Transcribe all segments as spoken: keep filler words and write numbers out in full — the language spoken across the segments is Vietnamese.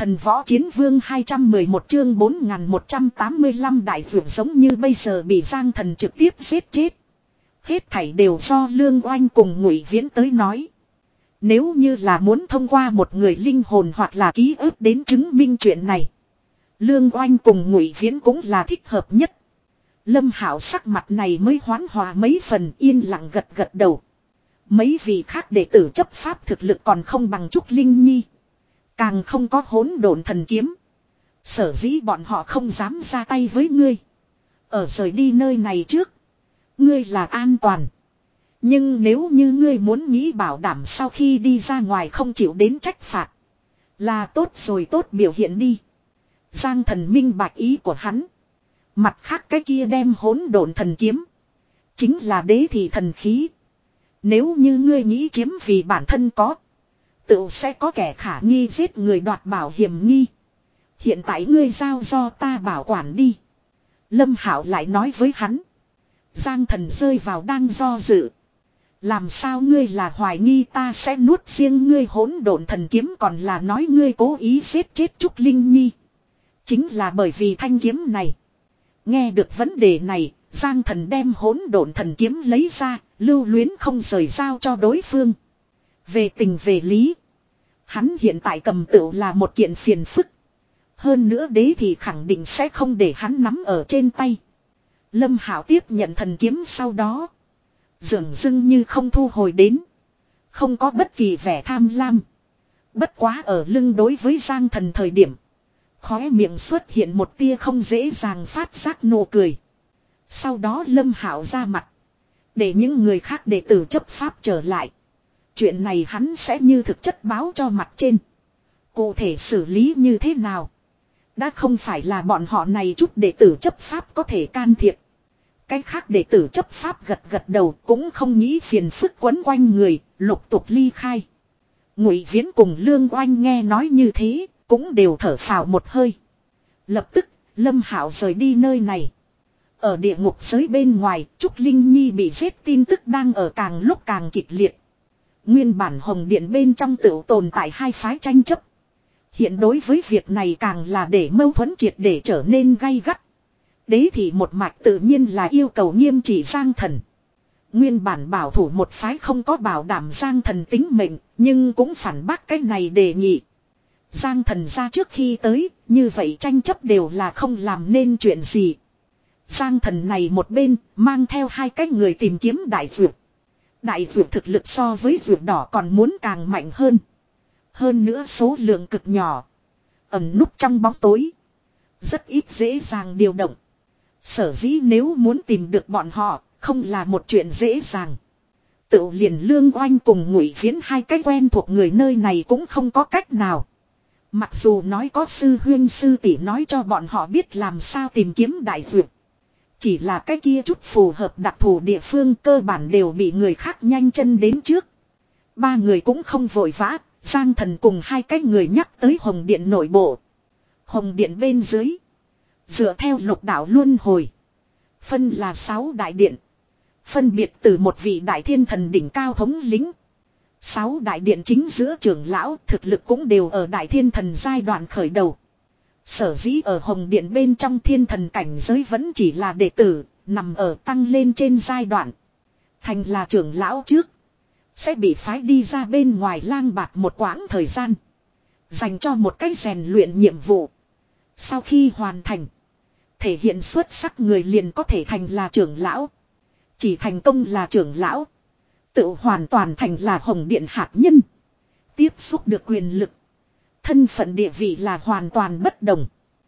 Thần võ chiến vương hai trăm mười một chương bốn nghìn một trăm tám mươi lăm đại vượt giống như bây giờ bị Giang Thần trực tiếp giết chết. Hết thảy đều do Lương Oanh cùng Ngụy Viễn tới nói. Nếu như là muốn thông qua một người linh hồn hoặc là ký ức đến chứng minh chuyện này, Lương Oanh cùng Ngụy Viễn cũng là thích hợp nhất. Lâm Hạo sắc mặt này mới hoán hòa mấy phần, yên lặng gật gật đầu. Mấy vị khác đệ tử chấp pháp thực lực còn không bằng Trúc Linh Nhi, càng không có hỗn độn thần kiếm. Sở dĩ bọn họ không dám ra tay với ngươi. Ở rời đi nơi này trước, ngươi là an toàn. Nhưng nếu như ngươi muốn nghĩ bảo đảm sau khi đi ra ngoài không chịu đến trách phạt, là tốt rồi, tốt biểu hiện đi. Giang Thần minh bạch ý của hắn. Mặt khác cái kia đem hỗn độn thần kiếm, chính là đế thị thần khí. Nếu như ngươi nghĩ chiếm vì bản thân có, tự sẽ có kẻ khả nghi giết người đoạt bảo hiểm nghi. Hiện tại ngươi giao do ta bảo quản đi. Lâm Hạo lại nói với hắn. Giang Thần rơi vào đang do dự. Làm sao ngươi là hoài nghi ta sẽ nuốt riêng ngươi hỗn độn thần kiếm, còn là nói ngươi cố ý giết chết Trúc Linh Nhi? Chính là bởi vì thanh kiếm này. Nghe được vấn đề này, Giang Thần đem hỗn độn thần kiếm lấy ra, lưu luyến không rời giao cho đối phương. Về tình về lý, hắn hiện tại cầm tựu là một kiện phiền phức. Hơn nữa đế thì khẳng định sẽ không để hắn nắm ở trên tay. Lâm Hạo tiếp nhận thần kiếm sau đó, dường dưng như không thu hồi đến. Không có bất kỳ vẻ tham lam. Bất quá ở lưng đối với Giang Thần thời điểm, khóe miệng xuất hiện một tia không dễ dàng phát giác nụ cười. Sau đó Lâm Hạo ra mặt, để những người khác đệ tử chấp pháp trở lại. Chuyện này hắn sẽ như thực chất báo cho mặt trên. Cụ thể xử lý như thế nào, đã không phải là bọn họ này chút đệ tử chấp pháp có thể can thiệp. Cái khác đệ tử chấp pháp gật gật đầu, cũng không nghĩ phiền phức quấn quanh người, lục tục ly khai. Ngụy Viễn cùng Lương Oanh nghe nói như thế, cũng đều thở phào một hơi. Lập tức, Lâm Hạo rời đi nơi này. Ở địa ngục giới bên ngoài, Trúc Linh Nhi bị giết tin tức đang ở càng lúc càng kịch liệt. Nguyên bản Hồng Điện bên trong tựu tồn tại hai phái tranh chấp. Hiện đối với việc này càng là để mâu thuẫn triệt để trở nên gay gắt. Đế thị một mạch tự nhiên là yêu cầu nghiêm trị Giang Thần. Nguyên bản bảo thủ một phái không có bảo đảm Giang Thần tính mệnh, nhưng cũng phản bác cái này đề nghị. Giang Thần ra trước khi tới, như vậy tranh chấp đều là không làm nên chuyện gì. Giang Thần này một bên, mang theo hai cái người tìm kiếm đại dược. Đại dược thực lực so với dược đỏ còn muốn càng mạnh hơn. Hơn nữa số lượng cực nhỏ, ẩn núp trong bóng tối, rất ít dễ dàng điều động. Sở dĩ nếu muốn tìm được bọn họ, không là một chuyện dễ dàng. Tự liền Lương Oanh cùng Ngụy Viễn hai cái quen thuộc người nơi này cũng không có cách nào. Mặc dù nói có sư huynh sư tỷ nói cho bọn họ biết làm sao tìm kiếm đại dược, chỉ là cái kia chút phù hợp đặc thù địa phương cơ bản đều bị người khác nhanh chân đến trước. Ba người cũng không vội vã, Giang Thần cùng hai cái người nhắc tới Hồng Điện nội bộ. Hồng Điện bên dưới, dựa theo lục đạo luân hồi, phân là sáu đại điện, phân biệt từ một vị đại thiên thần đỉnh cao thống lĩnh. Sáu đại điện chính giữa trưởng lão thực lực cũng đều ở đại thiên thần giai đoạn khởi đầu. Sở dĩ ở Hồng Điện bên trong thiên thần cảnh giới vẫn chỉ là đệ tử, nằm ở tăng lên trên giai đoạn. Thành là trưởng lão trước, sẽ bị phái đi ra bên ngoài lang bạt một quãng thời gian, dành cho một cách rèn luyện nhiệm vụ. Sau khi hoàn thành, thể hiện xuất sắc người liền có thể thành là trưởng lão. Chỉ thành công là trưởng lão, tự hoàn toàn thành là Hồng Điện hạt nhân. Tiếp xúc được quyền lực, thân phận địa vị là hoàn toàn bất đồng.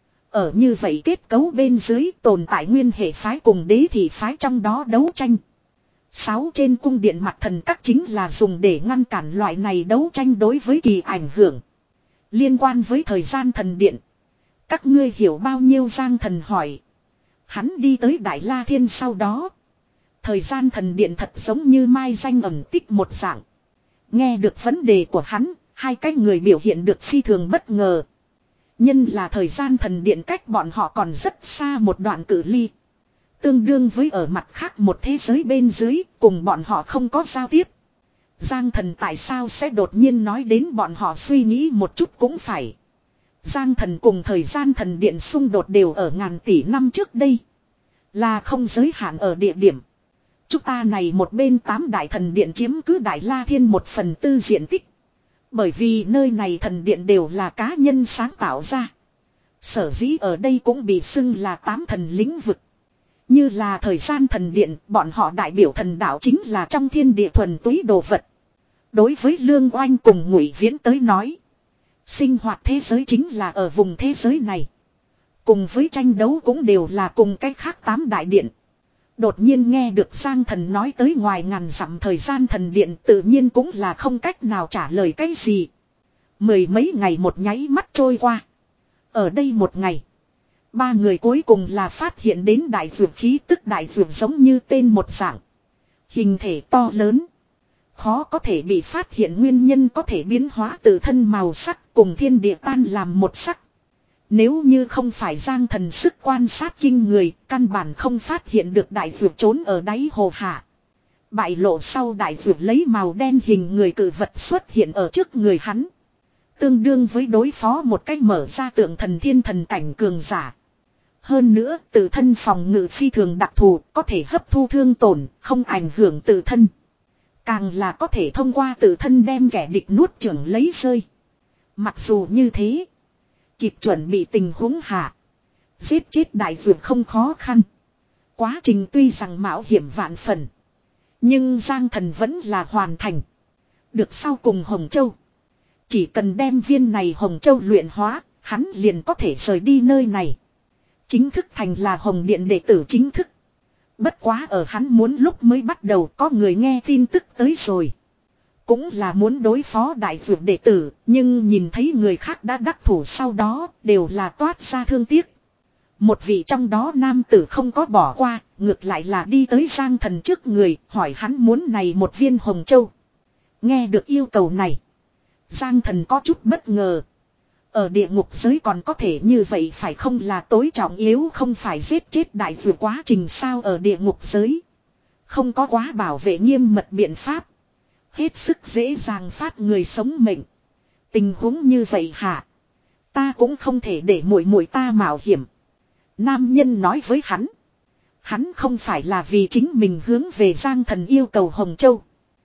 Ở như vậy kết cấu bên dưới tồn tại nguyên hệ phái cùng đế thị phái trong đó đấu tranh. Sáu trên cung điện mặt thần các chính là dùng để ngăn cản loại này đấu tranh đối với kỳ ảnh hưởng. Liên quan với thời gian thần điện, các ngươi hiểu bao nhiêu? Giang Thần hỏi. Hắn đi tới Đại La Thiên sau đó, thời gian thần điện thật giống như mai danh ẩn tích một dạng. Nghe được vấn đề của hắn, hai cái người biểu hiện được phi thường bất ngờ. Nhân là thời gian thần điện cách bọn họ còn rất xa một đoạn cự ly, tương đương với ở mặt khác một thế giới bên dưới, cùng bọn họ không có giao tiếp. Giang Thần tại sao sẽ đột nhiên nói đến bọn họ? Suy nghĩ một chút cũng phải. Giang thần cùng thời gian thần điện xung đột đều ở ngàn tỷ năm trước đây. Là không giới hạn ở địa điểm. Chúng ta này một bên tám đại thần điện chiếm cứ Đại La Thiên một phần tư diện tích. Bởi vì nơi này thần điện đều là cá nhân sáng tạo ra. Sở dĩ ở đây cũng bị xưng là tám thần lĩnh vực. Như là thời gian thần điện, bọn họ đại biểu thần đạo chính là trong thiên địa thuần túy đồ vật. Đối với Lương Oanh cùng Ngụy Viễn tới nói, sinh hoạt thế giới chính là ở vùng thế giới này. Cùng với tranh đấu cũng đều là cùng cái khác tám đại điện. Đột nhiên nghe được Giang thần nói tới ngoài ngàn dặm thời gian thần điện, tự nhiên cũng là không cách nào trả lời cái gì. Mười mấy ngày một nháy mắt trôi qua. Ở đây một ngày, ba người cuối cùng là phát hiện đến đại dược khí tức đại dược giống như tên một dạng. Hình thể to lớn. Khó có thể bị phát hiện nguyên nhân có thể biến hóa từ thân màu sắc cùng thiên địa tan làm một sắc. Nếu như không phải Giang thần sức quan sát kinh người, căn bản không phát hiện được đại dược trốn ở đáy hồ hạ. Bại lộ sau đại dược lấy màu đen hình người cự vật xuất hiện ở trước người hắn. Tương đương với đối phó một cách mở ra tượng thần thiên thần cảnh cường giả. Hơn nữa, tự thân phòng ngự phi thường đặc thù, có thể hấp thu thương tổn, không ảnh hưởng tự thân. Càng là có thể thông qua tự thân đem kẻ địch nuốt chửng lấy rơi. Mặc dù như thế, kịp chuẩn bị tình huống hạ, giết chết đại dược không khó khăn. Quá trình tuy rằng mạo hiểm vạn phần, nhưng Giang thần vẫn là hoàn thành. Được sau cùng Hồng Châu. Chỉ cần đem viên này Hồng Châu luyện hóa, hắn liền có thể rời đi nơi này. Chính thức thành là Hồng Điện đệ tử chính thức. Bất quá ở hắn muốn lúc mới bắt đầu có người nghe tin tức tới rồi. Cũng là muốn đối phó đại dược đệ tử, nhưng nhìn thấy người khác đã đắc thủ sau đó, đều là toát ra thương tiếc. Một vị trong đó nam tử không có bỏ qua, ngược lại là đi tới Giang thần trước người, hỏi hắn muốn này một viên Hồng Châu. Nghe được yêu cầu này, Giang thần có chút bất ngờ. Ở địa ngục giới còn có thể như vậy phải không là tối trọng yếu không phải giết chết đại dược quá trình sao ở địa ngục giới. Không có quá bảo vệ nghiêm mật biện pháp. Hết sức dễ dàng phát người sống mệnh. Tình huống như vậy hả? Ta cũng không thể để muội muội ta mạo hiểm. Nam nhân nói với hắn. Hắn không phải là vì chính mình hướng về Giang thần yêu cầu Hồng Châu.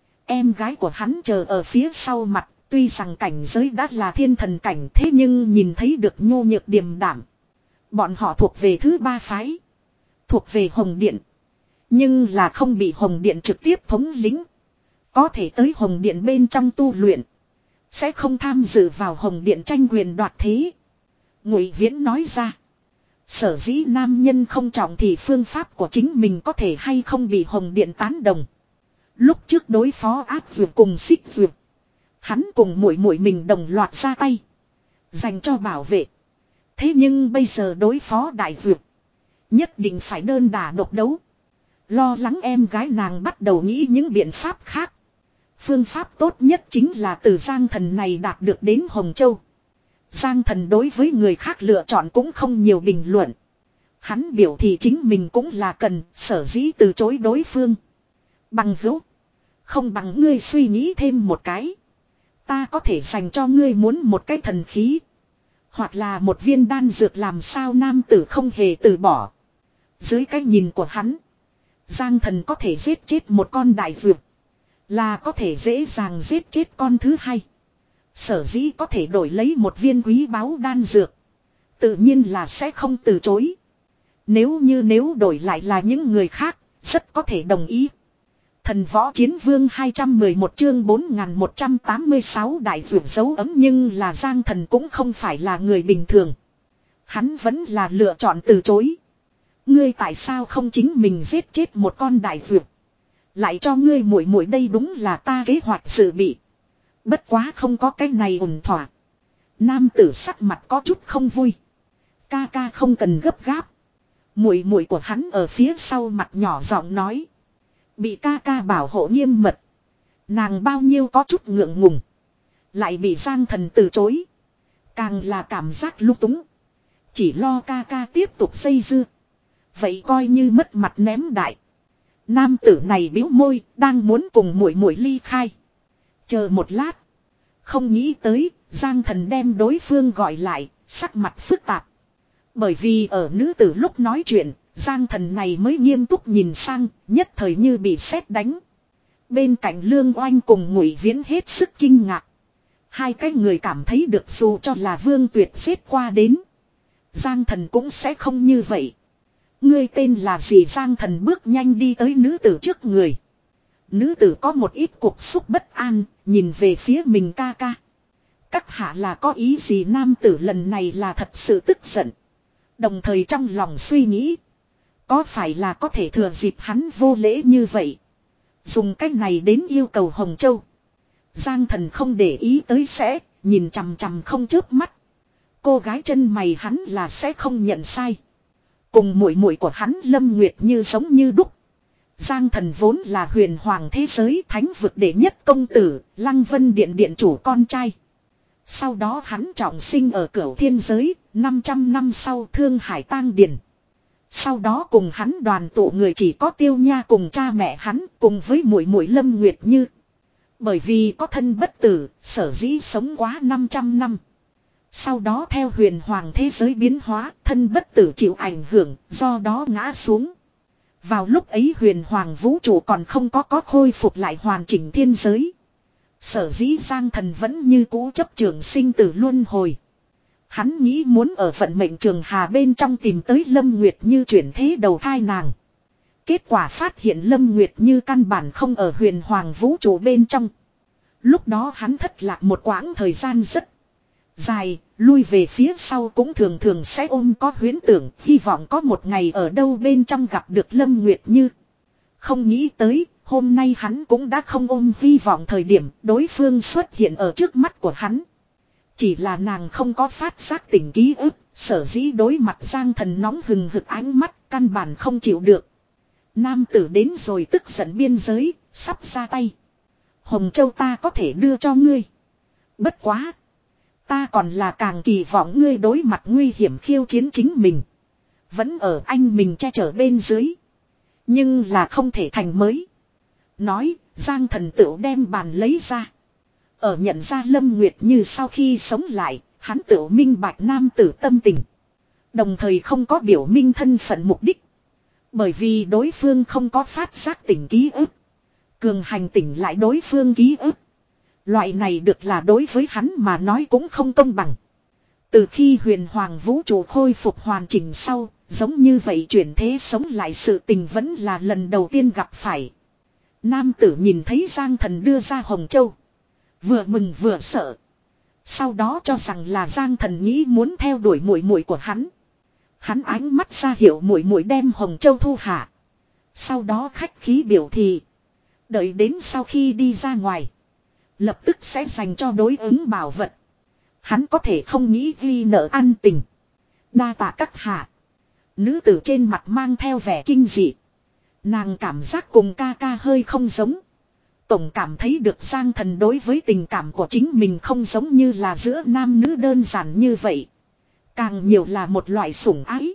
Em gái của hắn chờ ở phía sau mặt. Tuy rằng cảnh giới đã là thiên thần cảnh thế nhưng nhìn thấy được nhô nhược điềm đảm. Bọn họ thuộc về thứ ba phái. Thuộc về Hồng Điện. Nhưng là không bị Hồng Điện trực tiếp thống lĩnh. Có thể tới Hồng Điện bên trong tu luyện. Sẽ không tham dự vào Hồng Điện tranh quyền đoạt thế. Ngụy Viễn nói ra. Sở dĩ nam nhân không trọng thì phương pháp của chính mình có thể hay không bị Hồng Điện tán đồng. Lúc trước đối phó ác vượt cùng xích vượt. Hắn cùng muội muội mình đồng loạt ra tay. Dành cho bảo vệ. Thế nhưng bây giờ đối phó đại dược. Nhất định phải đơn đả độc đấu. Lo lắng em gái nàng bắt đầu nghĩ những biện pháp khác. Phương pháp tốt nhất chính là từ Giang thần này đạt được đến Hồng Châu. Giang thần đối với người khác lựa chọn cũng không nhiều bình luận. Hắn biểu thị chính mình cũng là cần sở dĩ từ chối đối phương. Bằng hữu. Không bằng ngươi suy nghĩ thêm một cái. Ta có thể dành cho ngươi muốn một cái thần khí. Hoặc là một viên đan dược làm sao nam tử không hề từ bỏ. Dưới cái nhìn của hắn. Giang thần có thể giết chết một con đại dược. Là có thể dễ dàng giết chết con thứ hai. Sở dĩ có thể đổi lấy một viên quý báu đan dược. Tự nhiên là sẽ không từ chối. Nếu như nếu đổi lại là những người khác. Rất có thể đồng ý. Thần võ chiến vương hai trăm mười một chương bốn nghìn một trăm tám mươi sáu đại vượt dấu ấm nhưng là Giang thần cũng không phải là người bình thường. Hắn vẫn là lựa chọn từ chối. Ngươi tại sao không chính mình giết chết một con đại vượt. Lại cho ngươi muội muội đây đúng là ta kế hoạch dự bị. Bất quá không có cái này ổn thỏa. Nam tử sắc mặt có chút không vui. Ca ca không cần gấp gáp. Muội muội của hắn ở phía sau mặt nhỏ giọng nói. Bị ca ca bảo hộ nghiêm mật. Nàng bao nhiêu có chút ngượng ngùng. Lại bị Giang thần từ chối. Càng là cảm giác lung túng. Chỉ lo ca ca tiếp tục xây dưa. Vậy coi như mất mặt ném đại. Nam tử này bĩu môi đang muốn cùng muội muội ly khai. Chờ một lát. Không nghĩ tới, Giang Thần đem đối phương gọi lại, sắc mặt phức tạp. Bởi vì ở nữ tử lúc nói chuyện, Giang Thần này mới nghiêm túc nhìn sang, nhất thời như bị sét đánh. Bên cạnh Lương Oanh cùng Ngụy Viễn hết sức kinh ngạc. Hai cái người cảm thấy được dù cho là Vương Tuyệt xếp qua đến. Giang Thần cũng sẽ không như vậy. Ngươi tên là gì? Giang Thần bước nhanh đi tới nữ tử trước người. Nữ tử có một ít cuộc xúc bất an, nhìn về phía mình ca ca. Các hạ là có ý gì? Nam tử lần này là thật sự tức giận. Đồng thời trong lòng suy nghĩ. Có phải là có thể thừa dịp hắn vô lễ như vậy. Dùng cách này đến yêu cầu Hồng Châu. Giang Thần không để ý tới sẽ, nhìn chằm chằm không chớp mắt. Cô gái chân mày hắn là sẽ không nhận sai. Cùng muội muội của hắn Lâm Nguyệt Như giống như đúc. Giang Thần vốn là huyền hoàng thế giới thánh vực đệ nhất công tử, Lăng Vân Điện điện chủ con trai. Sau đó hắn trọng sinh ở Cửu Thiên giới, năm trăm năm sau Thương Hải tang điền. Sau đó cùng hắn đoàn tụ người chỉ có Tiêu Nha cùng cha mẹ hắn, cùng với muội muội Lâm Nguyệt Như. Bởi vì có thân bất tử, sở dĩ sống quá năm trăm năm. Sau đó theo huyền hoàng thế giới biến hóa, thân bất tử chịu ảnh hưởng, do đó ngã xuống. Vào lúc ấy huyền hoàng vũ trụ còn không có có khôi phục lại hoàn chỉnh thiên giới. Sở dĩ Giang Thần vẫn như cũ chấp trường sinh tử luân hồi. Hắn nghĩ muốn ở vận mệnh trường hà bên trong tìm tới Lâm Nguyệt Như chuyển thế đầu thai nàng. Kết quả phát hiện Lâm Nguyệt Như căn bản không ở huyền hoàng vũ trụ bên trong. Lúc đó hắn thất lạc một quãng thời gian rất dài, lui về phía sau cũng thường thường sẽ ôm có huyễn tưởng, hy vọng có một ngày ở đâu bên trong gặp được Lâm Nguyệt Như. Không nghĩ tới, hôm nay hắn cũng đã không ôm hy vọng thời điểm đối phương xuất hiện ở trước mắt của hắn. Chỉ là nàng không có phát giác tỉnh ký ức, sở dĩ đối mặt Giang Thần nóng hừng hực ánh mắt, căn bản không chịu được. Nam tử đến rồi tức giận biên giới, sắp ra tay. Hồng Châu ta có thể đưa cho ngươi. Bất quá. Ta còn là càng kỳ vọng ngươi đối mặt nguy hiểm khiêu chiến chính mình. Vẫn ở anh mình che chở bên dưới. Nhưng là không thể thành mới. Nói, Giang Thần tựu đem bàn lấy ra. Ở nhận ra Lâm Nguyệt Như sau khi sống lại, hắn tựu minh bạch nam tử tâm tình. Đồng thời không có biểu minh thân phận mục đích. Bởi vì đối phương không có phát giác tỉnh ký ức. Cường hành tỉnh lại đối phương ký ức. Loại này được là đối với hắn mà nói cũng không công bằng. Từ khi huyền hoàng vũ trụ khôi phục hoàn chỉnh sau, giống như vậy chuyển thế sống lại sự tình vẫn là lần đầu tiên gặp phải. Nam tử nhìn thấy Giang Thần đưa ra Hồng Châu. Vừa mừng vừa sợ. Sau đó cho rằng là Giang Thần nghĩ muốn theo đuổi muội muội của hắn. Hắn ánh mắt ra hiệu muội muội đem Hồng Châu thu hạ. Sau đó khách khí biểu thị. Đợi đến sau khi đi ra ngoài. Lập tức sẽ dành cho đối ứng bảo vật. Hắn có thể không nghĩ ghi nợ ăn tình. Đa tạ các hạ. Nữ tử trên mặt mang theo vẻ kinh dị. Nàng cảm giác cùng ca ca hơi không giống. Tổng cảm thấy được Giang Thần đối với tình cảm của chính mình không giống như là giữa nam nữ đơn giản như vậy. Càng nhiều là một loại sủng ái.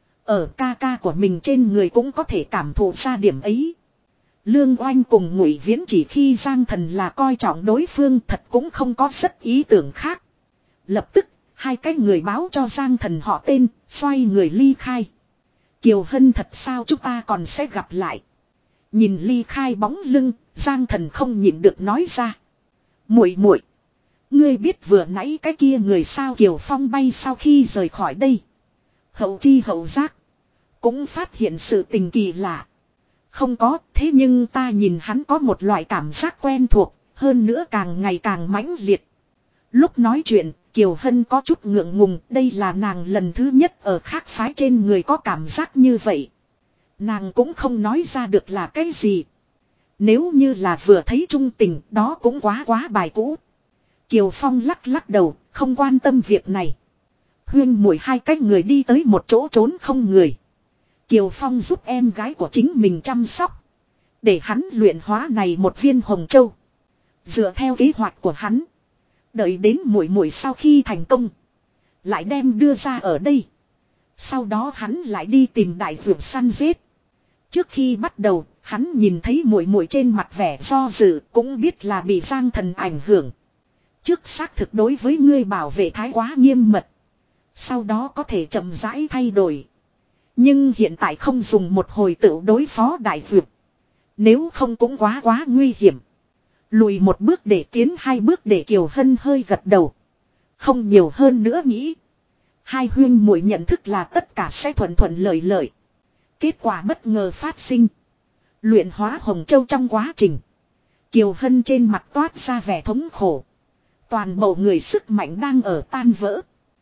Ở ca ca của mình trên người cũng có thể cảm thụ ra điểm ấy. Lương Oanh cùng Ngụy Viễn chỉ khi Giang Thần là coi trọng đối phương thật cũng không có rất ý tưởng khác. Lập tức, hai cái người báo cho Giang Thần họ tên, xoay người ly khai. Kiều Hân thật sao chúng ta còn sẽ gặp lại. Nhìn ly khai bóng lưng, Giang Thần không nhịn được nói ra. Muội muội, ngươi biết vừa nãy cái kia người sao Kiều Phong bay sau khi rời khỏi đây. Hậu chi hậu giác, cũng phát hiện sự tình kỳ lạ. Không có, thế nhưng ta nhìn hắn có một loại cảm giác quen thuộc, hơn nữa càng ngày càng mãnh liệt. Lúc nói chuyện, Kiều Hân có chút ngượng ngùng, đây là nàng lần thứ nhất ở khác phái trên người có cảm giác như vậy. Nàng cũng không nói ra được là cái gì. Nếu như là vừa thấy trung tình, đó cũng quá quá bài cũ. Kiều Phong lắc lắc đầu, không quan tâm việc này. Huyên muội hai cách người đi tới một chỗ trốn không người. Kiều Phong giúp em gái của chính mình chăm sóc. Để hắn luyện hóa này một viên hồng châu. Dựa theo kế hoạch của hắn. Đợi đến muội muội sau khi thành công. Lại đem đưa ra ở đây. Sau đó hắn lại đi tìm đại vượt săn giết. Trước khi bắt đầu, hắn nhìn thấy muội muội trên mặt vẻ do dự, cũng biết là bị Giang Thần ảnh hưởng. Trước xác thực đối với ngươi bảo vệ thái quá nghiêm mật. Sau đó có thể chậm rãi thay đổi. Nhưng hiện tại không dùng một hồi tự đối phó đại dược. Nếu không cũng quá quá nguy hiểm. Lùi một bước để tiến hai bước để Kiều Hân hơi gật đầu. Không nhiều hơn nữa nghĩ. Hai huyên muội nhận thức là tất cả sẽ thuận thuận lợi lợi. Kết quả bất ngờ phát sinh. Luyện hóa Hồng Châu trong quá trình. Kiều Hân trên mặt toát ra vẻ thống khổ. Toàn bộ người sức mạnh đang ở tan vỡ.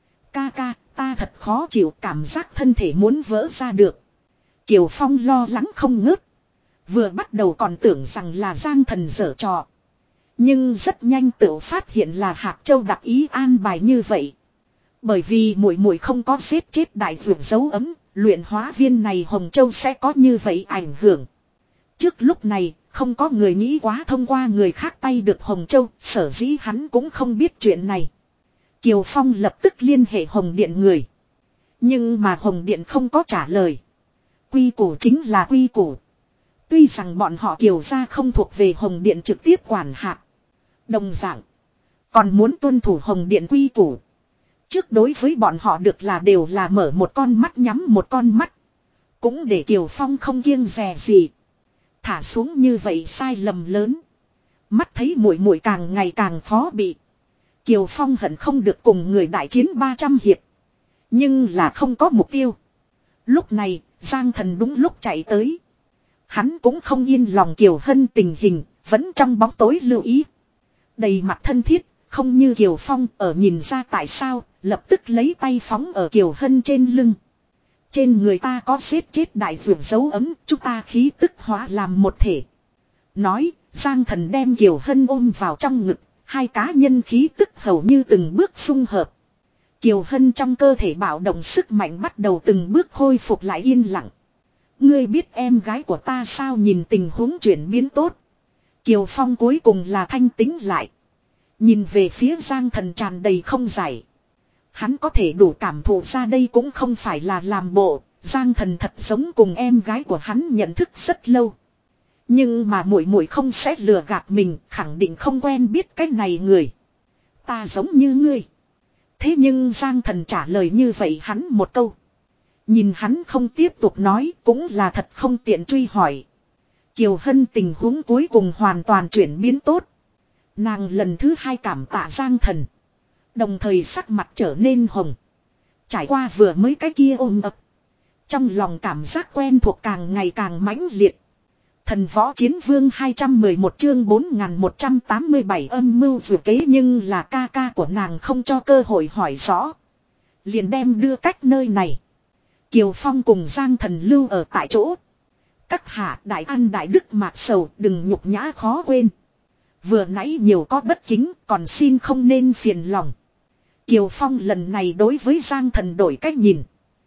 Ca ca, ta thật khó chịu, cảm giác thân thể muốn vỡ ra được. Kiều Phong lo lắng không ngớt. Vừa bắt đầu còn tưởng rằng là Giang Thần giở trò. Nhưng rất nhanh tự phát hiện là Hạc Châu đặc ý an bài như vậy. Bởi vì muội muội không có giết chết đại dược dấu ấm, luyện hóa viên này Hồng Châu sẽ có như vậy ảnh hưởng. Trước lúc này, không có người nghĩ quá thông qua người khác tay được Hồng Châu, sở dĩ hắn cũng không biết chuyện này. Kiều Phong lập tức liên hệ Hồng Điện người. Nhưng mà Hồng Điện không có trả lời. Quy củ chính là quy củ. Tuy rằng bọn họ Kiều gia không thuộc về Hồng Điện trực tiếp quản hạt. Đồng dạng. Còn muốn tuân thủ Hồng Điện quy củ. Trước đối với bọn họ được là đều là mở một con mắt nhắm một con mắt. Cũng để Kiều Phong không kiêng dè gì. Thả xuống như vậy sai lầm lớn. Mắt thấy muội muội càng ngày càng khó bị. Kiều Phong hận không được cùng người đại chiến ba trăm hiệp. Nhưng là không có mục tiêu. Lúc này, Giang Thần đúng lúc chạy tới. Hắn cũng không yên lòng Kiều Hân tình hình, vẫn trong bóng tối lưu ý. Đầy mặt thân thiết, không như Kiều Phong ở nhìn ra tại sao, lập tức lấy tay phóng ở Kiều Hân trên lưng. Trên người ta có giết chết đại dược dấu ấm, chúng ta khí tức hóa làm một thể. Nói, Giang Thần đem Kiều Hân ôm vào trong ngực, hai cá nhân khí tức hầu như từng bước xung hợp. Kiều Hân trong cơ thể bạo động sức mạnh bắt đầu từng bước khôi phục lại yên lặng. Ngươi biết em gái của ta sao, nhìn tình huống chuyển biến tốt. Kiều Phong cuối cùng là thanh tĩnh lại. Nhìn về phía Giang Thần tràn đầy không giải. Hắn có thể đủ cảm thụ ra đây cũng không phải là làm bộ. Giang Thần thật giống cùng em gái của hắn nhận thức rất lâu. Nhưng mà muội muội không sẽ lừa gạt mình, khẳng định không quen biết cái này người. Ta giống như ngươi. Thế nhưng Giang Thần trả lời như vậy hắn một câu. Nhìn hắn không tiếp tục nói cũng là thật không tiện truy hỏi. Kiều Hân tình huống cuối cùng hoàn toàn chuyển biến tốt. Nàng lần thứ hai cảm tạ Giang Thần. Đồng thời sắc mặt trở nên hồng. Trải qua vừa mới cái kia ôm ập. Trong lòng cảm giác quen thuộc càng ngày càng mãnh liệt. Thần võ chiến vương hai trăm mười một chương bốn nghìn một trăm tám mươi bảy âm mưu vừa kế, nhưng là ca ca của nàng không cho cơ hội hỏi rõ. Liền đem đưa cách nơi này. Kiều Phong cùng Giang Thần lưu ở tại chỗ. Các hạ đại an đại đức mạc sầu, đừng nhục nhã khó quên. Vừa nãy nhiều có bất kính, còn xin không nên phiền lòng. Kiều Phong lần này đối với Giang Thần đổi cách nhìn.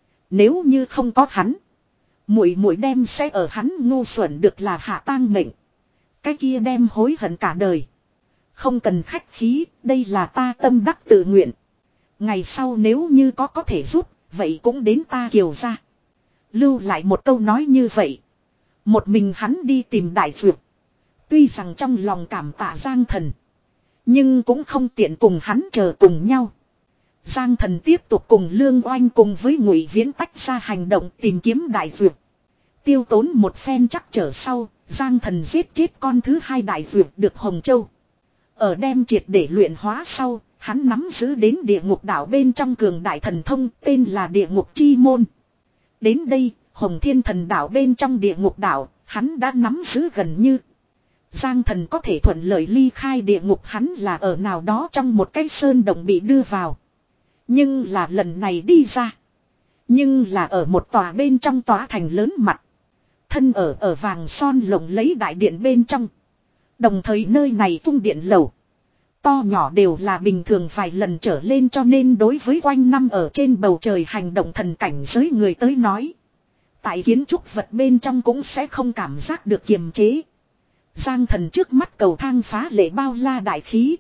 Nếu như không có hắn, muội muội đem sẽ ở hắn ngu xuẩn được là hạ tang mệnh. Cái kia đem hối hận cả đời. Không cần khách khí, đây là ta tâm đắc tự nguyện. Ngày sau nếu như có có thể giúp, vậy cũng đến ta Kiều gia. Lưu lại một câu nói như vậy. Một mình hắn đi tìm đại dược. Tuy rằng trong lòng cảm tạ Giang Thần, nhưng cũng không tiện cùng hắn chờ cùng nhau. Giang Thần tiếp tục cùng Lương Oanh cùng với Ngụy Viễn tách ra hành động tìm kiếm đại dược. Tiêu tốn một phen chắc trở sau, Giang Thần giết chết con thứ hai đại dược được Hồng Châu. Ở đem triệt để luyện hóa sau, hắn nắm giữ đến địa ngục đảo bên trong cường đại thần thông tên là địa ngục chi môn. Đến đây, Hồng Thiên Thần đảo bên trong địa ngục đảo, hắn đã nắm giữ gần như. Giang Thần có thể thuận lợi ly khai địa ngục, hắn là ở nào đó trong một cái sơn động bị đưa vào. Nhưng là lần này đi ra. Nhưng là ở một tòa bên trong tòa thành lớn mặt. Thân ở ở vàng son lộng lấy đại điện bên trong. Đồng thời nơi này cung điện lầu. To nhỏ đều là bình thường vài lần trở lên, cho nên đối với quanh năm ở trên bầu trời hành động thần cảnh giới người tới nói. Tại kiến trúc vật bên trong cũng sẽ không cảm giác được kiềm chế. Giang Thần trước mắt cầu thang phá lệ bao la đại khí.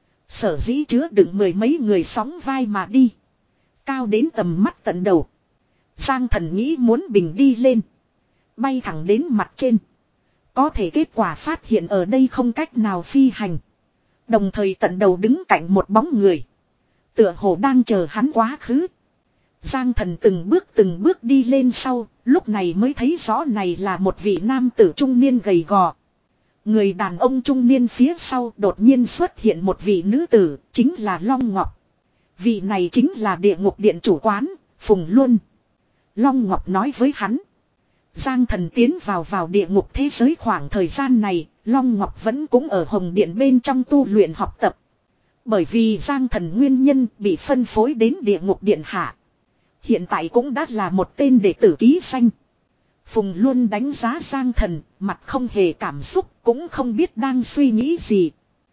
Sở dĩ chứa đựng mười mấy người sóng vai mà đi. Cao đến tầm mắt tận đầu. Giang Thần nghĩ muốn bình đi lên. Bay thẳng đến mặt trên. Có thể kết quả phát hiện ở đây không cách nào phi hành. Đồng thời tận đầu đứng cạnh một bóng người. Tựa hồ đang chờ hắn quá khứ. Giang Thần từng bước từng bước đi lên sau, lúc này mới thấy rõ này là một vị nam tử trung niên gầy gò. Người đàn ông trung niên phía sau đột nhiên xuất hiện một vị nữ tử, chính là Long Ngọc. Vị này chính là địa ngục điện chủ quán, Phùng Luân. Long Ngọc nói với hắn. Giang Thần tiến vào vào địa ngục thế giới khoảng thời gian này, Long Ngọc vẫn cũng ở Hồng Điện bên trong tu luyện học tập. Bởi vì Giang Thần nguyên nhân bị phân phối đến địa ngục điện hạ. Hiện tại cũng đã là một tên đệ tử ký danh. Phùng Luân đánh giá Giang Thần, mặt không hề cảm xúc, cũng không biết đang suy nghĩ gì.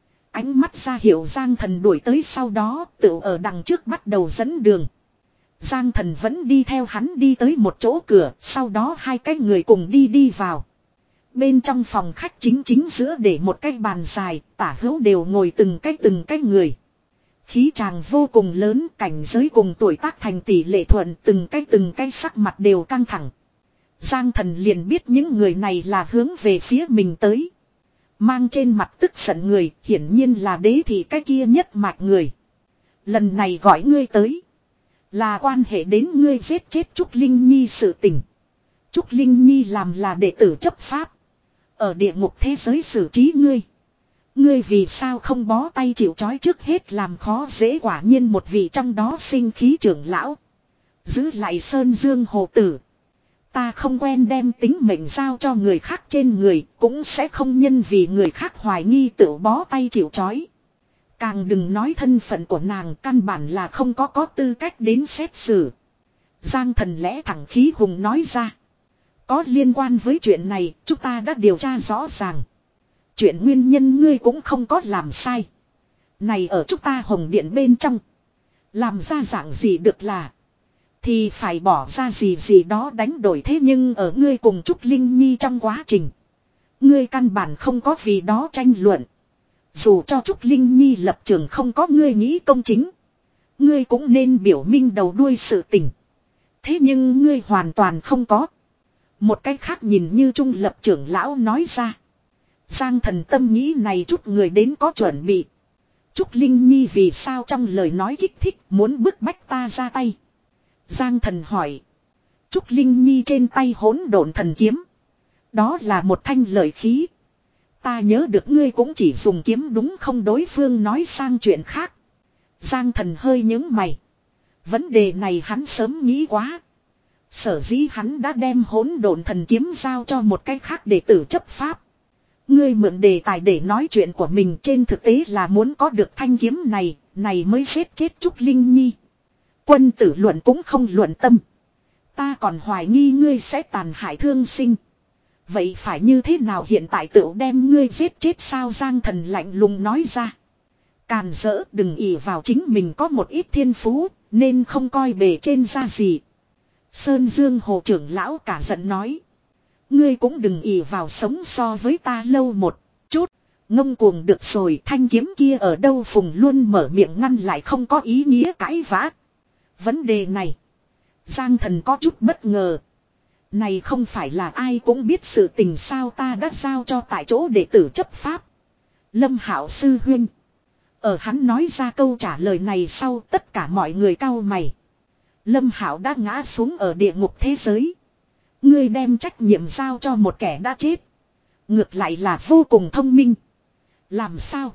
Ánh mắt ra hiệu Giang Thần đuổi tới sau đó, tự ở đằng trước bắt đầu dẫn đường. Giang Thần vẫn đi theo hắn đi tới một chỗ cửa, sau đó hai cái người cùng đi đi vào. Bên trong phòng khách chính chính giữa để một cái bàn dài, tả hữu đều ngồi từng cái từng cái người. Khí tràng vô cùng lớn, cảnh giới cùng tuổi tác thành tỷ lệ thuận, từng cái từng cái sắc mặt đều căng thẳng. Giang Thần liền biết những người này là hướng về phía mình tới. Mang trên mặt tức giận người, hiển nhiên là đế thị cái kia nhất mạch người. Lần này gọi ngươi tới. Là quan hệ đến ngươi giết chết Trúc Linh Nhi sự tình. Trúc Linh Nhi làm là đệ tử chấp pháp. Ở địa ngục thế giới xử trí ngươi. Ngươi vì sao không bó tay chịu trói, trước hết làm khó dễ, quả nhiên một vị trong đó sinh khí trưởng lão. Giữ lại Sơn Dương Hồ Tử. Ta không quen đem tính mệnh giao cho người khác trên người, cũng sẽ không nhân vì người khác hoài nghi tự bó tay chịu trói. Càng đừng nói thân phận của nàng, căn bản là không có có tư cách đến xét xử. Giang Thần lẽ thẳng khí hùng nói ra. Có liên quan với chuyện này, chúng ta đã điều tra rõ ràng. Chuyện nguyên nhân ngươi cũng không có làm sai. Này ở chúng ta Hồng Điện bên trong. Làm ra dạng gì được là. Thì phải bỏ ra gì gì đó đánh đổi, thế nhưng ở ngươi cùng Trúc Linh Nhi trong quá trình. Ngươi căn bản không có vì đó tranh luận. Dù cho Trúc Linh Nhi lập trường không có ngươi nghĩ công chính. Ngươi cũng nên biểu minh đầu đuôi sự tình. Thế nhưng ngươi hoàn toàn không có. Một cách khác nhìn như trung lập trưởng lão nói ra. Giang Thần tâm nghĩ này chút người đến có chuẩn bị. Trúc Linh Nhi vì sao trong lời nói kích thích muốn bức bách ta ra tay. Giang Thần hỏi. Trúc Linh Nhi trên tay hỗn độn thần kiếm. Đó là một thanh lợi khí. Ta nhớ được ngươi cũng chỉ dùng kiếm đúng không, đối phương nói sang chuyện khác. Giang Thần hơi nhướng mày. Vấn đề này hắn sớm nghĩ quá. Sở dĩ hắn đã đem hỗn độn thần kiếm giao cho một cái khác đệ tử chấp pháp. Ngươi mượn đề tài để nói chuyện của mình, trên thực tế là muốn có được thanh kiếm này, này mới giết chết Trúc Linh Nhi. Quân tử luận cũng không luận tâm. Ta còn hoài nghi ngươi sẽ tàn hại thương sinh. Vậy phải như thế nào hiện tại tự đem ngươi giết chết sao? Giang Thần lạnh lùng nói ra. Càn rỡ, đừng ỷ vào chính mình có một ít thiên phú, nên không coi bề trên ra gì. Sơn Dương Hồ trưởng lão cả giận nói. Ngươi cũng đừng ỷ vào sống so với ta lâu một chút. Ngông cuồng được rồi, thanh kiếm kia ở đâu? Phùng Luân mở miệng ngăn lại, không có ý nghĩa cãi vã. Vấn đề này, Giang Thần có chút bất ngờ. Này không phải là ai cũng biết sự tình sao? Ta đã giao cho tại chỗ đệ tử chấp pháp Lâm Hạo sư huynh. Ở hắn nói ra câu trả lời này sau, tất cả mọi người cau mày. Lâm Hạo đã ngã xuống ở địa ngục thế giới. Ngươi đem trách nhiệm giao cho một kẻ đã chết. Ngược lại là vô cùng thông minh. Làm sao?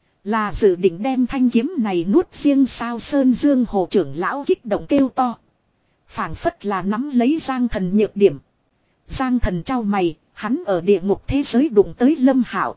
Là dự định đem thanh kiếm này nuốt riêng sao? Sơn Dương Hồ trưởng lão kích động kêu to. Phảng phất là nắm lấy Giang Thần nhược điểm. Giang Thần trao mày, hắn ở địa ngục thế giới đụng tới Lâm Hạo.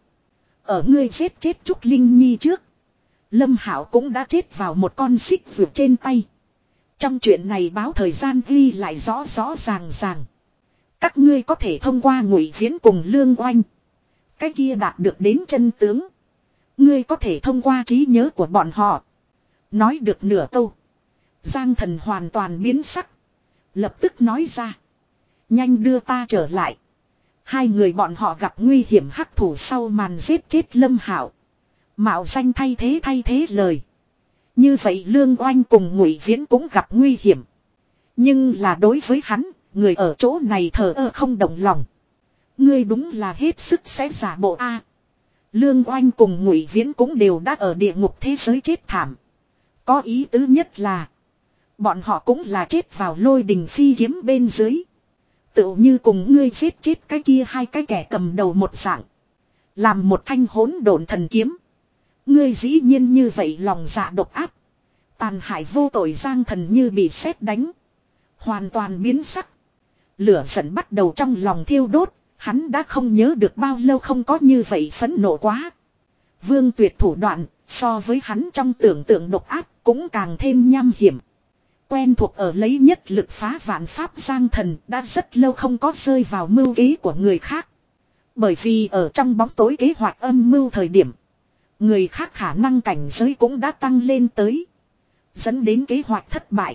Ở ngươi giết chết Trúc Linh Nhi trước, Lâm Hạo cũng đã chết vào một con xích vượt trên tay. Trong chuyện này báo thời gian ghi lại rõ rõ ràng ràng. Các ngươi có thể thông qua Ngụy Viễn cùng Lương Oanh, cái kia đạt được đến chân tướng. Ngươi có thể thông qua trí nhớ của bọn họ. Nói được nửa câu, Giang Thần hoàn toàn biến sắc. Lập tức nói ra. Nhanh đưa ta trở lại. Hai người bọn họ gặp nguy hiểm, hắc thủ sau màn giết chết Lâm Hạo. Mạo danh thay thế thay thế lời. Như vậy Lương Oanh cùng Ngụy Viễn cũng gặp nguy hiểm. Nhưng là đối với hắn, người ở chỗ này thờ ơ không động lòng. Ngươi đúng là hết sức sẽ giả bộ a. Lương Oanh cùng Ngụy Viễn cũng đều đã ở địa ngục thế giới chết thảm. Có ý tứ nhất là bọn họ cũng là chết vào lôi đình phi kiếm bên dưới. Tựu như cùng ngươi giết chết cái kia hai cái kẻ cầm đầu một dạng. Làm một thanh hỗn độn thần kiếm. Ngươi dĩ nhiên như vậy lòng dạ độc ác. Tàn hại vô tội Giang Thần như bị sét đánh. Hoàn toàn biến sắc. Lửa giận bắt đầu trong lòng thiêu đốt. Hắn đã không nhớ được bao lâu không có như vậy phẫn nộ quá. Vương Tuyệt thủ đoạn so với hắn trong tưởng tượng độc ác cũng càng thêm nham hiểm. Quen thuộc ở lấy nhất lực phá vạn pháp Giang Thần đã rất lâu không có rơi vào mưu kế của người khác. Bởi vì ở trong bóng tối kế hoạch âm mưu thời điểm, người khác khả năng cảnh giới cũng đã tăng lên tới, dẫn đến kế hoạch thất bại.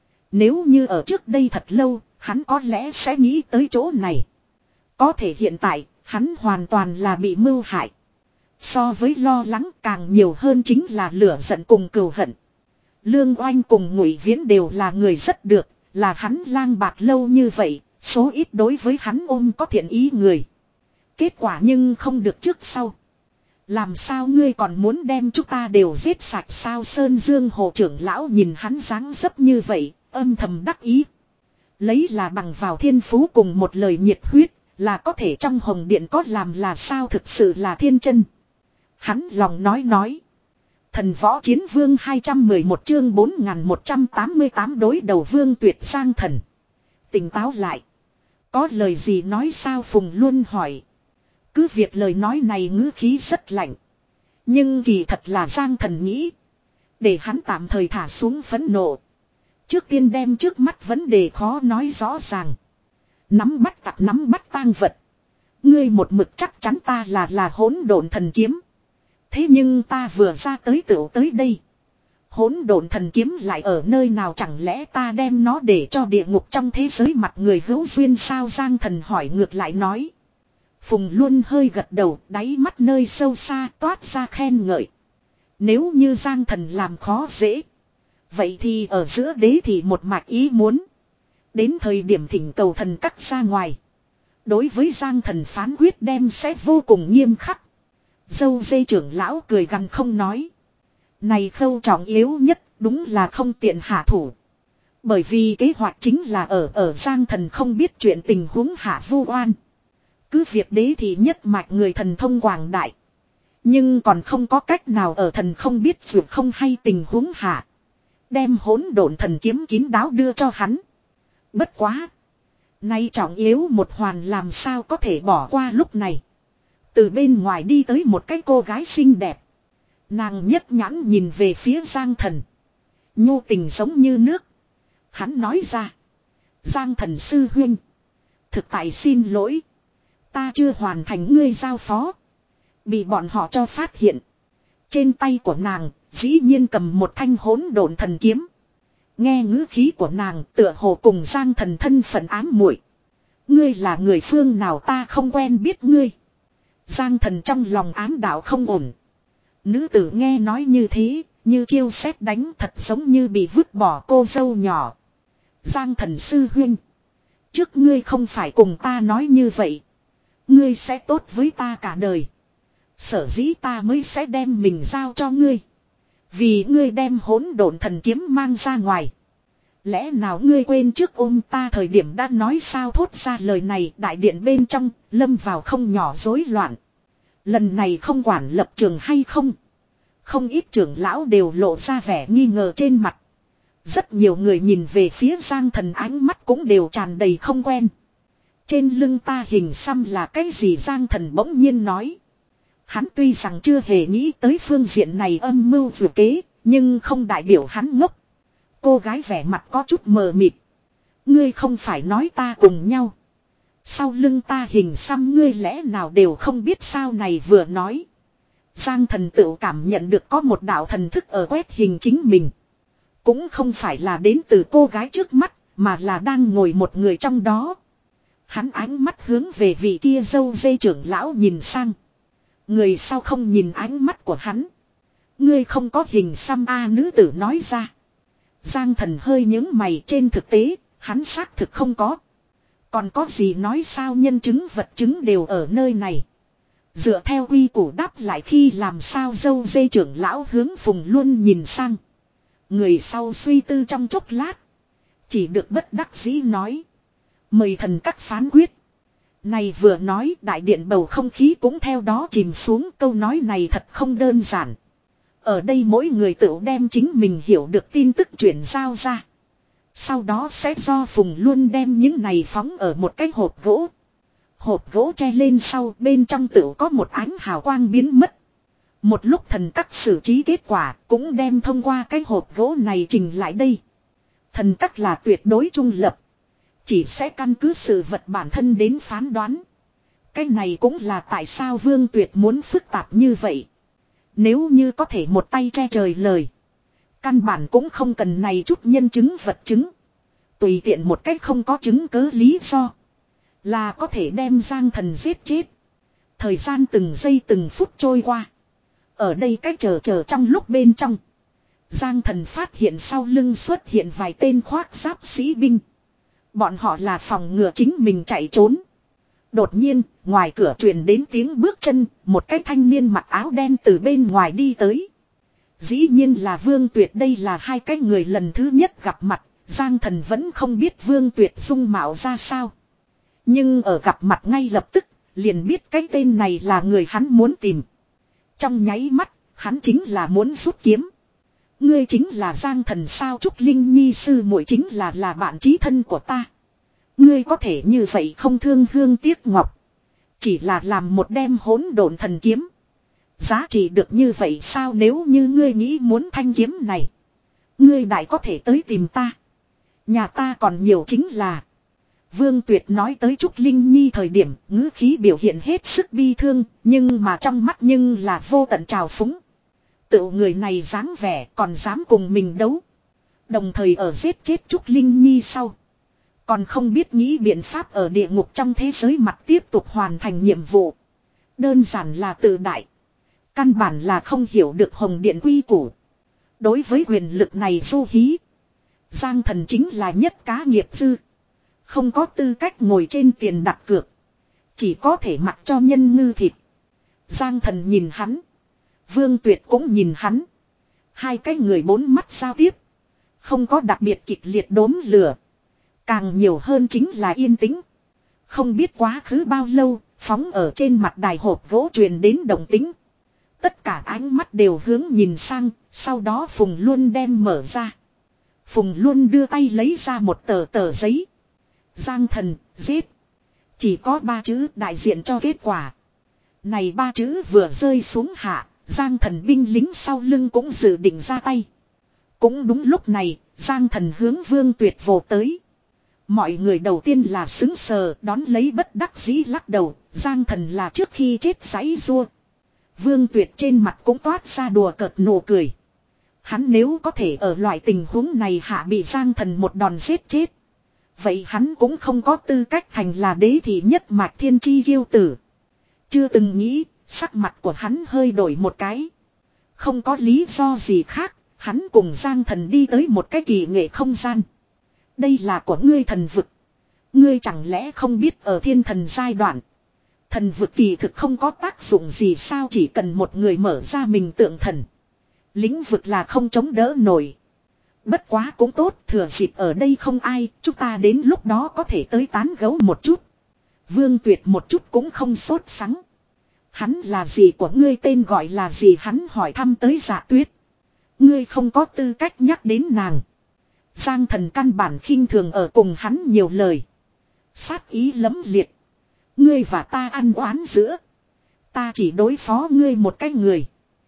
Nếu như ở trước đây thật lâu, hắn có lẽ sẽ nghĩ tới chỗ này. Có thể hiện tại, hắn hoàn toàn là bị mưu hại. So với lo lắng càng nhiều hơn chính là lửa giận cùng cừu hận. Lương Oanh cùng Ngụy Viễn đều là người rất được, là hắn lang bạt lâu như vậy, số ít đối với hắn ôm có thiện ý người. Kết quả nhưng không được trước sau. Làm sao ngươi còn muốn đem chúng ta đều giết sạch sao? Sơn Dương Hồ trưởng lão nhìn hắn dáng dấp như vậy, âm thầm đắc ý. Lấy là bằng vào thiên phú cùng một lời nhiệt huyết, là có thể trong hồng điện có làm là sao, thực sự là thiên chân. Hắn lòng nói nói. Thần võ chiến vương hai trăm mười một chương bốn nghìn một trăm tám mươi tám đối đầu Vương Tuyệt Giang Thần. Tỉnh táo lại. Có lời gì nói sao? Phùng Luân hỏi. Cứ việc lời nói này ngữ khí rất lạnh. Nhưng kỳ thật là Giang Thần nghĩ. Để hắn tạm thời thả xuống phẫn nộ. Trước tiên đem trước mắt vấn đề khó nói rõ ràng. Nắm bắt tặc nắm bắt tang vật. Ngươi một mực chắc chắn ta là là hỗn độn thần kiếm. Thế nhưng ta vừa ra tới tựu tới đây. Hỗn độn thần kiếm lại ở nơi nào, chẳng lẽ ta đem nó để cho địa ngục trong thế giới mặt người hữu duyên sao? Giang Thần hỏi ngược lại nói. Phùng Luân hơi gật đầu, đáy mắt nơi sâu xa toát ra khen ngợi. Nếu như Giang Thần làm khó dễ, vậy thì ở giữa đế thì một mạch ý muốn. Đến thời điểm thỉnh cầu thần cắt ra ngoài. Đối với Giang Thần phán quyết đem sẽ vô cùng nghiêm khắc. Dâu dây trưởng lão cười gằn không nói. Này khâu trọng yếu nhất đúng là không tiện hạ thủ. Bởi vì kế hoạch chính là ở ở Giang Thần không biết chuyện tình huống hạ vu oan. Cứ việc đế thì nhất mạch người thần thông quảng đại. Nhưng còn không có cách nào ở thần không biết vượt không hay tình huống hạ. Đem hỗn độn thần kiếm kín đáo đưa cho hắn. Bất quá. Nay trọng yếu một hoàn làm sao có thể bỏ qua lúc này. Từ bên ngoài đi tới một cái cô gái xinh đẹp. Nàng nhất nhãn nhìn về phía Giang Thần. Nhu tình giống như nước. Hắn nói ra. Giang Thần sư huynh. Thực tại xin lỗi. Ta chưa hoàn thành ngươi giao phó. Bị bọn họ cho phát hiện. Trên tay của nàng dĩ nhiên cầm một thanh hỗn độn thần kiếm. Nghe ngữ khí của nàng tựa hồ cùng Giang Thần thân phận ám muội. Ngươi là người phương nào, ta không quen biết ngươi. Giang Thần trong lòng ám đạo không ổn. Nữ tử nghe nói như thế, như chiêu sét đánh, thật giống như bị vứt bỏ cô dâu nhỏ. Giang Thần sư huynh. Trước ngươi không phải cùng ta nói như vậy. Ngươi sẽ tốt với ta cả đời. Sở dĩ ta mới sẽ đem mình giao cho ngươi. Vì ngươi đem hỗn độn thần kiếm mang ra ngoài. Lẽ nào ngươi quên trước ôm ta thời điểm đã nói sao? Thốt ra lời này, đại điện bên trong lâm vào không nhỏ rối loạn. Lần này không quản lập trường hay không, không ít trưởng lão đều lộ ra vẻ nghi ngờ trên mặt. Rất nhiều người nhìn về phía Giang Thần ánh mắt cũng đều tràn đầy không quen. Trên lưng ta hình xăm là cái gì? Giang Thần bỗng nhiên nói. Hắn tuy rằng chưa hề nghĩ tới phương diện này âm mưu vừa kế, nhưng không đại biểu hắn ngốc. Cô gái vẻ mặt có chút mờ mịt. Ngươi không phải nói ta cùng nhau. Sau lưng ta hình xăm ngươi lẽ nào đều không biết sao? Này vừa nói. Giang Thần tự cảm nhận được có một đạo thần thức ở quét hình chính mình. Cũng không phải là đến từ cô gái trước mắt, mà là đang ngồi một người trong đó. Hắn ánh mắt hướng về vị kia dâu dây trưởng lão nhìn sang. Người sau không nhìn ánh mắt của hắn. Ngươi không có hình xăm a? Nữ tử nói ra. Giang Thần hơi nhướng mày, trên thực tế, hắn xác thực không có. Còn có gì nói sao? Nhân chứng vật chứng đều ở nơi này. Dựa theo quy củ đáp lại khi làm sao dâu dê trưởng lão hướng Phùng Luân nhìn sang. Người sau suy tư trong chốc lát. Chỉ được bất đắc dĩ nói. Mời thần các phán quyết. Này vừa nói đại điện bầu không khí cũng theo đó chìm xuống, câu nói này thật không đơn giản. Ở đây mỗi người tự đem chính mình hiểu được tin tức chuyển giao ra. Sau đó sẽ do Phùng Luân đem những này phóng ở một cái hộp gỗ. Hộp gỗ che lên sau, bên trong tự có một ánh hào quang biến mất. Một lúc thần các xử trí kết quả cũng đem thông qua cái hộp gỗ này trình lại đây. Thần các là tuyệt đối trung lập. Chỉ sẽ căn cứ sự vật bản thân đến phán đoán. Cái này cũng là tại sao Vương Tuyệt muốn phức tạp như vậy. Nếu như có thể một tay che trời lời. Căn bản cũng không cần này chút nhân chứng vật chứng. Tùy tiện một cách không có chứng cớ lý do. Là có thể đem Giang Thần giết chết. Thời gian từng giây từng phút trôi qua. Ở đây cách chờ chờ trong lúc bên trong. Giang Thần phát hiện sau lưng xuất hiện vài tên khoác giáp sĩ binh. Bọn họ là phòng ngừa chính mình chạy trốn. Đột nhiên, ngoài cửa truyền đến tiếng bước chân, một cái thanh niên mặc áo đen từ bên ngoài đi tới. Dĩ nhiên là Vương Tuyệt, đây là hai cái người lần thứ nhất gặp mặt, Giang Thần vẫn không biết Vương Tuyệt dung mạo ra sao. Nhưng ở gặp mặt ngay lập tức, liền biết cái tên này là người hắn muốn tìm. Trong nháy mắt, hắn chính là muốn rút kiếm. Ngươi chính là Giang Thần sao? Trúc Linh Nhi sư muội chính là là bạn chí thân của ta. Ngươi có thể như vậy không thương hương tiếc ngọc. Chỉ là làm một đem hỗn độn thần kiếm. Giá trị được như vậy sao? Nếu như ngươi nghĩ muốn thanh kiếm này, ngươi đại có thể tới tìm ta. Nhà ta còn nhiều chính là. Vương Tuyệt nói tới Trúc Linh Nhi thời điểm ngữ khí biểu hiện hết sức bi thương, nhưng mà trong mắt nhưng là vô tận trào phúng. Tự người này dáng vẻ còn dám cùng mình đấu. Đồng thời ở giết chết Trúc Linh Nhi sau, còn không biết nghĩ biện pháp ở địa ngục trong thế giới mặt tiếp tục hoàn thành nhiệm vụ. Đơn giản là tự đại. Căn bản là không hiểu được Hồng Điện quy củ. Đối với quyền lực này du hí, Giang Thần chính là nhất cá nghiệp dư. Không có tư cách ngồi trên tiền đặt cược. Chỉ có thể mặc cho nhân ngư thịt. Giang Thần nhìn hắn. Vương Tuyệt cũng nhìn hắn. Hai cái người bốn mắt giao tiếp. Không có đặc biệt kịch liệt đốm lửa. Càng nhiều hơn chính là yên tĩnh. Không biết quá khứ bao lâu, phóng ở trên mặt đài hộp gỗ truyền đến động tĩnh. Tất cả ánh mắt đều hướng nhìn sang, sau đó Phùng Luân đem mở ra. Phùng Luân đưa tay lấy ra một tờ tờ giấy. Giang Thần, giết. Chỉ có ba chữ đại diện cho kết quả. Này ba chữ vừa rơi xuống hạ, Giang Thần binh lính sau lưng cũng dự định ra tay. Cũng đúng lúc này, Giang Thần hướng Vương Tuyệt vồ tới. Mọi người đầu tiên là xứng sờ, đón lấy bất đắc dĩ lắc đầu. Giang Thần là trước khi chết giãy giụa. Vương Tuyệt trên mặt cũng toát ra đùa cợt nụ cười. Hắn nếu có thể ở loại tình huống này hạ bị Giang Thần một đòn giết chết, vậy hắn cũng không có tư cách thành là đế thị nhất mạch thiên chi kiêu tử. Chưa từng nghĩ, sắc mặt của hắn hơi đổi một cái. Không có lý do gì khác, hắn cùng Giang Thần đi tới một cái kỳ nghệ không gian. Đây là của ngươi thần vực. Ngươi chẳng lẽ không biết ở thiên thần giai đoạn, thần vực kỳ thực không có tác dụng gì sao? Chỉ cần một người mở ra mình tượng thần, lĩnh vực là không chống đỡ nổi. Bất quá cũng tốt, thừa dịp ở đây không ai, chúng ta đến lúc đó có thể tới tán gẫu một chút. Vương Tuyệt một chút cũng không sốt sắng. Hắn là gì của ngươi, tên gọi là gì? Hắn hỏi thăm tới Dạ Tuyết. Ngươi không có tư cách nhắc đến nàng. Giang Thần căn bản khinh thường ở cùng hắn nhiều lời. Sát ý lẫm liệt. Ngươi và ta ăn oán giữa. Ta chỉ đối phó ngươi một cái người.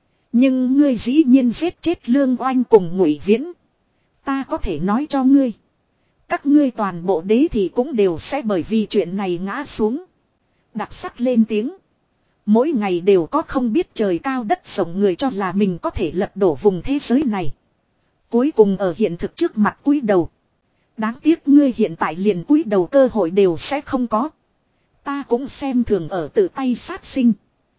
Nhưng ngươi dĩ nhiên giết chết Lương Oanh cùng Ngụy Viễn. Ta có thể nói cho ngươi, các ngươi toàn bộ đế thì cũng đều sẽ bởi vì chuyện này ngã xuống. Đặc sắc lên tiếng. Mỗi ngày đều có không biết trời cao đất rộng người cho là mình có thể lật đổ vùng thế giới này. Cuối cùng ở hiện thực trước mặt cúi đầu. Đáng tiếc ngươi hiện tại liền cúi đầu cơ hội đều sẽ không có. Ta cũng xem thường ở tự tay sát sinh.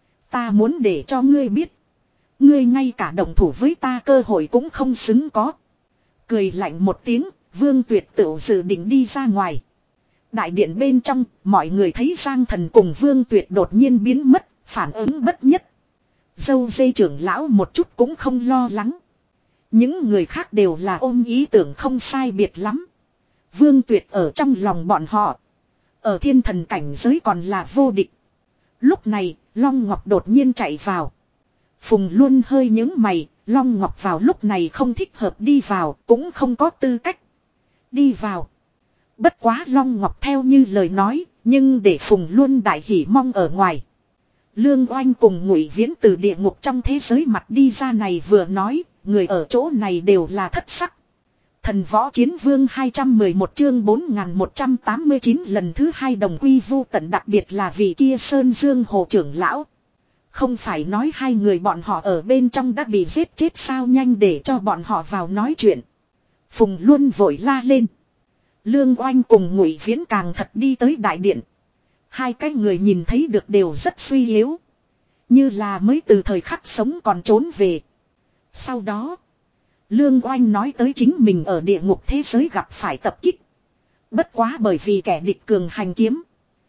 Ta muốn để cho ngươi biết, ngươi ngay cả động thủ với ta cơ hội cũng không xứng có. Cười lạnh một tiếng, Vương Tuyệt tự dự định đi ra ngoài. Đại điện bên trong, mọi người thấy Giang Thần cùng Vương Tuyệt đột nhiên biến mất, Phản ứng bất nhất. Dâu dây trưởng lão một chút cũng không lo lắng. Những người khác đều là ôm ý tưởng không sai biệt lắm. Vương Tuyệt ở trong lòng bọn họ. Ở thiên thần cảnh giới còn là vô địch. Lúc này, Long Ngọc đột nhiên chạy vào. Phùng luôn hơi nhướng mày, Long Ngọc vào lúc này không thích hợp đi vào, cũng không có tư cách đi vào. Bất quá Long Ngọc theo như lời nói, nhưng để Phùng luôn đại hỉ mong ở ngoài. Lương Oanh cùng Ngụy Viễn từ địa ngục trong thế giới mặt đi ra này vừa nói, người ở chỗ này đều là thất sắc. Thần võ chiến vương hai trăm mười một chương bốn nghìn một trăm tám mươi chín lần thứ hai đồng quy vu tận, đặc biệt là vị kia Sơn Dương Hồ trưởng lão. Không phải nói hai người bọn họ ở bên trong đã bị giết chết sao, nhanh để cho bọn họ vào nói chuyện. Phùng luôn vội la lên. Lương Oanh cùng Ngụy Viễn càng thật đi tới đại điện. Hai cái người nhìn thấy được đều rất suy yếu. Như là mới từ thời khắc sống còn trốn về. Sau đó, Lương Oanh nói tới chính mình ở địa ngục thế giới gặp phải tập kích. Bất quá bởi vì kẻ địch cường hành kiếm,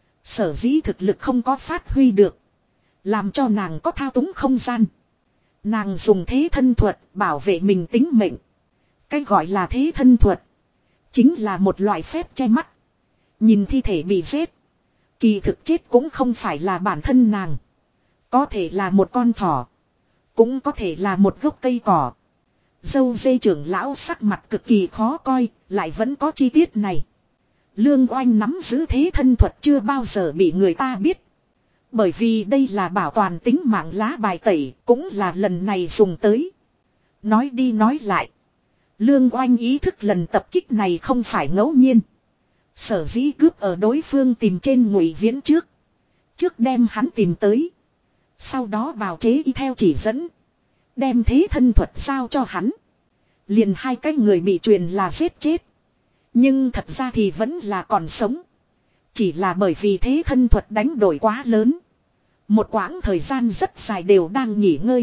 sở dĩ thực lực không có phát huy được, làm cho nàng có thao túng không gian. Nàng dùng thế thân thuật bảo vệ mình tính mệnh. Cái gọi là thế thân thuật chính là một loại phép che mắt. Nhìn thi thể bị giết, kỳ thực chết cũng không phải là bản thân nàng. Có thể là một con thỏ, cũng có thể là một gốc cây cỏ. Dâu dây trưởng lão sắc mặt cực kỳ khó coi, lại vẫn có chi tiết này. Lương Oanh nắm giữ thế thân thuật chưa bao giờ bị người ta biết. Bởi vì đây là bảo toàn tính mạng lá bài tẩy, cũng là lần này dùng tới. Nói đi nói lại, Lương Oanh ý thức lần tập kích này không phải ngẫu nhiên. Sở dĩ cướp ở đối phương tìm trên Ngụy Viễn trước. Trước đem hắn tìm tới. Sau đó bào chế y theo chỉ dẫn. Đem thế thân thuật giao cho hắn. Liền hai cái người bị truyền là giết chết. Nhưng thật ra thì vẫn là còn sống. Chỉ là bởi vì thế thân thuật đánh đổi quá lớn. Một quãng thời gian rất dài đều đang nghỉ ngơi.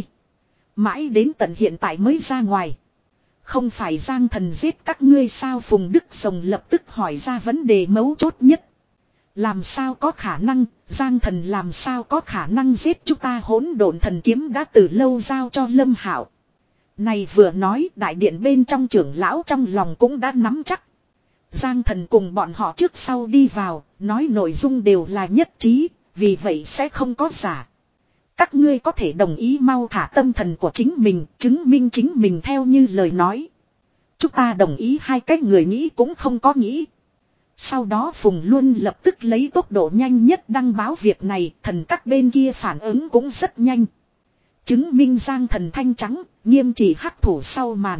Mãi đến tận hiện tại mới ra ngoài. Không phải Giang Thần giết các ngươi sao? Phùng Đức Rồng lập tức hỏi ra vấn đề mấu chốt nhất. Làm sao có khả năng, Giang Thần làm sao có khả năng giết chúng ta? Hỗn độn thần kiếm đã từ lâu giao cho Lâm Hạo. Này vừa nói, đại điện bên trong trưởng lão trong lòng cũng đã nắm chắc. Giang Thần cùng bọn họ trước sau đi vào, nói nội dung đều là nhất trí, vì vậy sẽ không có giả. Các ngươi có thể đồng ý mau thả tâm thần của chính mình, chứng minh chính mình theo như lời nói. Chúng ta đồng ý, hai cái người nghĩ cũng không có nghĩ. Sau đó Phùng Luân lập tức lấy tốc độ nhanh nhất đăng báo việc này, thần các bên kia phản ứng cũng rất nhanh. Chứng minh Giang Thần thanh trắng, nghiêm trị hắc thủ sau màn.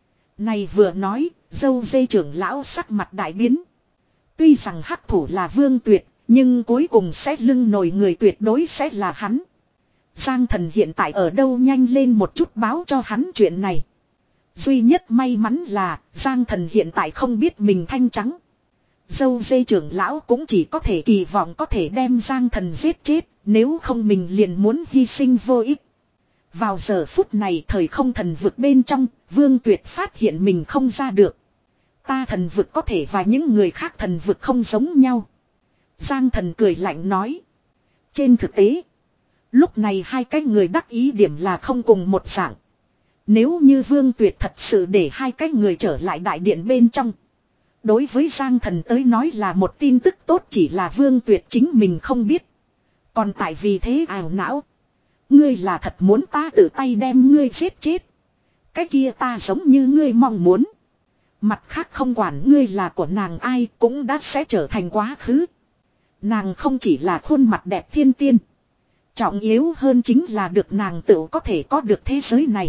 Này vừa nói, dâu dây trưởng lão sắc mặt đại biến. Tuy rằng hắc thủ là Vương Tuyệt, nhưng cuối cùng sẽ lưng nổi người tuyệt đối sẽ là hắn. Giang Thần hiện tại ở đâu, nhanh lên một chút báo cho hắn chuyện này. Duy nhất may mắn là Giang Thần hiện tại không biết mình thanh trắng. Dâu dây trưởng lão cũng chỉ có thể kỳ vọng có thể đem Giang Thần giết chết, nếu không mình liền muốn hy sinh vô ích. Vào giờ phút này thời không thần vực bên trong, Vương Tuyệt phát hiện mình không ra được. Ta thần vực có thể và những người khác thần vực không giống nhau. Giang Thần cười lạnh nói. Trên thực tế, lúc này hai cái người đắc ý điểm là không cùng một dạng. Nếu như Vương Tuyệt thật sự để hai cái người trở lại đại điện bên trong, đối với Giang Thần tới nói là một tin tức tốt, chỉ là Vương Tuyệt chính mình không biết. Còn tại vì thế ảo não. Ngươi là thật muốn ta tự tay đem ngươi giết chết. Cái kia ta giống như ngươi mong muốn. Mặt khác không quản ngươi là của nàng ai cũng đã sẽ trở thành quá khứ. Nàng không chỉ là khuôn mặt đẹp thiên tiên. Trọng yếu hơn chính là được nàng tự có thể có được thế giới này.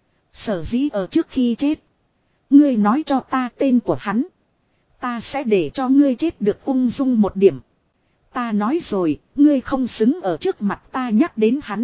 Sở dĩ ở trước khi chết, ngươi nói cho ta tên của hắn, ta sẽ để cho ngươi chết được ung dung một điểm. Ta nói rồi, ngươi không xứng ở trước mặt ta nhắc đến hắn.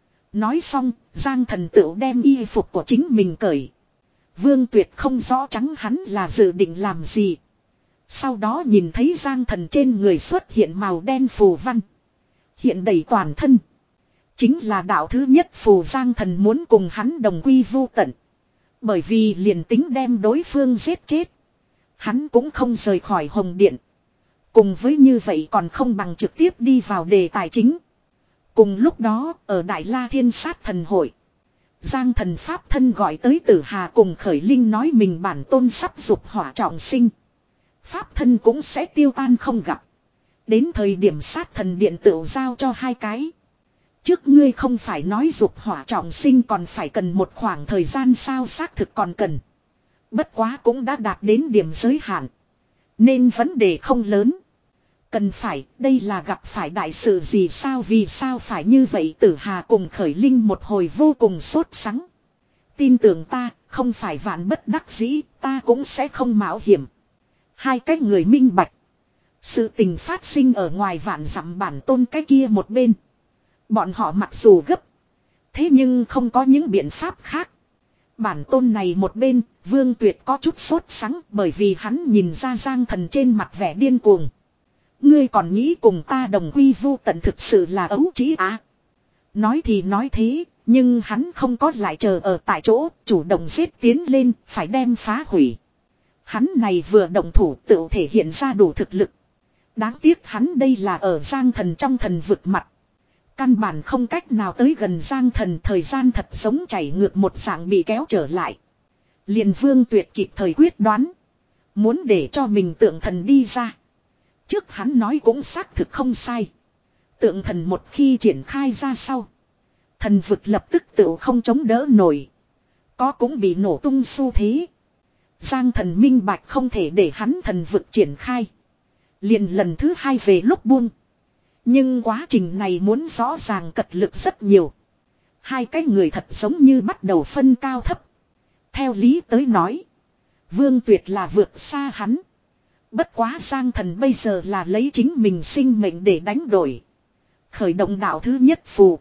Nói xong, Giang Thần tựu đem y phục của chính mình cởi. Vương Tuyệt không rõ trắng hắn là dự định làm gì. Sau đó nhìn thấy Giang Thần trên người xuất hiện màu đen phù văn, hiện đầy toàn thân. Chính là đạo thứ nhất phù Giang Thần muốn cùng hắn đồng quy vu tận. Bởi vì liền tính đem đối phương giết chết, hắn cũng không rời khỏi Hồng Điện. Cùng với như vậy còn không bằng trực tiếp đi vào đề tài chính. Cùng lúc đó, ở Đại La Thiên Sát Thần Hội. Giang thần pháp thân gọi tới Tử Hà cùng Khởi Linh nói mình bản tôn sắp dục hỏa trọng sinh. Pháp thân cũng sẽ tiêu tan không gặp. Đến thời điểm sát thần điện tựu giao cho hai cái. Trước ngươi không phải nói dục hỏa trọng sinh còn phải cần một khoảng thời gian sao, xác thực còn cần. Bất quá cũng đã đạt đến điểm giới hạn. Nên vấn đề không lớn. Cần phải, đây là gặp phải đại sự gì sao, vì sao phải như vậy? Tử Hà cùng Khởi Linh một hồi vô cùng sốt sắng. Tin tưởng ta, không phải vạn bất đắc dĩ, ta cũng sẽ không mạo hiểm. Hai cái người minh bạch. Sự tình phát sinh ở ngoài vạn dặm bản tôn cái kia một bên. Bọn họ mặc dù gấp. Thế nhưng không có những biện pháp khác. Bản tôn này một bên, Vương Tuyệt có chút sốt sắng bởi vì hắn nhìn ra Giang thần trên mặt vẻ điên cuồng. Ngươi còn nghĩ cùng ta đồng quy vu tận, thực sự là ấu trĩ á. Nói thì nói thế, nhưng hắn không có lại chờ ở tại chỗ, chủ động giết tiến lên, phải đem phá hủy. Hắn này vừa động thủ tự thể hiện ra đủ thực lực. Đáng tiếc hắn đây là ở Giang thần trong thần vực mặt. Căn bản không cách nào tới gần Giang thần, thời gian thật giống chảy ngược một dạng bị kéo trở lại. Liền Vương Tuyệt kịp thời quyết đoán. Muốn để cho mình tượng thần đi ra. Trước hắn nói cũng xác thực không sai. Tượng thần một khi triển khai ra sau. Thần vực lập tức tự không chống đỡ nổi. Có cũng bị nổ tung xu thế. Giang thần minh bạch không thể để hắn thần vực triển khai. Liền lần thứ hai về lúc buông. Nhưng quá trình này muốn rõ ràng cật lực rất nhiều. Hai cái người thật giống như bắt đầu phân cao thấp. Theo lý tới nói. Vương Tuyệt là vượt xa hắn. Bất quá Giang thần bây giờ là lấy chính mình sinh mệnh để đánh đổi. Khởi động đạo thứ nhất phù.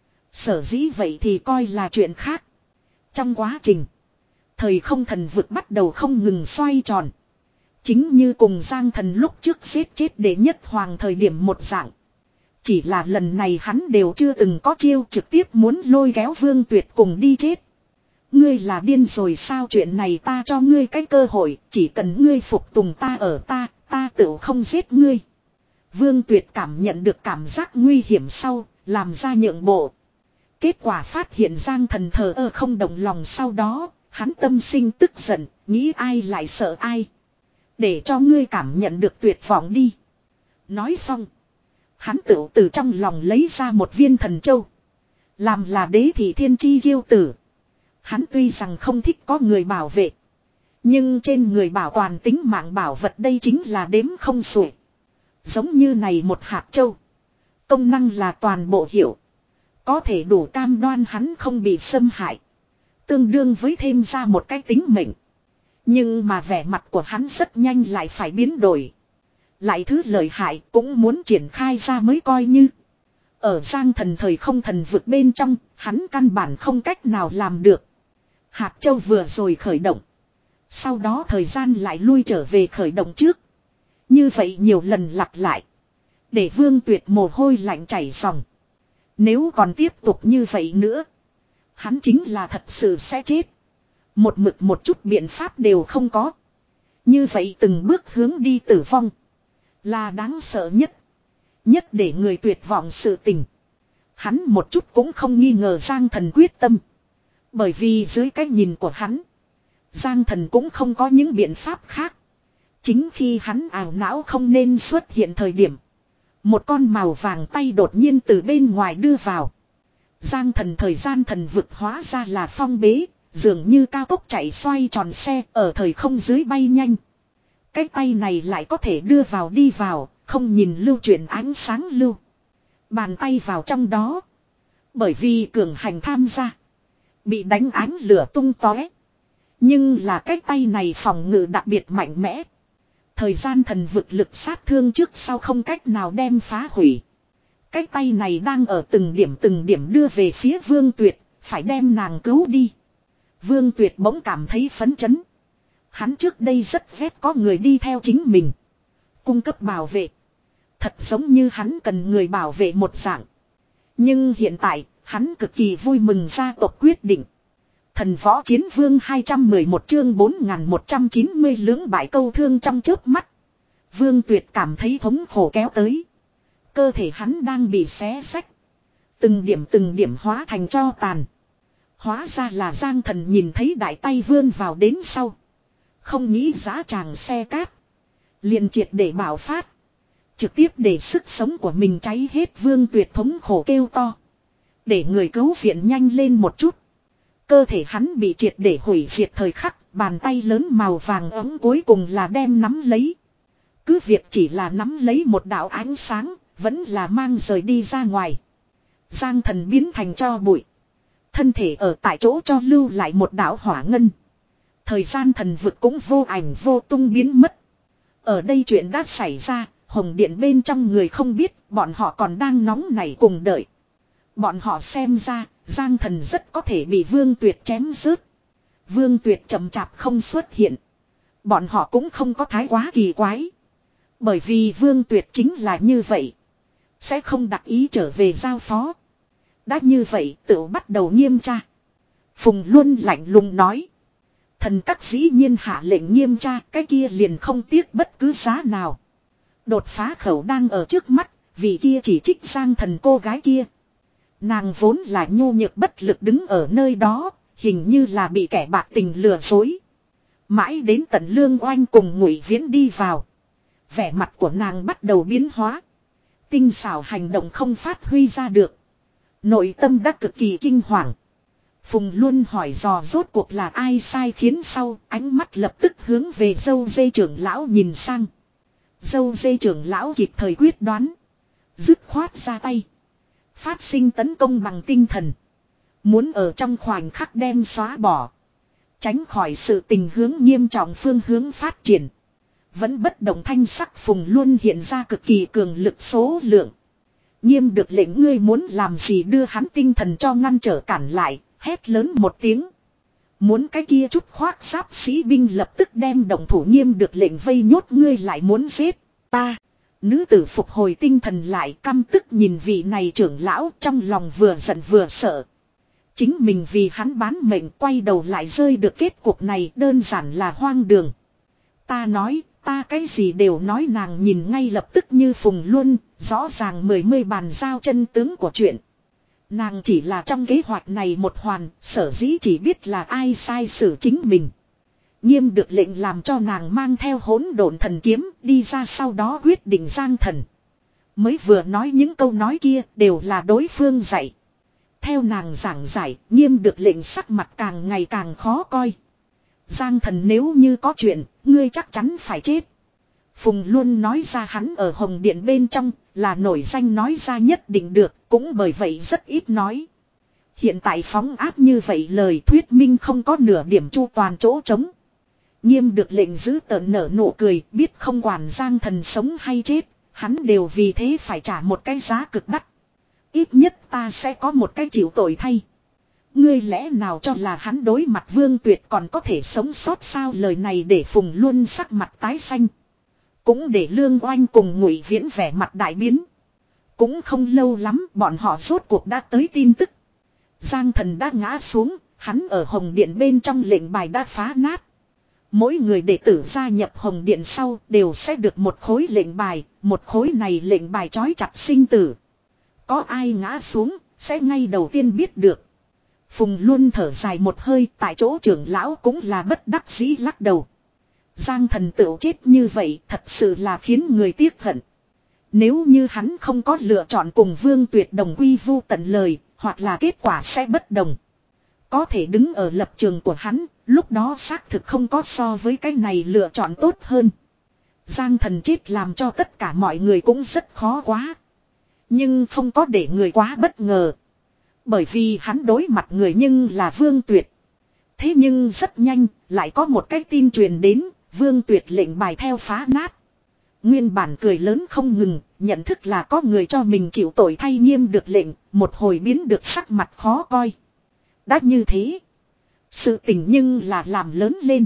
Sở dĩ vậy thì coi là chuyện khác. Trong quá trình. Thời không thần vực bắt đầu không ngừng xoay tròn. Chính như cùng Giang thần lúc trước giết chết đệ nhất hoàng thời điểm một dạng. Chỉ là lần này hắn đều chưa từng có chiêu trực tiếp muốn lôi kéo Vương Tuyệt cùng đi chết. Ngươi là điên rồi sao, chuyện này ta cho ngươi cái cơ hội, chỉ cần ngươi phục tùng ta ở ta, ta tự không giết ngươi. Vương Tuyệt cảm nhận được cảm giác nguy hiểm sau, làm ra nhượng bộ. Kết quả phát hiện Giang thần thờ ơ không động lòng, sau đó, hắn tâm sinh tức giận, nghĩ ai lại sợ ai. Để cho ngươi cảm nhận được tuyệt vọng đi. Nói xong. Hắn tự từ trong lòng lấy ra một viên thần châu. Làm là đế thị thiên chi kiêu tử. Hắn tuy rằng không thích có người bảo vệ. Nhưng trên người bảo toàn tính mạng bảo vật đây chính là đếm không xuể. Giống như này một hạt châu. Công năng là toàn bộ hiệu. Có thể đủ cam đoan hắn không bị xâm hại. Tương đương với thêm ra một cái tính mệnh. Nhưng mà vẻ mặt của hắn rất nhanh lại phải biến đổi. Lại thứ lợi hại cũng muốn triển khai ra mới coi như. Ở Giang thần thời không thần vực bên trong, hắn căn bản không cách nào làm được. Hạt châu vừa rồi khởi động. Sau đó thời gian lại lui trở về khởi động trước. Như vậy nhiều lần lặp lại. Để Vương Tuyệt mồ hôi lạnh chảy ròng. Nếu còn tiếp tục như vậy nữa. Hắn chính là thật sự sẽ chết. Một mực một chút biện pháp đều không có. Như vậy từng bước hướng đi tử vong. Là đáng sợ nhất. Nhất để người tuyệt vọng sự tình. Hắn một chút cũng không nghi ngờ Giang thần quyết tâm. Bởi vì dưới cái nhìn của hắn. Giang thần cũng không có những biện pháp khác. Chính khi hắn ảo não không nên xuất hiện thời điểm. Một con màu vàng tay đột nhiên từ bên ngoài đưa vào. Giang thần thời gian thần vực hóa ra là phong bế. Dường như cao tốc chạy xoay tròn xe ở thời không dưới bay nhanh. Cái tay này lại có thể đưa vào đi vào, không nhìn lưu chuyển ánh sáng lưu. Bàn tay vào trong đó. Bởi vì cường hành tham gia. Bị đánh ánh lửa tung tóe. Nhưng là cái tay này phòng ngự đặc biệt mạnh mẽ. Thời gian thần vực lực sát thương trước sau không cách nào đem phá hủy. Cái tay này đang ở từng điểm từng điểm đưa về phía Vương Tuyệt, phải đem nàng cứu đi. Vương Tuyệt bỗng cảm thấy phấn chấn. Hắn trước đây rất ghét có người đi theo chính mình. Cung cấp bảo vệ. Thật giống như hắn cần người bảo vệ một dạng. Nhưng hiện tại, hắn cực kỳ vui mừng gia tộc quyết định. Thần võ chiến vương hai trăm mười một chương bốn nghìn một trăm chín mươi lưỡng bại câu thương trong chớp mắt. Vương Tuyệt cảm thấy thống khổ kéo tới. Cơ thể hắn đang bị xé xách. Từng điểm từng điểm hóa thành tro tàn. Hóa ra là Giang Thần nhìn thấy đại tay vươn vào đến sau. Không nghĩ giá tràng xe cát. Liền triệt để bảo phát. Trực tiếp để sức sống của mình cháy hết. Vương Tuyệt thống khổ kêu to. Để người cứu viện nhanh lên một chút. Cơ thể hắn bị triệt để hủy diệt thời khắc. Bàn tay lớn màu vàng ấm cuối cùng là đem nắm lấy. Cứ việc chỉ là nắm lấy một đạo ánh sáng. Vẫn là mang rời đi ra ngoài. Giang Thần biến thành tro bụi. Thân thể ở tại chỗ cho lưu lại một đạo hỏa ngân. Thời gian thần vực cũng vô ảnh vô tung biến mất. Ở đây chuyện đã xảy ra. Hồng điện bên trong người không biết. Bọn họ còn đang nóng nảy cùng đợi. Bọn họ xem ra. Giang Thần rất có thể bị Vương Tuyệt chém rớt. Vương Tuyệt chậm chạp không xuất hiện. Bọn họ cũng không có thái quá kỳ quái. Bởi vì Vương Tuyệt chính là như vậy. Sẽ không đặc ý trở về giao phó. Đã như vậy tự bắt đầu nghiêm tra. Phùng Luân lạnh lùng nói. Thần các dĩ nhiên hạ lệnh nghiêm tra. Cái kia liền không tiếc bất cứ giá nào. Đột phá khẩu đang ở trước mắt. Vì kia chỉ trích Giang Thần cô gái kia. Nàng vốn là nhu nhược bất lực đứng ở nơi đó. Hình như là bị kẻ bạc tình lừa dối. Mãi đến tận Lương Oanh cùng Ngụy Viễn đi vào. Vẻ mặt của nàng bắt đầu biến hóa. Tinh xảo hành động không phát huy ra được. Nội tâm đã cực kỳ kinh hoàng. Phùng Luân hỏi dò rốt cuộc là ai sai khiến sau. Ánh mắt lập tức hướng về dâu dây trưởng lão nhìn sang. Dâu dây trưởng lão kịp thời quyết đoán. Dứt khoát ra tay. Phát sinh tấn công bằng tinh thần. Muốn ở trong khoảnh khắc đem xóa bỏ. Tránh khỏi sự tình hướng nghiêm trọng phương hướng phát triển. Vẫn bất động thanh sắc Phùng Luân hiện ra cực kỳ cường lực số lượng. Nghiêm được lệnh ngươi muốn làm gì đưa hắn tinh thần cho ngăn trở cản lại, hét lớn một tiếng. Muốn cái kia chút khoác giáp sĩ binh lập tức đem động thủ Nghiêm được lệnh vây nhốt ngươi lại muốn giết ta. Nữ tử phục hồi tinh thần lại căm tức nhìn vị này trưởng lão trong lòng vừa giận vừa sợ. Chính mình vì hắn bán mệnh quay đầu lại rơi được kết cục này đơn giản là hoang đường. Ta nói, ta cái gì đều nói nàng nhìn ngay lập tức như Phùng Luân, rõ ràng mười mươi bàn giao chân tướng của chuyện. Nàng chỉ là trong kế hoạch này một hoàn, sở dĩ chỉ biết là ai sai xử chính mình. Nghiêm được lệnh làm cho nàng mang theo hỗn độn thần kiếm đi ra sau đó quyết định Giang Thần. Mới vừa nói những câu nói kia đều là đối phương dạy. Theo nàng giảng giải, Nghiêm được lệnh sắc mặt càng ngày càng khó coi. Giang Thần nếu như có chuyện, ngươi chắc chắn phải chết. Phùng Luân nói ra hắn ở Hồng Điện bên trong là nổi danh nói ra nhất định được, cũng bởi vậy rất ít nói. Hiện tại phóng áp như vậy lời thuyết minh không có nửa điểm chu toàn chỗ trống. Nghiêm được lệnh giữ tợn nở nụ cười, biết không quản Giang Thần sống hay chết, hắn đều vì thế phải trả một cái giá cực đắt. Ít nhất ta sẽ có một cái chịu tội thay. Ngươi lẽ nào cho là hắn đối mặt Vương Tuyệt còn có thể sống sót sao? Lời này để Phùng Luân sắc mặt tái xanh. Cũng để Lương Oanh cùng Ngụy Viễn vẻ mặt đại biến. Cũng không lâu lắm bọn họ rốt cuộc đã tới tin tức. Giang Thần đã ngã xuống, hắn ở Hồng Điện bên trong lệnh bài đã phá nát. Mỗi người đệ tử gia nhập Hồng Điện sau đều sẽ được một khối lệnh bài, một khối này lệnh bài trói chặt sinh tử. Có ai ngã xuống, sẽ ngay đầu tiên biết được. Phùng Luân thở dài một hơi, tại chỗ trưởng lão cũng là bất đắc dĩ lắc đầu. Giang Thần tựu chết như vậy thật sự là khiến người tiếc hận. Nếu như hắn không có lựa chọn cùng Vương Tuyệt đồng quy vu tận lời, hoặc là kết quả sẽ bất đồng. Có thể đứng ở lập trường của hắn, lúc đó xác thực không có so với cái này lựa chọn tốt hơn. Giang Thần chết làm cho tất cả mọi người cũng rất khó quá. Nhưng không có để người quá bất ngờ. Bởi vì hắn đối mặt người nhưng là Vương Tuyệt. Thế nhưng rất nhanh, lại có một cái tin truyền đến, Vương Tuyệt lệnh bài theo phá nát. Nguyên bản cười lớn không ngừng, nhận thức là có người cho mình chịu tội thay Nghiêm được lệnh, một hồi biến được sắc mặt khó coi. Đã như thế, sự tình nhưng là làm lớn lên.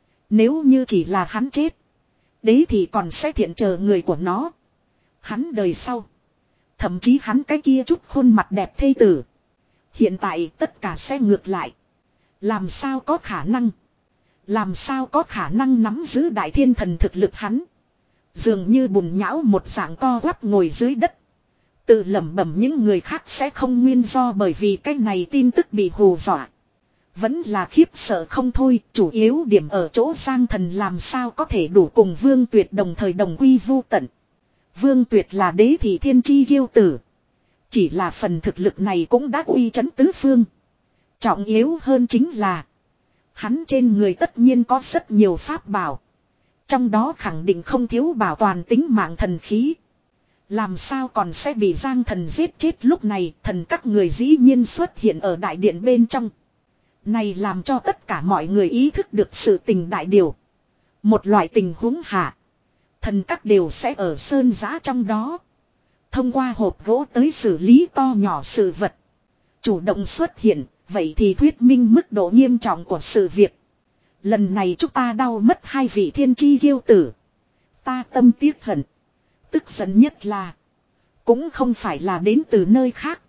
Nếu như chỉ là hắn chết, đế thì còn sẽ thiện chờ người của nó. Hắn đời sau, thậm chí hắn cái kia chút khuôn mặt đẹp thê tử. Hiện tại tất cả sẽ ngược lại. Làm sao có khả năng? Làm sao có khả năng nắm giữ đại thiên thần thực lực hắn? Dường như bùn nhão một dạng to quắp ngồi dưới đất. Tự lẩm bẩm những người khác sẽ không nguyên do bởi vì cái này tin tức bị hù dọa. Vẫn là khiếp sợ không thôi, chủ yếu điểm ở chỗ Giang Thần làm sao có thể đủ cùng Vương Tuyệt đồng thời đồng quy vu tận. Vương Tuyệt là đế thị thiên chi kiêu tử. Chỉ là phần thực lực này cũng đã uy chấn tứ phương. Trọng yếu hơn chính là hắn trên người tất nhiên có rất nhiều pháp bảo. Trong đó khẳng định không thiếu bảo toàn tính mạng thần khí. Làm sao còn sẽ bị Giang Thần giết chết lúc này, thần các người dĩ nhiên xuất hiện ở đại điện bên trong. Này làm cho tất cả mọi người ý thức được sự tình đại điều. Một loại tình huống hạ. Thần các đều sẽ ở sơn giã trong đó. Thông qua hộp gỗ tới xử lý to nhỏ sự vật. Chủ động xuất hiện, vậy thì thuyết minh mức độ nghiêm trọng của sự việc. Lần này chúng ta đau mất hai vị thiên chi kiêu tử. Ta tâm tiếc hận. Tức giận nhất là. Cũng không phải là đến từ nơi khác.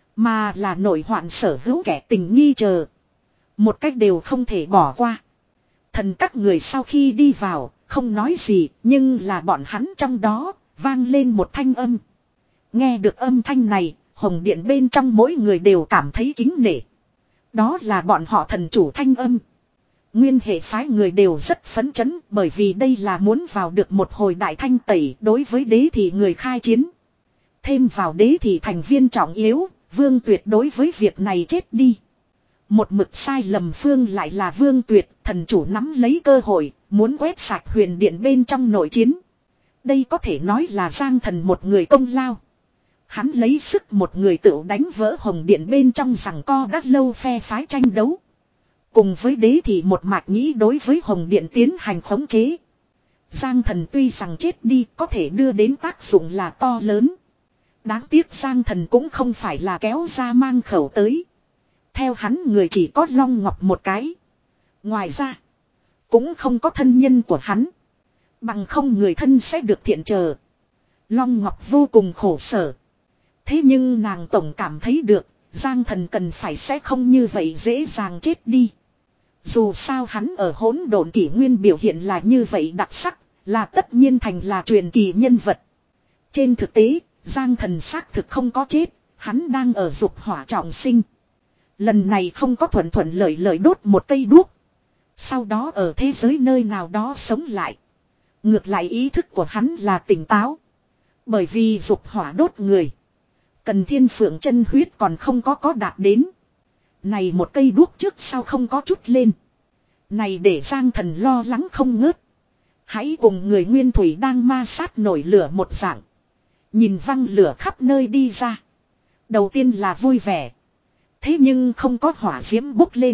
Mà là nổi hoạn sở hữu kẻ tình nghi chờ. Một cách đều không thể bỏ qua. Thần các người sau khi đi vào, không nói gì, nhưng là bọn hắn trong đó, vang lên một thanh âm. Nghe được âm thanh này, hồng điện bên trong mỗi người đều cảm thấy kính nể. Đó là bọn họ thần chủ thanh âm. Nguyên hệ phái người đều rất phấn chấn bởi vì đây là muốn vào được một hồi đại thanh tẩy đối với đế thị người khai chiến. Thêm vào đế thị thành viên trọng yếu, Vương Tuyệt đối với việc này chết đi. Một mực sai lầm phương lại là Vương Tuyệt, thần chủ nắm lấy cơ hội, muốn quét sạch huyền điện bên trong nội chiến. Đây có thể nói là Giang Thần một người công lao. Hắn lấy sức một người tự đánh vỡ hồng điện bên trong rằng co đã lâu phe phái tranh đấu. Cùng với đế thì một mạch nghĩ đối với hồng điện tiến hành khống chế. Giang Thần tuy rằng chết đi có thể đưa đến tác dụng là to lớn. Đáng tiếc Giang Thần cũng không phải là kéo ra mang khẩu tới. Theo hắn người chỉ có Long Ngọc một cái. Ngoài ra, cũng không có thân nhân của hắn. Bằng không người thân sẽ được thiện chờ. Long Ngọc vô cùng khổ sở. Thế nhưng nàng tổng cảm thấy được, Giang Thần cần phải sẽ không như vậy dễ dàng chết đi. Dù sao hắn ở hỗn độn kỷ nguyên biểu hiện là như vậy đặc sắc, là tất nhiên thành là truyền kỳ nhân vật. Trên thực tế, Giang Thần xác thực không có chết, hắn đang ở dục hỏa trọng sinh. Lần này không có thuận thuận lợi lợi đốt một cây đuốc. Sau đó ở thế giới nơi nào đó sống lại. Ngược lại ý thức của hắn là tỉnh táo. Bởi vì dục hỏa đốt người. Cần thiên phượng chân huyết còn không có có đạt đến. Này một cây đuốc trước sau không có chút lên. Này để Giang Thần lo lắng không ngớt. Hãy cùng người nguyên thủy đang ma sát nổi lửa một dạng. Nhìn văng lửa khắp nơi đi ra. Đầu tiên là vui vẻ. Thế nhưng không có hỏa diễm bốc lên.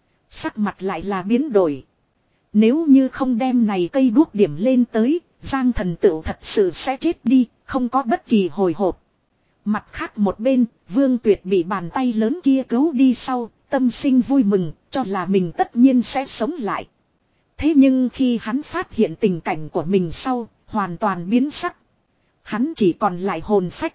Sắc mặt lại là biến đổi. Nếu như không đem này cây đuốc điểm lên tới, Giang Thần tựu thật sự sẽ chết đi, không có bất kỳ hồi hộp. Mặt khác một bên, Vương Tuyệt bị bàn tay lớn kia cứu đi sau, tâm sinh vui mừng, cho là mình tất nhiên sẽ sống lại. Thế nhưng khi hắn phát hiện tình cảnh của mình sau, hoàn toàn biến sắc. Hắn chỉ còn lại hồn phách.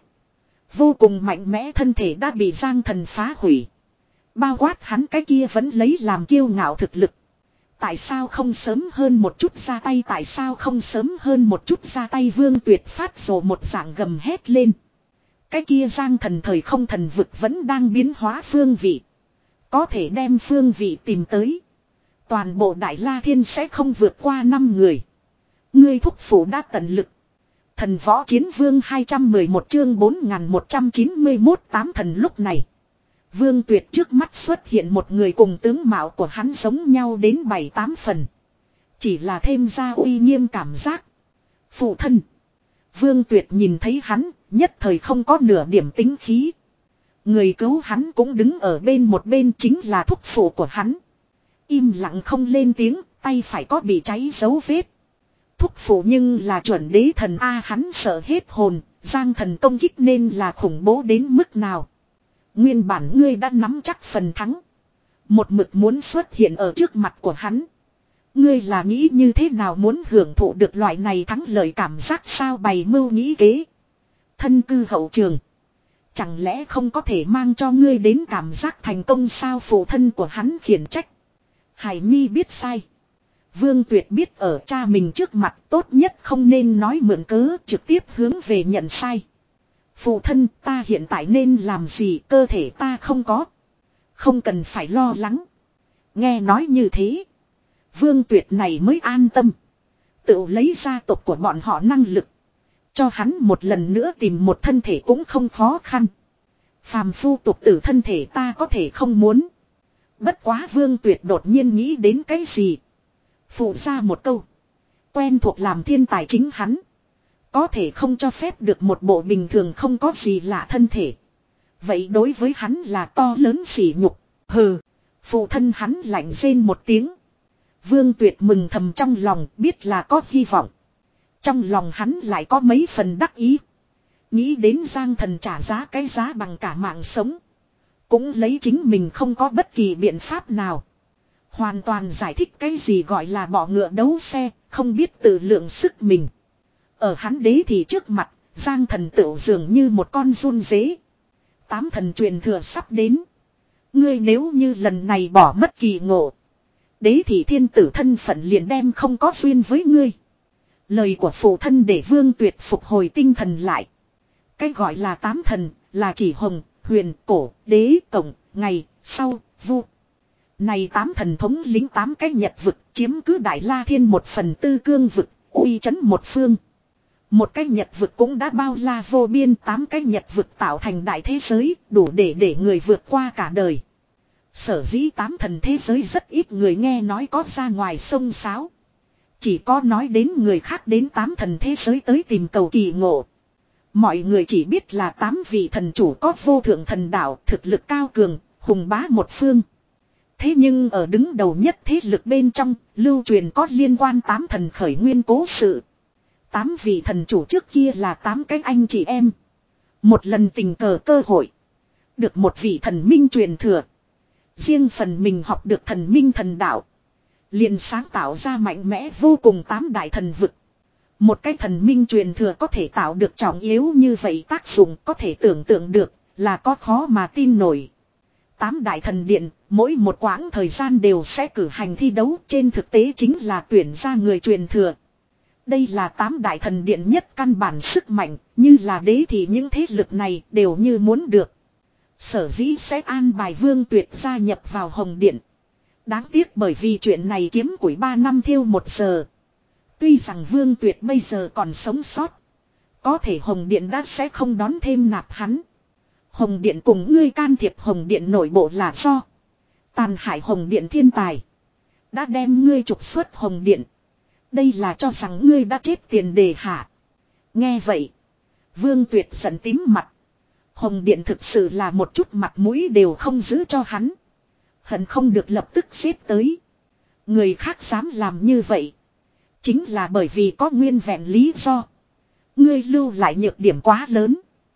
Vô cùng mạnh mẽ thân thể đã bị Giang Thần phá hủy. Bao quát hắn cái kia vẫn lấy làm kiêu ngạo thực lực. Tại sao không sớm hơn một chút ra tay, tại sao không sớm hơn một chút ra tay, Vương Tuyệt phát rồ một dạng gầm hét lên. Cái kia Giang Thần thời không thần vực vẫn đang biến hóa phương vị. Có thể đem phương vị tìm tới. Toàn bộ Đại La Thiên sẽ không vượt qua năm người. Ngươi thúc phủ đã tận lực. Thần võ chiến vương hai trăm mười một chương bốn nghìn một trăm chín mươi mốt tám thần lúc này. Vương Tuyệt trước mắt xuất hiện một người cùng tướng mạo của hắn giống nhau đến bảy tám phần. Chỉ là thêm ra uy nghiêm cảm giác. Phụ thân. Vương Tuyệt nhìn thấy hắn, nhất thời không có nửa điểm tính khí. Người cứu hắn cũng đứng ở bên một bên chính là thúc phụ của hắn. Im lặng không lên tiếng, tay phải có bị cháy dấu vết. Thúc phụ nhưng là chuẩn đế thần A, hắn sợ hết hồn, Giang Thần công kích nên là khủng bố đến mức nào. Nguyên bản ngươi đã nắm chắc phần thắng. Một mực muốn xuất hiện ở trước mặt của hắn. Ngươi là nghĩ như thế nào muốn hưởng thụ được loại này thắng lợi cảm giác sao, bày mưu nghĩ kế. Thân cư hậu trường. Chẳng lẽ không có thể mang cho ngươi đến cảm giác thành công sao, phụ thân của hắn khiển trách. Hải Nhi biết sai. Vương Tuyệt biết ở cha mình trước mặt tốt nhất không nên nói mượn cớ, trực tiếp hướng về nhận sai. Phụ thân, ta hiện tại nên làm gì, cơ thể ta không có. Không cần phải lo lắng. Nghe nói như thế. Vương Tuyệt này mới an tâm. Tự lấy gia tộc của bọn họ năng lực. Cho hắn một lần nữa tìm một thân thể cũng không khó khăn. Phàm phu tục tử thân thể ta có thể không muốn. Bất quá Vương Tuyệt đột nhiên nghĩ đến cái gì. Phụ ra một câu. Quen thuộc làm thiên tài chính hắn. Có thể không cho phép được một bộ bình thường không có gì lạ thân thể. Vậy đối với hắn là to lớn sỉ nhục. Hừ. Phụ thân hắn lạnh rên một tiếng. Vương Tuyệt mừng thầm trong lòng, biết là có hy vọng. Trong lòng hắn lại có mấy phần đắc ý. Nghĩ đến Giang Thần trả giá cái giá bằng cả mạng sống. Cũng lấy chính mình không có bất kỳ biện pháp nào. Hoàn toàn giải thích cái gì gọi là bỏ ngựa đấu xe, không biết tự lượng sức mình. Ở hắn đế thì trước mặt, Giang Thần tựu dường như một con run dế. Tám thần truyền thừa sắp đến. Ngươi nếu như lần này bỏ mất kỳ ngộ. Đế thì thiên tử thân phận liền đem không có duyên với ngươi. Lời của phụ thân để Vương Tuyệt phục hồi tinh thần lại. Cái gọi là tám thần là chỉ hồng, huyền, cổ, đế, cổng, ngày, sau, vu. Này tám thần thống lĩnh tám cái nhật vực chiếm cứ Đại La Thiên một phần tư cương vực, uy chấn một phương. Một cái nhật vực cũng đã bao la vô biên, tám cái nhật vực tạo thành đại thế giới, đủ để để người vượt qua cả đời. Sở dĩ tám thần thế giới rất ít người nghe nói có ra ngoài sông sáo. Chỉ có nói đến người khác đến tám thần thế giới tới tìm cầu kỳ ngộ. Mọi người chỉ biết là tám vị thần chủ có vô thượng thần đạo, thực lực cao cường, hùng bá một phương. Thế nhưng ở đứng đầu nhất thế lực bên trong, lưu truyền có liên quan tám thần khởi nguyên cố sự. Tám vị thần chủ trước kia là tám cái anh chị em. Một lần tình cờ cơ hội. Được một vị thần minh truyền thừa. Riêng phần mình học được thần minh thần đạo. Liền sáng tạo ra mạnh mẽ vô cùng tám đại thần vực. Một cái thần minh truyền thừa có thể tạo được trọng yếu như vậy tác dụng có thể tưởng tượng được là có khó mà tin nổi. Tám đại thần điện, mỗi một quãng thời gian đều sẽ cử hành thi đấu, trên thực tế chính là tuyển ra người truyền thừa. Đây là tám đại thần điện nhất căn bản sức mạnh, như là đế thì những thế lực này đều như muốn được. Sở dĩ sẽ an bài Vương Tuyệt gia nhập vào Hồng Điện. Đáng tiếc bởi vì chuyện này kiếm củi ba năm thiêu một giờ. Tuy rằng Vương Tuyệt bây giờ còn sống sót. Có thể Hồng Điện đã sẽ không đón thêm nạp hắn. Hồng Điện cùng ngươi can thiệp Hồng Điện nội bộ là do tàn hại Hồng Điện thiên tài. Đã đem ngươi trục xuất Hồng Điện. Đây là cho rằng ngươi đã chết tiền đề hạ. Nghe vậy. Vương Tuyệt giận tím mặt. Hồng Điện thực sự là một chút mặt mũi đều không giữ cho hắn. Hận không được lập tức xếp tới. Người khác dám làm như vậy. Chính là bởi vì có nguyên vẹn lý do. Ngươi lưu lại nhược điểm quá lớn.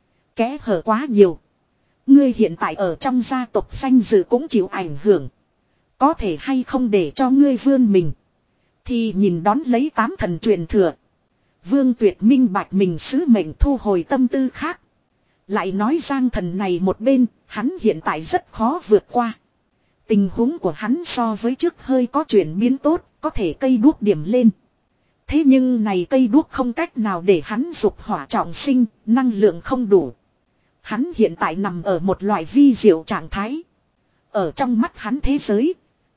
Kẽ hở quá nhiều. Ngươi hiện tại ở trong gia tộc danh dự cũng chịu ảnh hưởng. Có thể hay không để cho ngươi vươn mình. Thì nhìn đón lấy tám thần truyền thừa. Vương Tuyệt minh bạch mình sứ mệnh thu hồi tâm tư khác. Lại nói Giang Thần này một bên, hắn hiện tại rất khó vượt qua. Tình huống của hắn so với trước hơi có chuyển biến tốt, có thể cây đuốc điểm lên. Thế nhưng này cây đuốc không cách nào để hắn dục hỏa trọng sinh, năng lượng không đủ. Hắn hiện tại nằm ở một loại vi diệu trạng thái. Ở trong mắt hắn thế giới,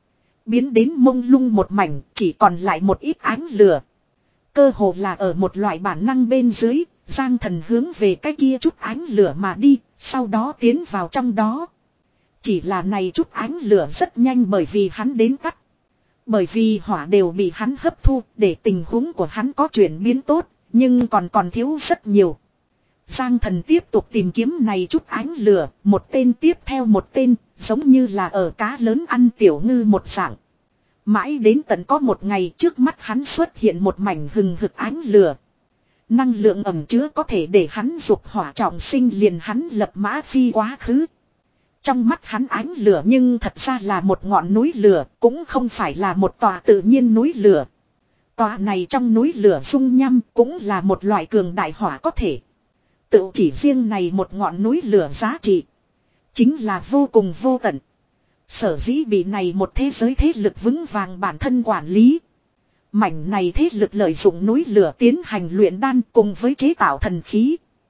biến đến mông lung một mảnh, chỉ còn lại một ít ánh lửa. Cơ hồ là ở một loại bản năng bên dưới, Giang Thần hướng về cái kia chút ánh lửa mà đi, sau đó tiến vào trong đó. Chỉ là này chút ánh lửa rất nhanh bởi vì hắn đến tắt. Bởi vì hỏa đều bị hắn hấp thu để tình huống của hắn có chuyển biến tốt, nhưng còn còn thiếu rất nhiều. Giang Thần tiếp tục tìm kiếm này chút ánh lửa, một tên tiếp theo một tên, giống như là ở cá lớn ăn tiểu ngư một dạng. Mãi đến tận có một ngày trước mắt hắn xuất hiện một mảnh hừng hực ánh lửa. Năng lượng ẩm chứa có thể để hắn dục hỏa trọng sinh, liền hắn lập mã phi quá khứ. Trong mắt hắn ánh lửa nhưng thật ra là một ngọn núi lửa, cũng không phải là một tòa tự nhiên núi lửa. Tòa này trong núi lửa dung nham cũng là một loại cường đại hỏa có thể. Tự chỉ riêng này một ngọn núi lửa giá trị chính là vô cùng vô tận. Sở dĩ bị này một thế giới thế lực vững vàng bản thân quản lý. Mảnh này thế lực lợi dụng núi lửa tiến hành luyện đan cùng với chế tạo thần khí.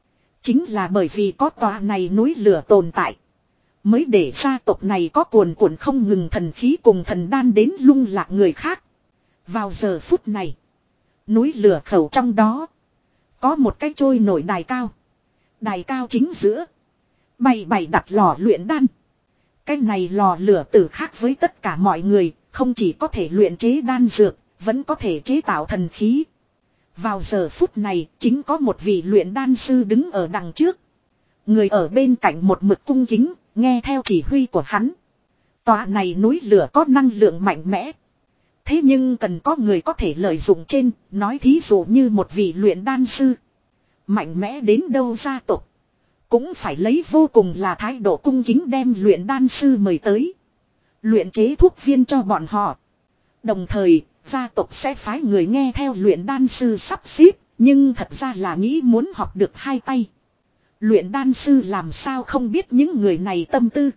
Chính là bởi vì có tòa này núi lửa tồn tại. Mới để gia tộc này có cuồn cuộn không ngừng thần khí cùng thần đan đến lung lạc người khác. Vào giờ phút này. Núi lửa khẩu trong đó. Có một cái trôi nổi đài cao. Đài cao chính giữa. Bày bày đặt lò luyện đan. Cái này lò lửa tử khác với tất cả mọi người. Không chỉ có thể luyện chế đan dược. Vẫn có thể chế tạo thần khí. Vào giờ phút này chính có một vị luyện đan sư đứng ở đằng trước. Người ở bên cạnh một mực cung kính. Nghe theo chỉ huy của hắn. Tòa này núi lửa có năng lượng mạnh mẽ. Thế nhưng cần có người có thể lợi dụng trên. Nói thí dụ như một vị luyện đan sư. Mạnh mẽ đến đâu gia tộc. Cũng phải lấy vô cùng là thái độ cung kính đem luyện đan sư mời tới. Luyện chế thuốc viên cho bọn họ. Đồng thời gia tộc sẽ phái người nghe theo luyện đan sư sắp xếp. Nhưng thật ra là nghĩ muốn học được hai tay. Luyện đan sư làm sao không biết những người này tâm tư.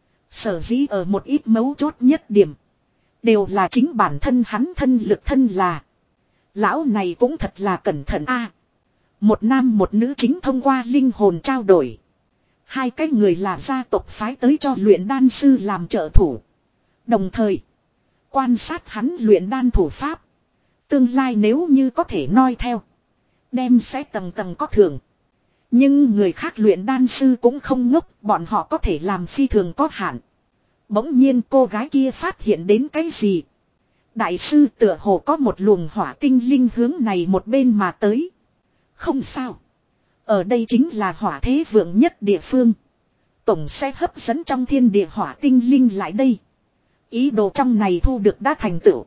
Sở dĩ ở một ít mấu chốt nhất điểm. Đều là chính bản thân hắn thân lực thân là. Lão này cũng thật là cẩn thận a. Một nam một nữ chính thông qua linh hồn trao đổi. Hai cái người là gia tộc phái tới cho luyện đan sư làm trợ thủ. Đồng thời quan sát hắn luyện đan thủ pháp. Tương lai nếu như có thể noi theo. Đem sẽ tầng tầng có thưởng. Nhưng người khác luyện đan sư cũng không ngốc. Bọn họ có thể làm phi thường có hạn. Bỗng nhiên cô gái kia phát hiện đến cái gì. Đại sư tựa hồ có một luồng hỏa tinh linh hướng này một bên mà tới. Không sao. Ở đây chính là hỏa thế vượng nhất địa phương. Tổng sẽ hấp dẫn trong thiên địa hỏa tinh linh lại đây. Ý đồ trong này thu được đã thành tựu.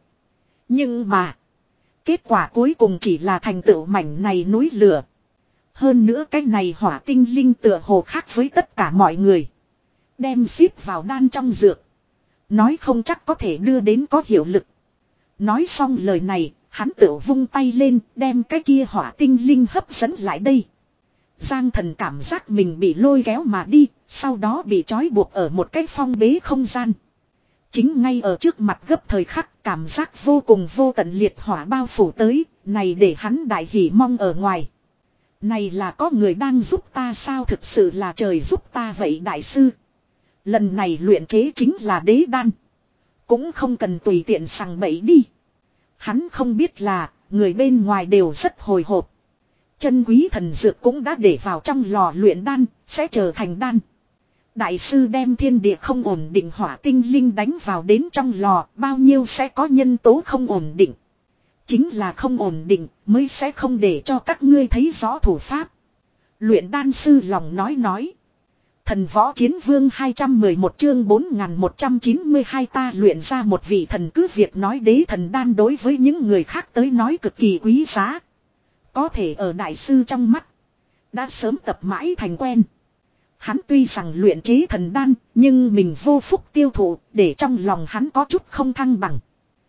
Nhưng mà. Kết quả cuối cùng chỉ là thành tựu mảnh này núi lửa. Hơn nữa cái này hỏa tinh linh tựa hồ khác với tất cả mọi người. Đem ship vào đan trong dược. Nói không chắc có thể đưa đến có hiệu lực. Nói xong lời này, hắn tự vung tay lên, đem cái kia hỏa tinh linh hấp dẫn lại đây. Giang Thần cảm giác mình bị lôi kéo mà đi, sau đó bị trói buộc ở một cái phong bế không gian. Chính ngay ở trước mặt gấp thời khắc, cảm giác vô cùng vô tận liệt hỏa bao phủ tới, này để hắn đại hỉ mong ở ngoài. Này là có người đang giúp ta sao, thực sự là trời giúp ta vậy đại sư. Lần này luyện chế chính là đế đan. Cũng không cần tùy tiện sằng bẫy đi. Hắn không biết là, người bên ngoài đều rất hồi hộp. Chân quý thần dược cũng đã để vào trong lò luyện đan, sẽ trở thành đan. Đại sư đem thiên địa không ổn định hỏa tinh linh đánh vào đến trong lò, bao nhiêu sẽ có nhân tố không ổn định. Chính là không ổn định, mới sẽ không để cho các ngươi thấy rõ thủ pháp. Luyện đan sư lòng nói nói. Thần võ chiến vương hai trăm mười một chương bốn nghìn một trăm chín mươi hai ta luyện ra một vị thần, cứ việc nói đế thần đan đối với những người khác tới nói cực kỳ quý giá. Có thể ở đại sư trong mắt. Đã sớm tập mãi thành quen. Hắn tuy rằng luyện chế thần đan. Nhưng mình vô phúc tiêu thụ. Để trong lòng hắn có chút không thăng bằng.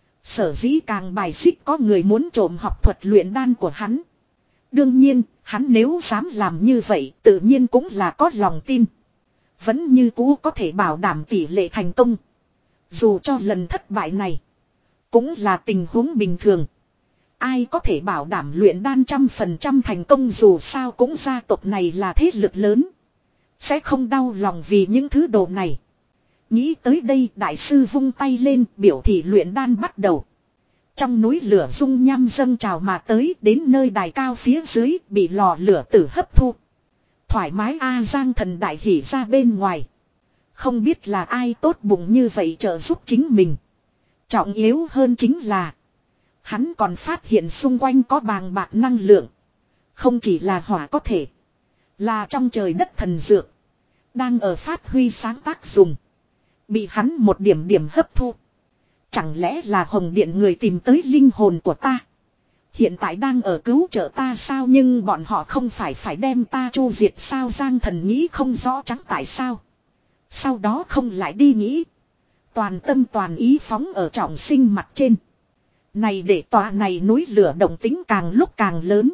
Sở dĩ càng bài xích có người muốn trộm học thuật luyện đan của hắn. Đương nhiên hắn nếu dám làm như vậy. Tự nhiên cũng là có lòng tin. Vẫn như cũ có thể bảo đảm tỷ lệ thành công. Dù cho lần thất bại này. Cũng là tình huống bình thường. Ai có thể bảo đảm luyện đan trăm phần trăm thành công, dù sao cũng gia tộc này là thế lực lớn. Sẽ không đau lòng vì những thứ đồ này. Nghĩ tới đây đại sư vung tay lên biểu thị luyện đan bắt đầu. Trong núi lửa dung nham dâng trào mà tới đến nơi đài cao phía dưới bị lò lửa tử hấp thu. Thoải mái A Giang Thần đại hỉ ra bên ngoài. Không biết là ai tốt bụng như vậy trợ giúp chính mình. Trọng yếu hơn chính là. Hắn còn phát hiện xung quanh có bàng bạc năng lượng. Không chỉ là hỏa có thể. Là trong trời đất thần dược. Đang ở phát huy sáng tác dùng. Bị hắn một điểm điểm hấp thu. Chẳng lẽ là Hồng Điện người tìm tới linh hồn của ta. Hiện tại đang ở cứu trợ ta sao, nhưng bọn họ không phải phải đem ta chu diệt sao. Giang Thần nghĩ không rõ trắng tại sao. Sau đó không lại đi nghĩ. Toàn tâm toàn ý phóng ở trọng sinh mặt trên. Này để tòa này núi lửa động tính càng lúc càng lớn.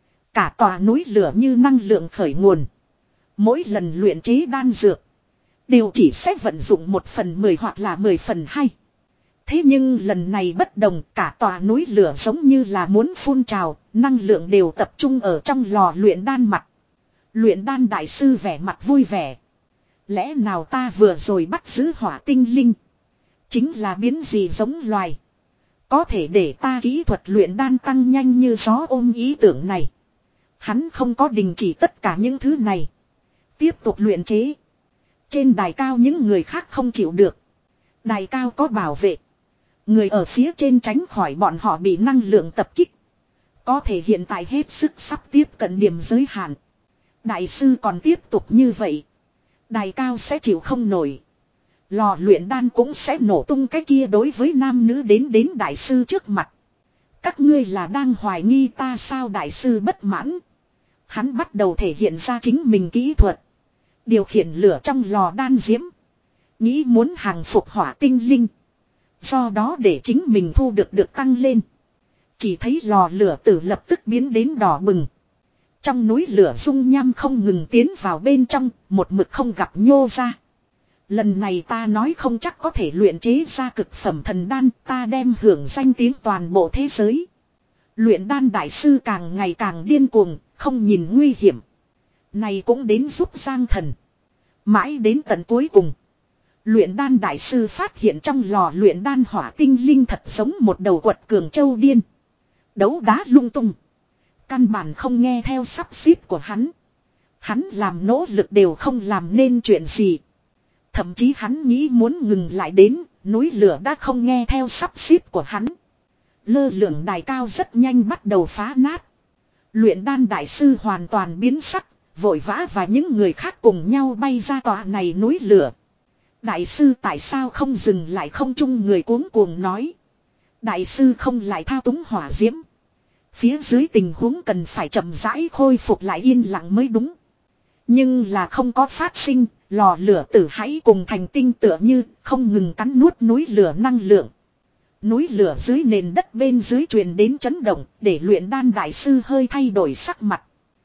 Cả tòa núi lửa như năng lượng khởi nguồn. Mỗi lần luyện chế đan dược. Đều chỉ sẽ vận dụng một phần mười hoặc là mười phần hai. Thế nhưng lần này bất đồng, cả tòa núi lửa giống như là muốn phun trào. Năng lượng đều tập trung ở trong lò luyện đan mặt. Luyện đan đại sư vẻ mặt vui vẻ. Lẽ nào ta vừa rồi bắt giữ hỏa tinh linh. Chính là biến gì giống loài. Có thể để ta kỹ thuật luyện đan tăng nhanh như gió ôm ý tưởng này. Hắn không có đình chỉ tất cả những thứ này. Tiếp tục luyện chế. Trên đài cao những người khác không chịu được. Đài cao có bảo vệ. Người ở phía trên tránh khỏi bọn họ bị năng lượng tập kích. Có thể hiện tại hết sức sắp tiếp cận điểm giới hạn. Đại sư còn tiếp tục như vậy. Đài cao sẽ chịu không nổi. Lò luyện đan cũng sẽ nổ tung cái kia đối với nam nữ đến đến đại sư trước mặt. Các ngươi là đang hoài nghi ta sao đại sư bất mãn. Hắn bắt đầu thể hiện ra chính mình kỹ thuật. Điều khiển lửa trong lò đan diễm. Nghĩ muốn hàng phục hỏa tinh linh. Do đó để chính mình thu được được tăng lên. Chỉ thấy lò lửa tử lập tức biến đến đỏ bừng. Trong núi lửa dung nham không ngừng tiến vào bên trong, một mực không gặp nhô ra. Lần này ta nói không chắc có thể luyện chế ra cực phẩm thần đan, ta đem hưởng danh tiếng toàn bộ thế giới. Luyện đan đại sư càng ngày càng điên cuồng, không nhìn nguy hiểm. Này cũng đến giúp Giang Thần. Mãi đến tận cuối cùng. Luyện đan đại sư phát hiện trong lò luyện đan hỏa tinh linh thật giống một đầu quật cường châu điên. Đấu đá lung tung. Căn bản không nghe theo sắp xếp của hắn. Hắn làm nỗ lực đều không làm nên chuyện gì. Thậm chí hắn nghĩ muốn ngừng lại đến, núi lửa đã không nghe theo sắp xếp của hắn. Lơ lửng đài cao rất nhanh bắt đầu phá nát. Luyện đan đại sư hoàn toàn biến sắc, vội vã và những người khác cùng nhau bay ra tòa này núi lửa. Đại sư tại sao không dừng lại không chung người cuống cuồng nói. Đại sư không lại thao túng hỏa diễm. Phía dưới tình huống cần phải chậm rãi khôi phục lại yên lặng mới đúng. Nhưng là không có phát sinh, lò lửa tử hãy cùng thành tinh tựa như không ngừng cắn nuốt núi lửa năng lượng. Núi lửa dưới nền đất bên dưới truyền đến chấn động để luyện đan đại sư hơi thay đổi sắc mặt.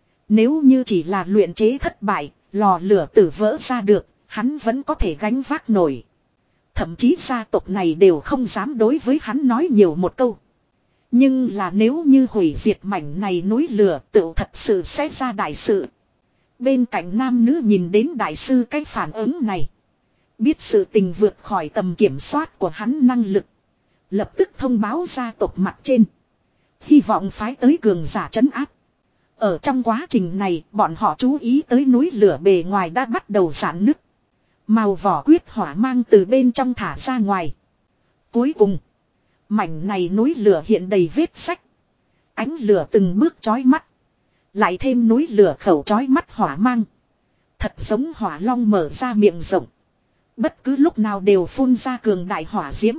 Nếu như chỉ là luyện chế thất bại, lò lửa tử vỡ ra được, hắn vẫn có thể gánh vác nổi. Thậm chí gia tộc này đều không dám đối với hắn nói nhiều một câu. Nhưng là nếu như hủy diệt mảnh này núi lửa tự thật sự sẽ ra đại sự. Bên cạnh nam nữ nhìn đến đại sư cái phản ứng này. Biết sự tình vượt khỏi tầm kiểm soát của hắn năng lực. Lập tức thông báo gia tộc mặt trên. Hy vọng phái tới cường giả trấn áp. Ở trong quá trình này bọn họ chú ý tới núi lửa bề ngoài đã bắt đầu giãn nứt. Màu vỏ quyết hỏa mang từ bên trong thả ra ngoài. Cuối cùng. Mảnh này núi lửa hiện đầy vết sách. Ánh lửa từng bước chói mắt. Lại thêm núi lửa khẩu chói mắt hỏa mang. Thật giống hỏa long mở ra miệng rộng. Bất cứ lúc nào đều phun ra cường đại hỏa diễm.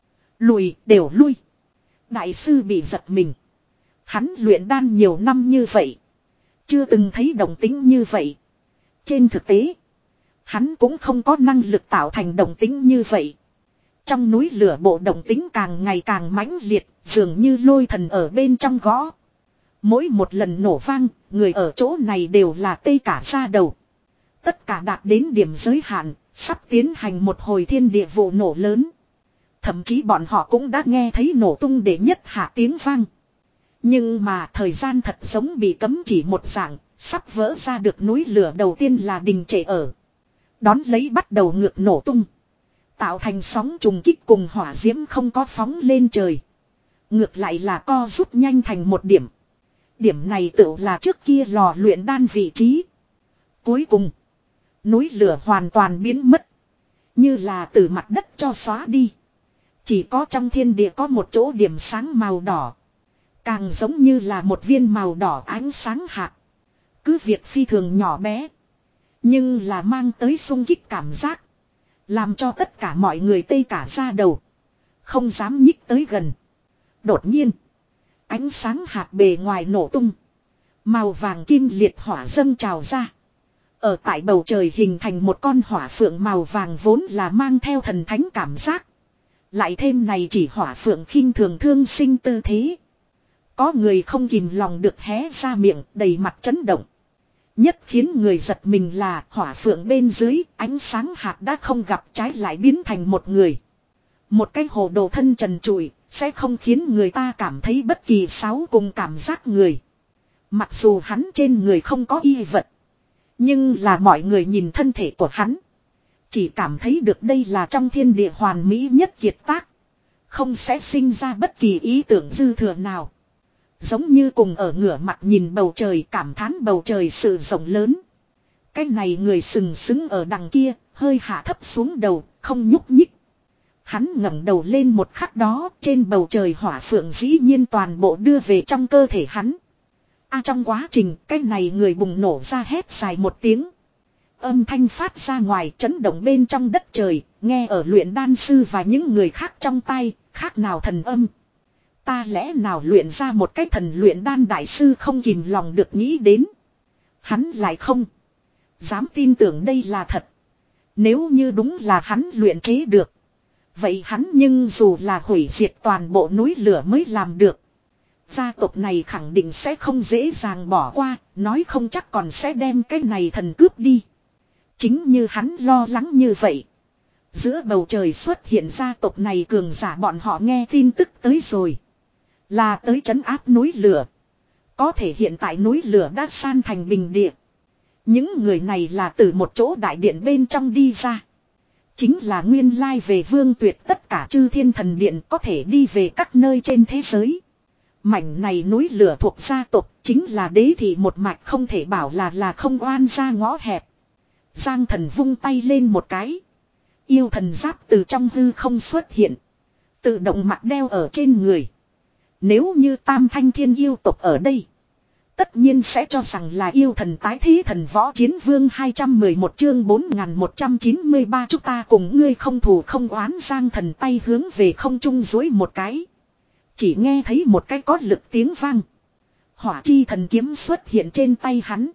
Lùi đều lui. Đại sư bị giật mình. Hắn luyện đan nhiều năm như vậy. Chưa từng thấy động tĩnh như vậy. Trên thực tế. Hắn cũng không có năng lực tạo thành động tĩnh như vậy. Trong núi lửa bộ động tĩnh càng ngày càng mãnh liệt. Dường như lôi thần ở bên trong gõ. Mỗi một lần nổ vang. Người ở chỗ này đều là tê cả da đầu. Tất cả đạt đến điểm giới hạn. Sắp tiến hành một hồi thiên địa vụ nổ lớn. Thậm chí bọn họ cũng đã nghe thấy nổ tung để nhất hạ tiếng vang. Nhưng mà thời gian thật giống bị cấm chỉ một dạng. Sắp vỡ ra được núi lửa đầu tiên là đình trệ ở. Đón lấy bắt đầu ngược nổ tung. Tạo thành sóng trùng kích cùng hỏa diễm không có phóng lên trời. Ngược lại là co rút nhanh thành một điểm. Điểm này tự là trước kia lò luyện đan vị trí. Cuối cùng. Núi lửa hoàn toàn biến mất. Như là từ mặt đất cho xóa đi. Chỉ có trong thiên địa có một chỗ điểm sáng màu đỏ. Càng giống như là một viên màu đỏ ánh sáng hạt. Cứ việc phi thường nhỏ bé. Nhưng là mang tới xung kích cảm giác. Làm cho tất cả mọi người tê cả da đầu. Không dám nhích tới gần. Đột nhiên. Ánh sáng hạt bề ngoài nổ tung. Màu vàng kim liệt hỏa dâng trào ra. Ở tại bầu trời hình thành một con hỏa phượng màu vàng vốn là mang theo thần thánh cảm giác. Lại thêm này chỉ hỏa phượng khinh thường thương sinh tư thế. Có người không kìm lòng được hé ra miệng đầy mặt chấn động. Nhất khiến người giật mình là hỏa phượng bên dưới ánh sáng hạt đã không gặp trái lại biến thành một người. Một cái hồ đồ thân trần trụi sẽ không khiến người ta cảm thấy bất kỳ xáo cùng cảm giác người. Mặc dù hắn trên người không có y vật. Nhưng là mọi người nhìn thân thể của hắn. Chỉ cảm thấy được đây là trong thiên địa hoàn mỹ nhất kiệt tác. Không sẽ sinh ra bất kỳ ý tưởng dư thừa nào. Giống như cùng ở ngửa mặt nhìn bầu trời, cảm thán bầu trời sự rộng lớn. Cái này người sừng sững ở đằng kia, hơi hạ thấp xuống đầu, không nhúc nhích. Hắn ngẩng đầu lên một khắc đó, trên bầu trời hỏa phượng dĩ nhiên toàn bộ đưa về trong cơ thể hắn. A trong quá trình, cái này người bùng nổ ra hét dài một tiếng. Âm thanh phát ra ngoài, chấn động bên trong đất trời, nghe ở luyện đan sư và những người khác trong tay, khác nào thần âm. Ta lẽ nào luyện ra một cái thần luyện đan đại sư không kìm lòng được nghĩ đến. Hắn lại không dám tin tưởng đây là thật. Nếu như đúng là hắn luyện chế được. Vậy hắn nhưng dù là hủy diệt toàn bộ núi lửa mới làm được. Gia tộc này khẳng định sẽ không dễ dàng bỏ qua, nói không chắc còn sẽ đem cái này thần cướp đi. Chính như hắn lo lắng như vậy. Giữa bầu trời xuất hiện gia tộc này cường giả, bọn họ nghe tin tức tới rồi. Là tới trấn áp núi lửa. Có thể hiện tại núi lửa đã san thành bình địa. Những người này là từ một chỗ đại điện bên trong đi ra. Chính là nguyên lai về Vương Tuyệt, tất cả chư thiên thần điện có thể đi về các nơi trên thế giới. Mảnh này núi lửa thuộc gia tộc, chính là đế thị một mạch, không thể bảo là là không oan ra ngõ hẹp. Giang Thần vung tay lên một cái. Yêu thần giáp từ trong hư không xuất hiện. Tự động mặc đeo ở trên người. Nếu như Tam Thanh Thiên yêu tộc ở đây, tất nhiên sẽ cho rằng là yêu thần tái thế. Thần võ chiến vương hai trăm mười một chương bốn nghìn một trăm chín mươi ba. Chúng ta cùng ngươi không thù không oán. Giang Thần tay hướng về không trung duỗi một cái. Chỉ nghe thấy một cái có lực tiếng vang. Hỏa chi thần kiếm xuất hiện trên tay hắn.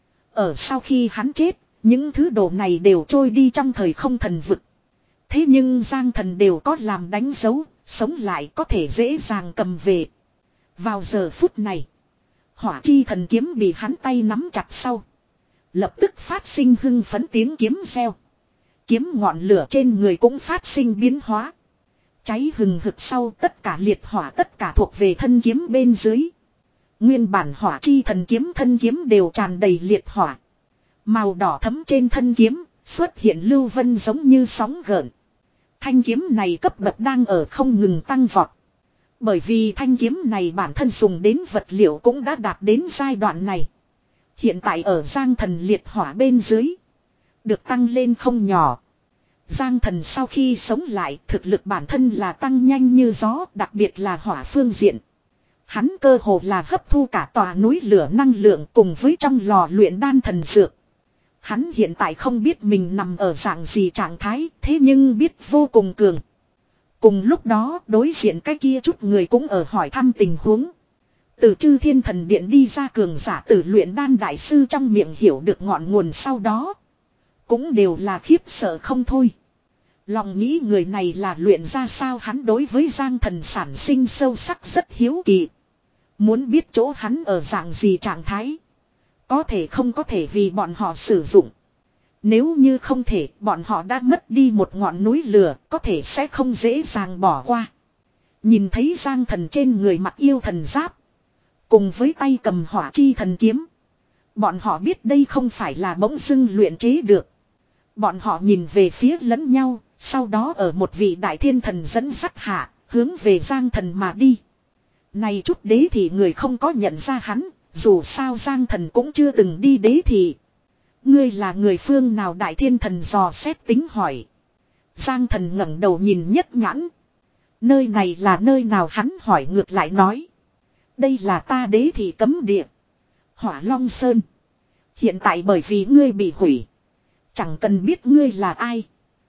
Ở sau khi hắn chết, những thứ đồ này đều trôi đi trong thời không thần vực. Thế nhưng Giang Thần đều có làm đánh dấu, sống lại có thể dễ dàng cầm về. Vào giờ phút này, hỏa chi thần kiếm bị hắn tay nắm chặt sau. Lập tức phát sinh hưng phấn tiếng kiếm reo. Kiếm ngọn lửa trên người cũng phát sinh biến hóa. Cháy hừng hực sau, tất cả liệt hỏa tất cả thuộc về thân kiếm bên dưới. Nguyên bản hỏa chi thần kiếm thân kiếm đều tràn đầy liệt hỏa. Màu đỏ thấm trên thân kiếm, xuất hiện lưu vân giống như sóng gợn. Thanh kiếm này cấp bậc đang ở không ngừng tăng vọt. Bởi vì thanh kiếm này bản thân dùng đến vật liệu cũng đã đạt đến giai đoạn này. Hiện tại ở Giang Thần liệt hỏa bên dưới, được tăng lên không nhỏ. Giang Thần sau khi sống lại, thực lực bản thân là tăng nhanh như gió, đặc biệt là hỏa phương diện. Hắn cơ hồ là hấp thu cả tòa núi lửa năng lượng cùng với trong lò luyện đan thần dược. Hắn hiện tại không biết mình nằm ở dạng gì trạng thái, thế nhưng biết vô cùng cường. Cùng lúc đó, đối diện cái kia chút người cũng ở hỏi thăm tình huống. Từ chư thiên thần điện đi ra cường giả tử luyện đan đại sư trong miệng hiểu được ngọn nguồn sau đó. Cũng đều là khiếp sợ không thôi. Lòng nghĩ người này là luyện ra sao, hắn đối với Giang Thần sản sinh sâu sắc rất hiếu kỳ. Muốn biết chỗ hắn ở dạng gì trạng thái. Có thể không có thể vì bọn họ sử dụng. Nếu như không thể, bọn họ đã mất đi một ngọn núi lửa, có thể sẽ không dễ dàng bỏ qua. Nhìn thấy Giang Thần trên người mặc yêu thần giáp, cùng với tay cầm hỏa chi thần kiếm. Bọn họ biết đây không phải là bỗng dưng luyện chế được. Bọn họ nhìn về phía lẫn nhau, sau đó ở một vị đại thiên thần dẫn dắt hạ, hướng về Giang Thần mà đi. Này chút đế thị người không có nhận ra hắn, dù sao Giang Thần cũng chưa từng đi đế thị. Ngươi là người phương nào? Đại thiên thần dò xét tính hỏi. Giang Thần ngẩng đầu nhìn nhất nhãn. Nơi này là nơi nào? Hắn hỏi ngược lại nói. Đây là ta đế thị cấm địa, Hỏa Long Sơn. Hiện tại bởi vì ngươi bị hủy, chẳng cần biết ngươi là ai.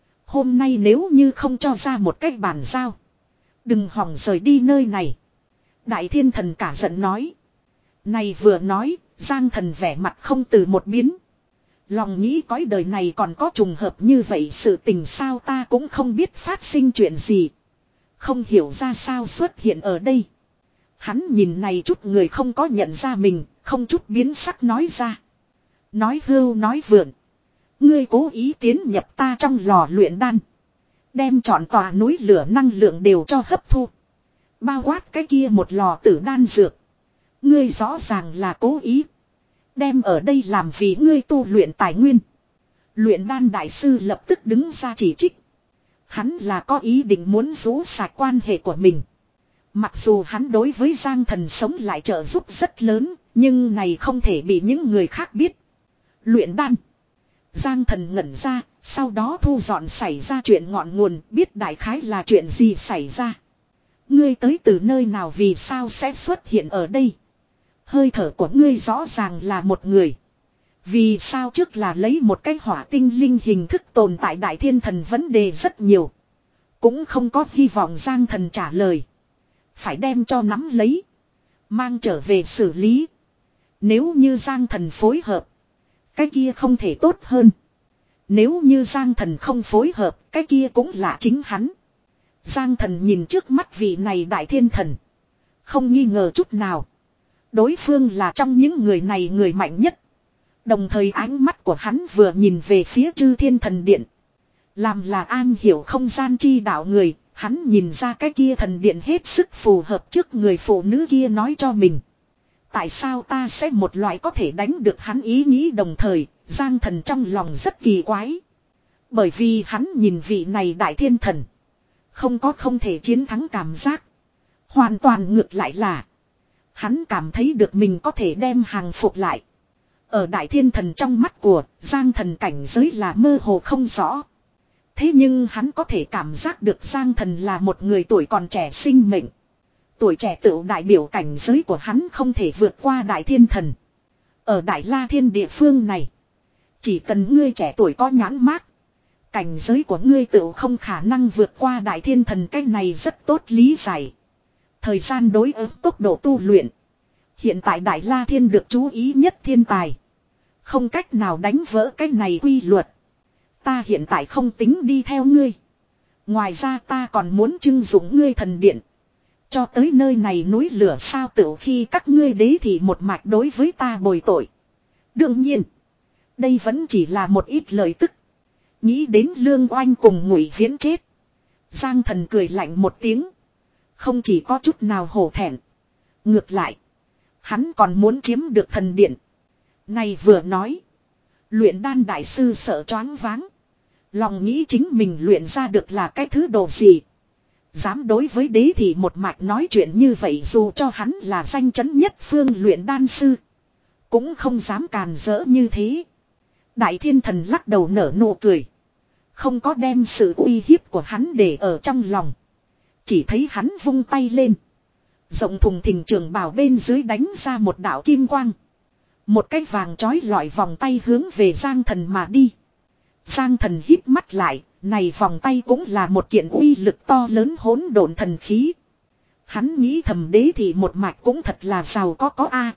Hôm nay nếu như không cho ra một cách bàn giao, đừng hòng rời đi nơi này. Đại thiên thần cả giận nói. Này vừa nói, Giang Thần vẻ mặt không từ một biến. Lòng nghĩ cõi đời này còn có trùng hợp như vậy sự tình sao, ta cũng không biết phát sinh chuyện gì. Không hiểu ra sao xuất hiện ở đây. Hắn nhìn này chút người không có nhận ra mình, không chút biến sắc nói ra. Nói hưu nói vượn. Ngươi cố ý tiến nhập ta trong lò luyện đan, đem trọn tòa núi lửa năng lượng đều cho hấp thu, bao quát cái kia một lò tử đan dược. Ngươi rõ ràng là cố ý. Đem ở đây làm vì ngươi tu luyện tài nguyên. Luyện đan đại sư lập tức đứng ra chỉ trích. Hắn là có ý định muốn rũ sạch quan hệ của mình. Mặc dù hắn đối với Giang Thần sống lại trợ giúp rất lớn, nhưng này không thể bị những người khác biết. Luyện đan. Giang Thần ngẩn ra, sau đó thu dọn xảy ra chuyện ngọn nguồn, biết đại khái là chuyện gì xảy ra. Ngươi tới từ nơi nào, vì sao sẽ xuất hiện ở đây? Hơi thở của ngươi rõ ràng là một người. Vì sao trước là lấy một cái hỏa tinh linh hình thức tồn tại Đại Thiên Thần, vấn đề rất nhiều. Cũng không có hy vọng Giang Thần trả lời. Phải đem cho nắm lấy. Mang trở về xử lý. Nếu như Giang Thần phối hợp, cái kia không thể tốt hơn. Nếu như Giang Thần không phối hợp, cái kia cũng là chính hắn. Giang Thần nhìn trước mắt vị này Đại Thiên Thần. Không nghi ngờ chút nào. Đối phương là trong những người này người mạnh nhất. Đồng thời ánh mắt của hắn vừa nhìn về phía Chư Thiên Thần Điện. Làm là an hiểu không gian chi đạo người, hắn nhìn ra cái kia thần điện hết sức phù hợp trước người phụ nữ kia nói cho mình. Tại sao ta sẽ một loại có thể đánh được hắn ý nghĩ, đồng thời, Giang Thần trong lòng rất kỳ quái. Bởi vì hắn nhìn vị này Đại Thiên Thần. Không có không thể chiến thắng cảm giác. Hoàn toàn ngược lại là hắn cảm thấy được mình có thể đem hàng phục lại. Ở Đại Thiên Thần trong mắt của Giang Thần cảnh giới là mơ hồ không rõ. Thế nhưng hắn có thể cảm giác được Giang Thần là một người tuổi còn trẻ sinh mệnh. Tuổi trẻ tự đại biểu cảnh giới của hắn không thể vượt qua Đại Thiên Thần. Ở Đại La Thiên địa phương này, chỉ cần ngươi trẻ tuổi có nhãn mác, cảnh giới của ngươi tự không khả năng vượt qua Đại Thiên Thần. Cái này rất tốt lý giải. Thời gian đối ứng tốc độ tu luyện. Hiện tại Đại La Thiên được chú ý nhất thiên tài. Không cách nào đánh vỡ cái này quy luật. Ta hiện tại không tính đi theo ngươi. Ngoài ra ta còn muốn trưng dụng ngươi thần điện. Cho tới nơi này núi lửa sao tựu khi các ngươi đế thì một mạch đối với ta bồi tội. Đương nhiên, đây vẫn chỉ là một ít lời tức. Nghĩ đến Lương Oanh cùng Ngụy Viễn chết, Giang Thần cười lạnh một tiếng. Không chỉ có chút nào hổ thẹn. Ngược lại, hắn còn muốn chiếm được thần điện. Này vừa nói, luyện đan đại sư sợ choáng váng. Lòng nghĩ chính mình luyện ra được là cái thứ đồ gì. Dám đối với đế thì một mạch nói chuyện như vậy, dù cho hắn là danh chấn nhất phương luyện đan sư, cũng không dám càn rỡ như thế. Đại Thiên Thần lắc đầu nở nụ cười. Không có đem sự uy hiếp của hắn để ở trong lòng. Chỉ thấy hắn vung tay lên. Rộng thùng thình trường bào bên dưới đánh ra một đạo kim quang. Một cái vàng trói lọi vòng tay hướng về Giang Thần mà đi. Giang Thần híp mắt lại, này vòng tay cũng là một kiện uy lực to lớn hỗn độn thần khí. Hắn nghĩ thầm đế thì một mạch cũng thật là giàu có có a.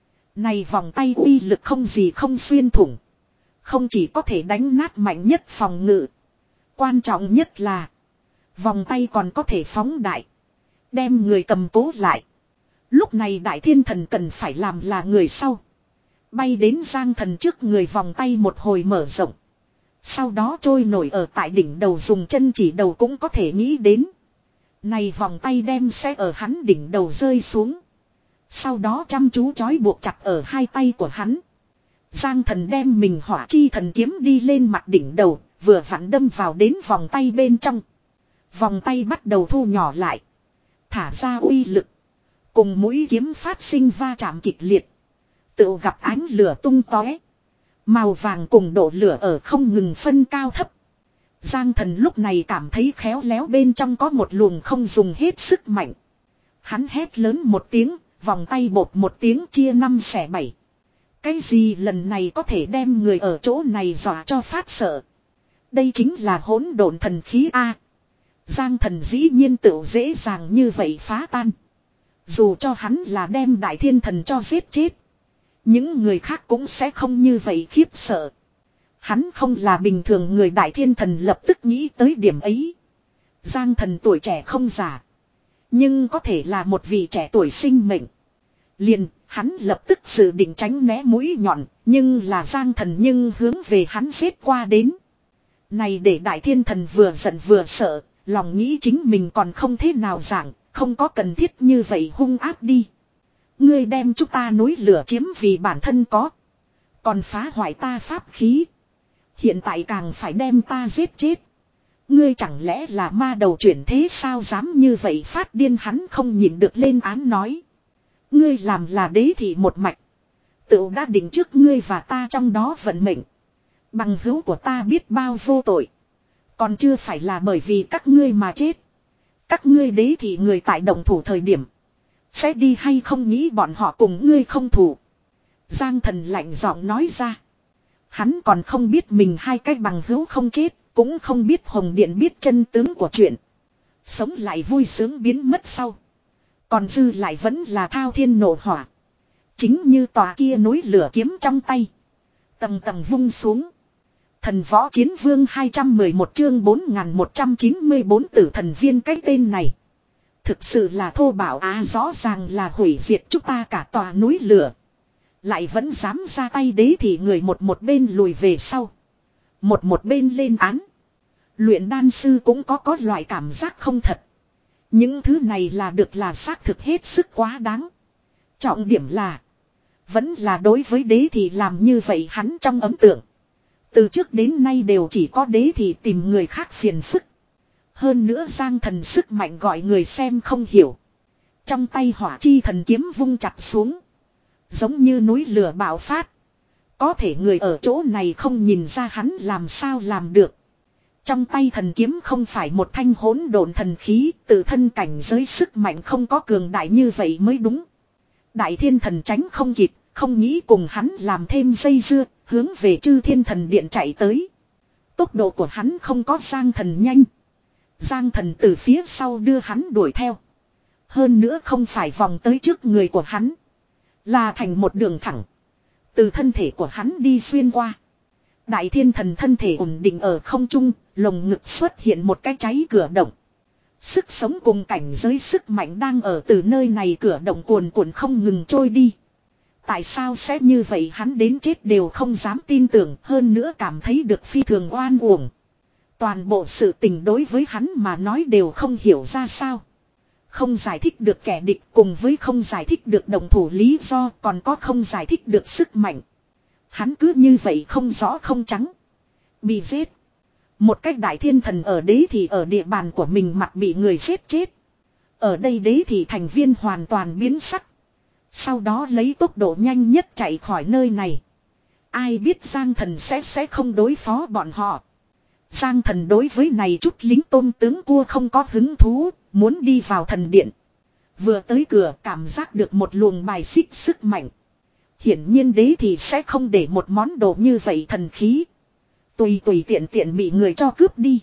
Này vòng tay uy lực không gì không xuyên thủng. Không chỉ có thể đánh nát mạnh nhất phòng ngự. Quan trọng nhất là vòng tay còn có thể phóng đại. Đem người cầm cố lại. Lúc này Đại Thiên Thần cần phải làm là người sau. Bay đến Giang Thần trước người, vòng tay một hồi mở rộng. Sau đó trôi nổi ở tại đỉnh đầu, dùng chân chỉ đầu cũng có thể nghĩ đến. Này vòng tay đem sẽ ở hắn đỉnh đầu rơi xuống. Sau đó chăm chú trói buộc chặt ở hai tay của hắn. Giang Thần đem mình hỏa chi thần kiếm đi lên mặt đỉnh đầu, vừa vặn đâm vào đến vòng tay bên trong. Vòng tay bắt đầu thu nhỏ lại. Thả ra uy lực. Cùng mũi kiếm phát sinh va chạm kịch liệt. Tự gặp ánh lửa tung tóe. Màu vàng cùng độ lửa ở không ngừng phân cao thấp. Giang Thần lúc này cảm thấy khéo léo bên trong có một luồng không dùng hết sức mạnh. Hắn hét lớn một tiếng, vòng tay bột một tiếng chia năm xẻ bảy. Cái gì lần này có thể đem người ở chỗ này dọa cho phát sợ. Đây chính là hỗn độn thần khí A. Giang Thần dĩ nhiên tự dễ dàng như vậy phá tan. Dù cho hắn là đem Đại Thiên Thần cho giết chết, những người khác cũng sẽ không như vậy khiếp sợ. Hắn không là bình thường người. Đại Thiên Thần lập tức nghĩ tới điểm ấy. Giang Thần tuổi trẻ không già, nhưng có thể là một vị trẻ tuổi sinh mệnh. Liền, hắn lập tức dự định tránh né mũi nhọn, nhưng là Giang Thần nhưng hướng về hắn giết qua đến. Này để Đại Thiên Thần vừa giận vừa sợ, lòng nghĩ chính mình còn không thế nào giảng, không có cần thiết như vậy hung ác đi. Ngươi đem chúng ta núi lửa chiếm vì bản thân có. Còn phá hoại ta pháp khí. Hiện tại càng phải đem ta giết chết. Ngươi chẳng lẽ là ma đầu chuyển thế sao dám như vậy phát điên hắn không nhịn được lên án nói. Ngươi làm là đế thị một mạch. Tự đã định trước ngươi và ta trong đó vận mệnh. Bằng hữu của ta biết bao vô tội. Còn chưa phải là bởi vì các ngươi mà chết. Các ngươi đế thị người tại động thủ thời điểm. Sẽ đi hay không nghĩ bọn họ cùng ngươi không thủ. Giang Thần lạnh giọng nói ra. Hắn còn không biết mình hai cái bằng hữu không chết. Cũng không biết Hồng Điện biết chân tướng của chuyện. Sống lại vui sướng biến mất sau. Còn dư lại vẫn là thao thiên nộ hỏa. Chính như tòa kia núi lửa kiếm trong tay. Tầng tầng vung xuống. Thần võ chiến vương hai trăm mười một chương bốn nghìn một trăm chín mươi bốn tử thần viên cái tên này. Thực sự là thô bạo á rõ ràng là hủy diệt chúng ta cả tòa núi lửa. Lại vẫn dám ra tay đế thì người một một bên lùi về sau. Một một bên lên án. Luyện đan sư cũng có có loại cảm giác không thật. Những thứ này là được là xác thực hết sức quá đáng. Trọng điểm là. Vẫn là đối với đế thì làm như vậy hắn trong ấn tượng. Từ trước đến nay đều chỉ có đế thì tìm người khác phiền phức. Hơn nữa Giang Thần sức mạnh gọi người xem không hiểu. Trong tay hỏa chi thần kiếm vung chặt xuống. Giống như núi lửa bạo phát. Có thể người ở chỗ này không nhìn ra hắn làm sao làm được. Trong tay thần kiếm không phải một thanh hỗn độn thần khí, tự thân cảnh giới sức mạnh không có cường đại như vậy mới đúng. Đại thiên thần tránh không kịp, không nghĩ cùng hắn làm thêm dây dưa, hướng về chư thiên thần điện chạy tới. Tốc độ của hắn không có Giang Thần nhanh. Giang Thần từ phía sau đưa hắn đuổi theo. Hơn nữa không phải vòng tới trước người của hắn. Là thành một đường thẳng. Từ thân thể của hắn đi xuyên qua. Đại thiên thần thân thể ổn định ở không trung, lồng ngực xuất hiện một cái cháy cửa động. Sức sống cùng cảnh giới sức mạnh đang ở từ nơi này cửa động cuồn cuộn không ngừng trôi đi. Tại sao sẽ như vậy hắn đến chết đều không dám tin tưởng, hơn nữa cảm thấy được phi thường oan uổng. Toàn bộ sự tình đối với hắn mà nói đều không hiểu ra sao. Không giải thích được kẻ địch cùng với không giải thích được đồng thủ lý do còn có không giải thích được sức mạnh. Hắn cứ như vậy không rõ không trắng. Bị giết. Một cách đại thiên thần ở đế thì ở địa bàn của mình mặt bị người giết chết. Ở đây đế thì thành viên hoàn toàn biến sắc. Sau đó lấy tốc độ nhanh nhất chạy khỏi nơi này. Ai biết Giang Thần sẽ sẽ không đối phó bọn họ. Giang Thần đối với này chút lính tôn tướng cua không có hứng thú, muốn đi vào thần điện. Vừa tới cửa cảm giác được một luồng bài xích sức mạnh. Hiển nhiên đế thì sẽ không để một món đồ như vậy thần khí. Tùy tùy tiện tiện bị người cho cướp đi.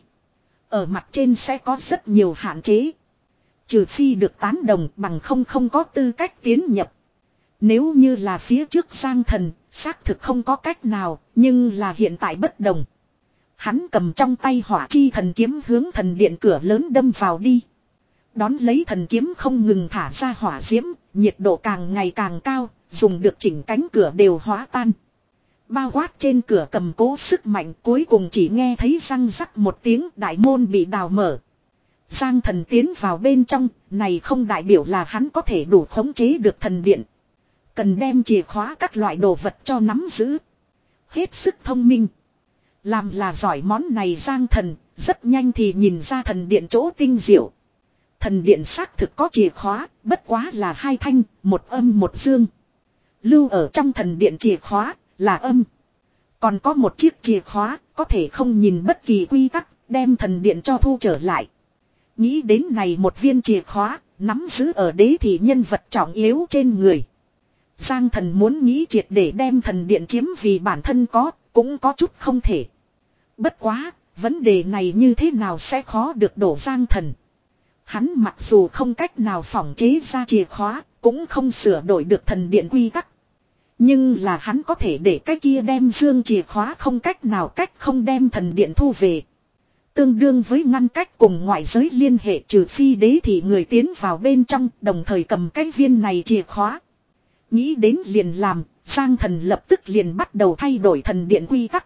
Ở mặt trên sẽ có rất nhiều hạn chế. Trừ phi được tán đồng bằng không không có tư cách tiến nhập. Nếu như là phía trước Giang Thần, xác thực không có cách nào, nhưng là hiện tại bất đồng. Hắn cầm trong tay hỏa chi thần kiếm hướng thần điện cửa lớn đâm vào đi. Đón lấy thần kiếm không ngừng thả ra hỏa diễm, nhiệt độ càng ngày càng cao, dùng được chỉnh cánh cửa đều hóa tan. Bao quát trên cửa cầm cố sức mạnh cuối cùng chỉ nghe thấy răng rắc một tiếng đại môn bị đào mở. Giang Thần tiến vào bên trong, này không đại biểu là hắn có thể đủ khống chế được thần điện. Cần đem chìa khóa các loại đồ vật cho nắm giữ. Hết sức thông minh. Làm là giỏi món này Giang Thần, rất nhanh thì nhìn ra thần điện chỗ tinh diệu. Thần điện xác thực có chìa khóa, bất quá là hai thanh, một âm một dương. Lưu ở trong thần điện chìa khóa, là âm. Còn có một chiếc chìa khóa, có thể không nhìn bất kỳ quy tắc, đem thần điện cho thu trở lại. Nghĩ đến này một viên chìa khóa, nắm giữ ở đế thì nhân vật trọng yếu trên người. Giang Thần muốn nghĩ triệt để đem thần điện chiếm vì bản thân có, cũng có chút không thể. Bất quá, vấn đề này như thế nào sẽ khó được đổ Giang Thần. Hắn mặc dù không cách nào phỏng chế ra chìa khóa, cũng không sửa đổi được thần điện quy tắc. Nhưng là hắn có thể để cái kia đem dương chìa khóa không cách nào cách không đem thần điện thu về. Tương đương với ngăn cách cùng ngoại giới liên hệ trừ phi đế thì người tiến vào bên trong đồng thời cầm cái viên này chìa khóa. Nghĩ đến liền làm, Giang Thần lập tức liền bắt đầu thay đổi thần điện quy tắc.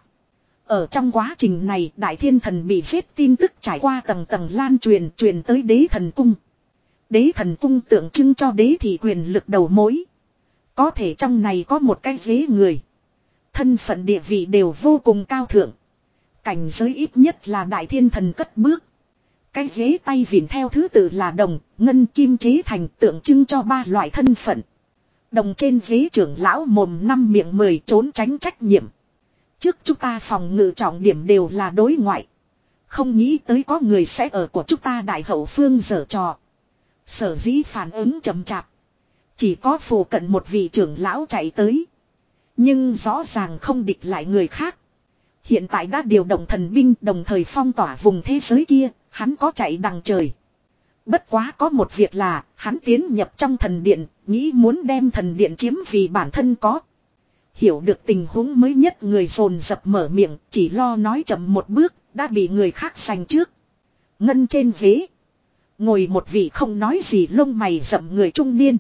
Ở trong quá trình này đại thiên thần bị giết tin tức trải qua tầng tầng lan truyền truyền tới đế thần cung. Đế thần cung tượng trưng cho đế thì quyền lực đầu mối. Có thể trong này có một cái ghế người. Thân phận địa vị đều vô cùng cao thượng. Cảnh giới ít nhất là đại thiên thần cất bước. Cái ghế tay vịn theo thứ tự là đồng, ngân kim chế thành tượng trưng cho ba loại thân phận. Đồng trên ghế trưởng lão mồm năm miệng mười trốn tránh trách nhiệm. Trước chúng ta phòng ngự trọng điểm đều là đối ngoại. Không nghĩ tới có người sẽ ở của chúng ta đại hậu phương giở trò. Sở dĩ phản ứng chậm chạp. Chỉ có phù cận một vị trưởng lão chạy tới. Nhưng rõ ràng không địch lại người khác. Hiện tại đã điều động thần binh đồng thời phong tỏa vùng thế giới kia. Hắn có chạy đằng trời. Bất quá có một việc là hắn tiến nhập trong thần điện. Nghĩ muốn đem thần điện chiếm vì bản thân có. Hiểu được tình huống mới nhất người dồn dập mở miệng. Chỉ lo nói chậm một bước. Đã bị người khác giành trước. Ngân trên ghế. Ngồi một vị không nói gì lông mày rậm người trung niên.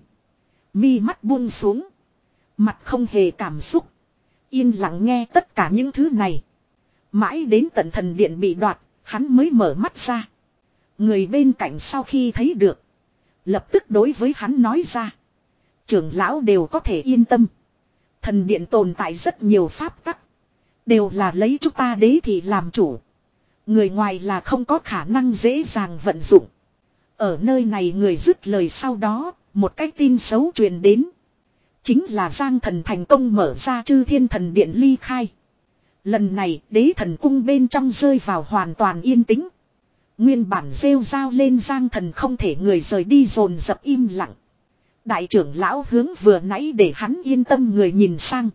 Mi mắt buông xuống. Mặt không hề cảm xúc. Yên lặng nghe tất cả những thứ này. Mãi đến tận thần điện bị đoạt. Hắn mới mở mắt ra. Người bên cạnh sau khi thấy được. Lập tức đối với hắn nói ra. Trưởng lão đều có thể yên tâm. Thần điện tồn tại rất nhiều pháp tắc. Đều là lấy chúng ta đế thị làm chủ. Người ngoài là không có khả năng dễ dàng vận dụng. Ở nơi này người dứt lời sau đó. Một cái tin xấu truyền đến. Chính là Giang Thần thành công mở ra Chư Thiên Thần Điện ly khai. Lần này đế thần cung bên trong rơi vào hoàn toàn yên tĩnh. Nguyên bản rêu rao lên Giang Thần không thể người rời đi dồn dập im lặng. Đại trưởng lão hướng vừa nãy để hắn yên tâm người nhìn sang.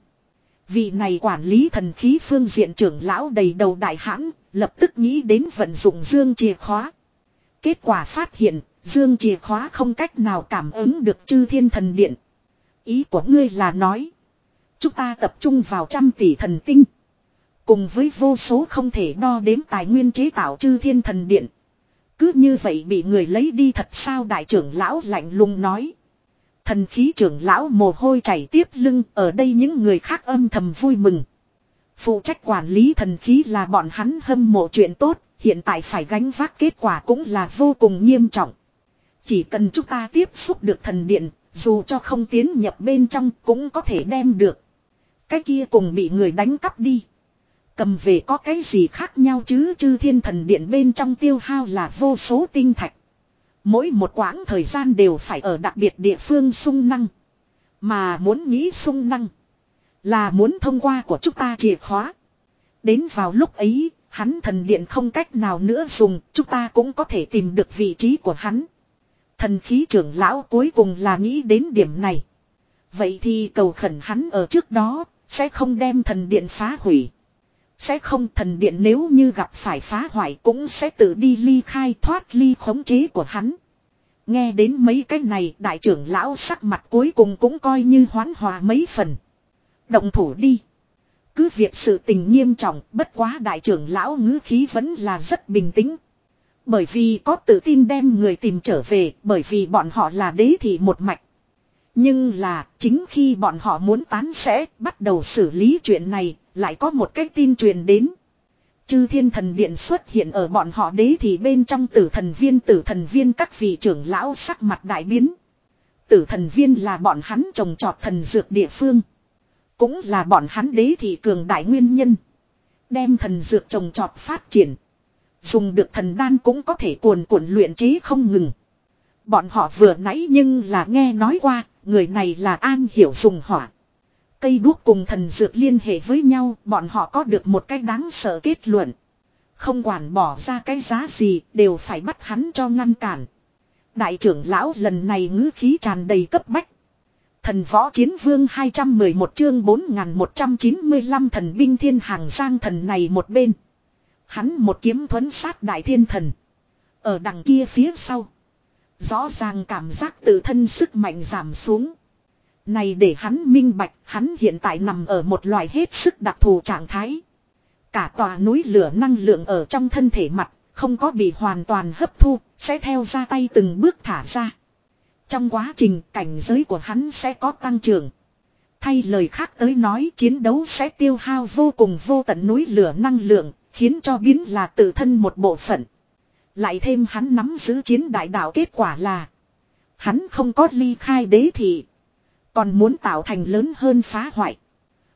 Vị này quản lý thần khí phương diện trưởng lão đầy đầu đại hãn, lập tức nghĩ đến vận dụng dương chìa khóa. Kết quả phát hiện, dương chìa khóa không cách nào cảm ứng được Chư Thiên Thần Điện. Ý của ngươi là nói, chúng ta tập trung vào trăm tỷ thần tinh. Cùng với vô số không thể đo đếm tài nguyên chế tạo Chư Thiên Thần Điện. Cứ như vậy bị người lấy đi thật sao, đại trưởng lão lạnh lùng nói. Thần khí trưởng lão mồ hôi chảy tiếp lưng, ở đây những người khác âm thầm vui mừng. Phụ trách quản lý thần khí là bọn hắn hâm mộ chuyện tốt, hiện tại phải gánh vác kết quả cũng là vô cùng nghiêm trọng. Chỉ cần chúng ta tiếp xúc được thần điện, dù cho không tiến nhập bên trong cũng có thể đem được. Cái kia cùng bị người đánh cắp đi. Cầm về có cái gì khác nhau chứ, Chư Thiên Thần Điện bên trong tiêu hao là vô số tinh thạch. Mỗi một quãng thời gian đều phải ở đặc biệt địa phương sung năng. Mà muốn nghĩ sung năng là muốn thông qua của chúng ta chìa khóa. Đến vào lúc ấy, hắn thần điện không cách nào nữa dùng, chúng ta cũng có thể tìm được vị trí của hắn. Thần khí trưởng lão cuối cùng là nghĩ đến điểm này. Vậy thì cầu khẩn hắn ở trước đó, sẽ không đem thần điện phá hủy. Sẽ không, thần điện nếu như gặp phải phá hoại cũng sẽ tự đi ly khai thoát ly khống chế của hắn. Nghe đến mấy cái này, đại trưởng lão sắc mặt cuối cùng cũng coi như hoán hòa mấy phần. Động thủ đi. Cứ việc sự tình nghiêm trọng, bất quá đại trưởng lão ngữ khí vẫn là rất bình tĩnh. Bởi vì có tự tin đem người tìm trở về, bởi vì bọn họ là đế thị một mạch. Nhưng là, chính khi bọn họ muốn tán sẽ bắt đầu xử lý chuyện này, lại có một cái tin truyền đến. Chư Thiên Thần Điện xuất hiện ở bọn họ đế thị bên trong tử thần viên tử thần viên các vị trưởng lão sắc mặt đại biến. Tử thần viên là bọn hắn trồng trọt thần dược địa phương. Cũng là bọn hắn đế thị cường đại nguyên nhân. Đem thần dược trồng trọt phát triển. Dùng được thần đan cũng có thể cuồn cuộn luyện chế không ngừng. Bọn họ vừa nãy nhưng là nghe nói qua, người này là an hiểu dùng hỏa. Cây đuốc cùng thần dược liên hệ với nhau, bọn họ có được một cái đáng sợ kết luận. Không quản bỏ ra cái giá gì, đều phải bắt hắn cho ngăn cản. Đại trưởng lão lần này ngữ khí tràn đầy cấp bách. Thần võ chiến vương hai trăm mười một chương bốn nghìn một trăm chín mươi lăm thần binh thiên hàng Giang Thần này một bên. Hắn một kiếm thuẫn sát đại thiên thần. Ở đằng kia phía sau. Rõ ràng cảm giác tự thân sức mạnh giảm xuống. Này để hắn minh bạch, hắn hiện tại nằm ở một loại hết sức đặc thù trạng thái. Cả tòa núi lửa năng lượng ở trong thân thể mặt, không có bị hoàn toàn hấp thu, sẽ theo ra tay từng bước thả ra. Trong quá trình cảnh giới của hắn sẽ có tăng trưởng. Thay lời khác tới nói, chiến đấu sẽ tiêu hao vô cùng vô tận núi lửa năng lượng, khiến cho biến là tự thân một bộ phận. Lại thêm hắn nắm giữ chiến đại đạo, kết quả là hắn không có ly khai đế thị, còn muốn tạo thành lớn hơn phá hoại.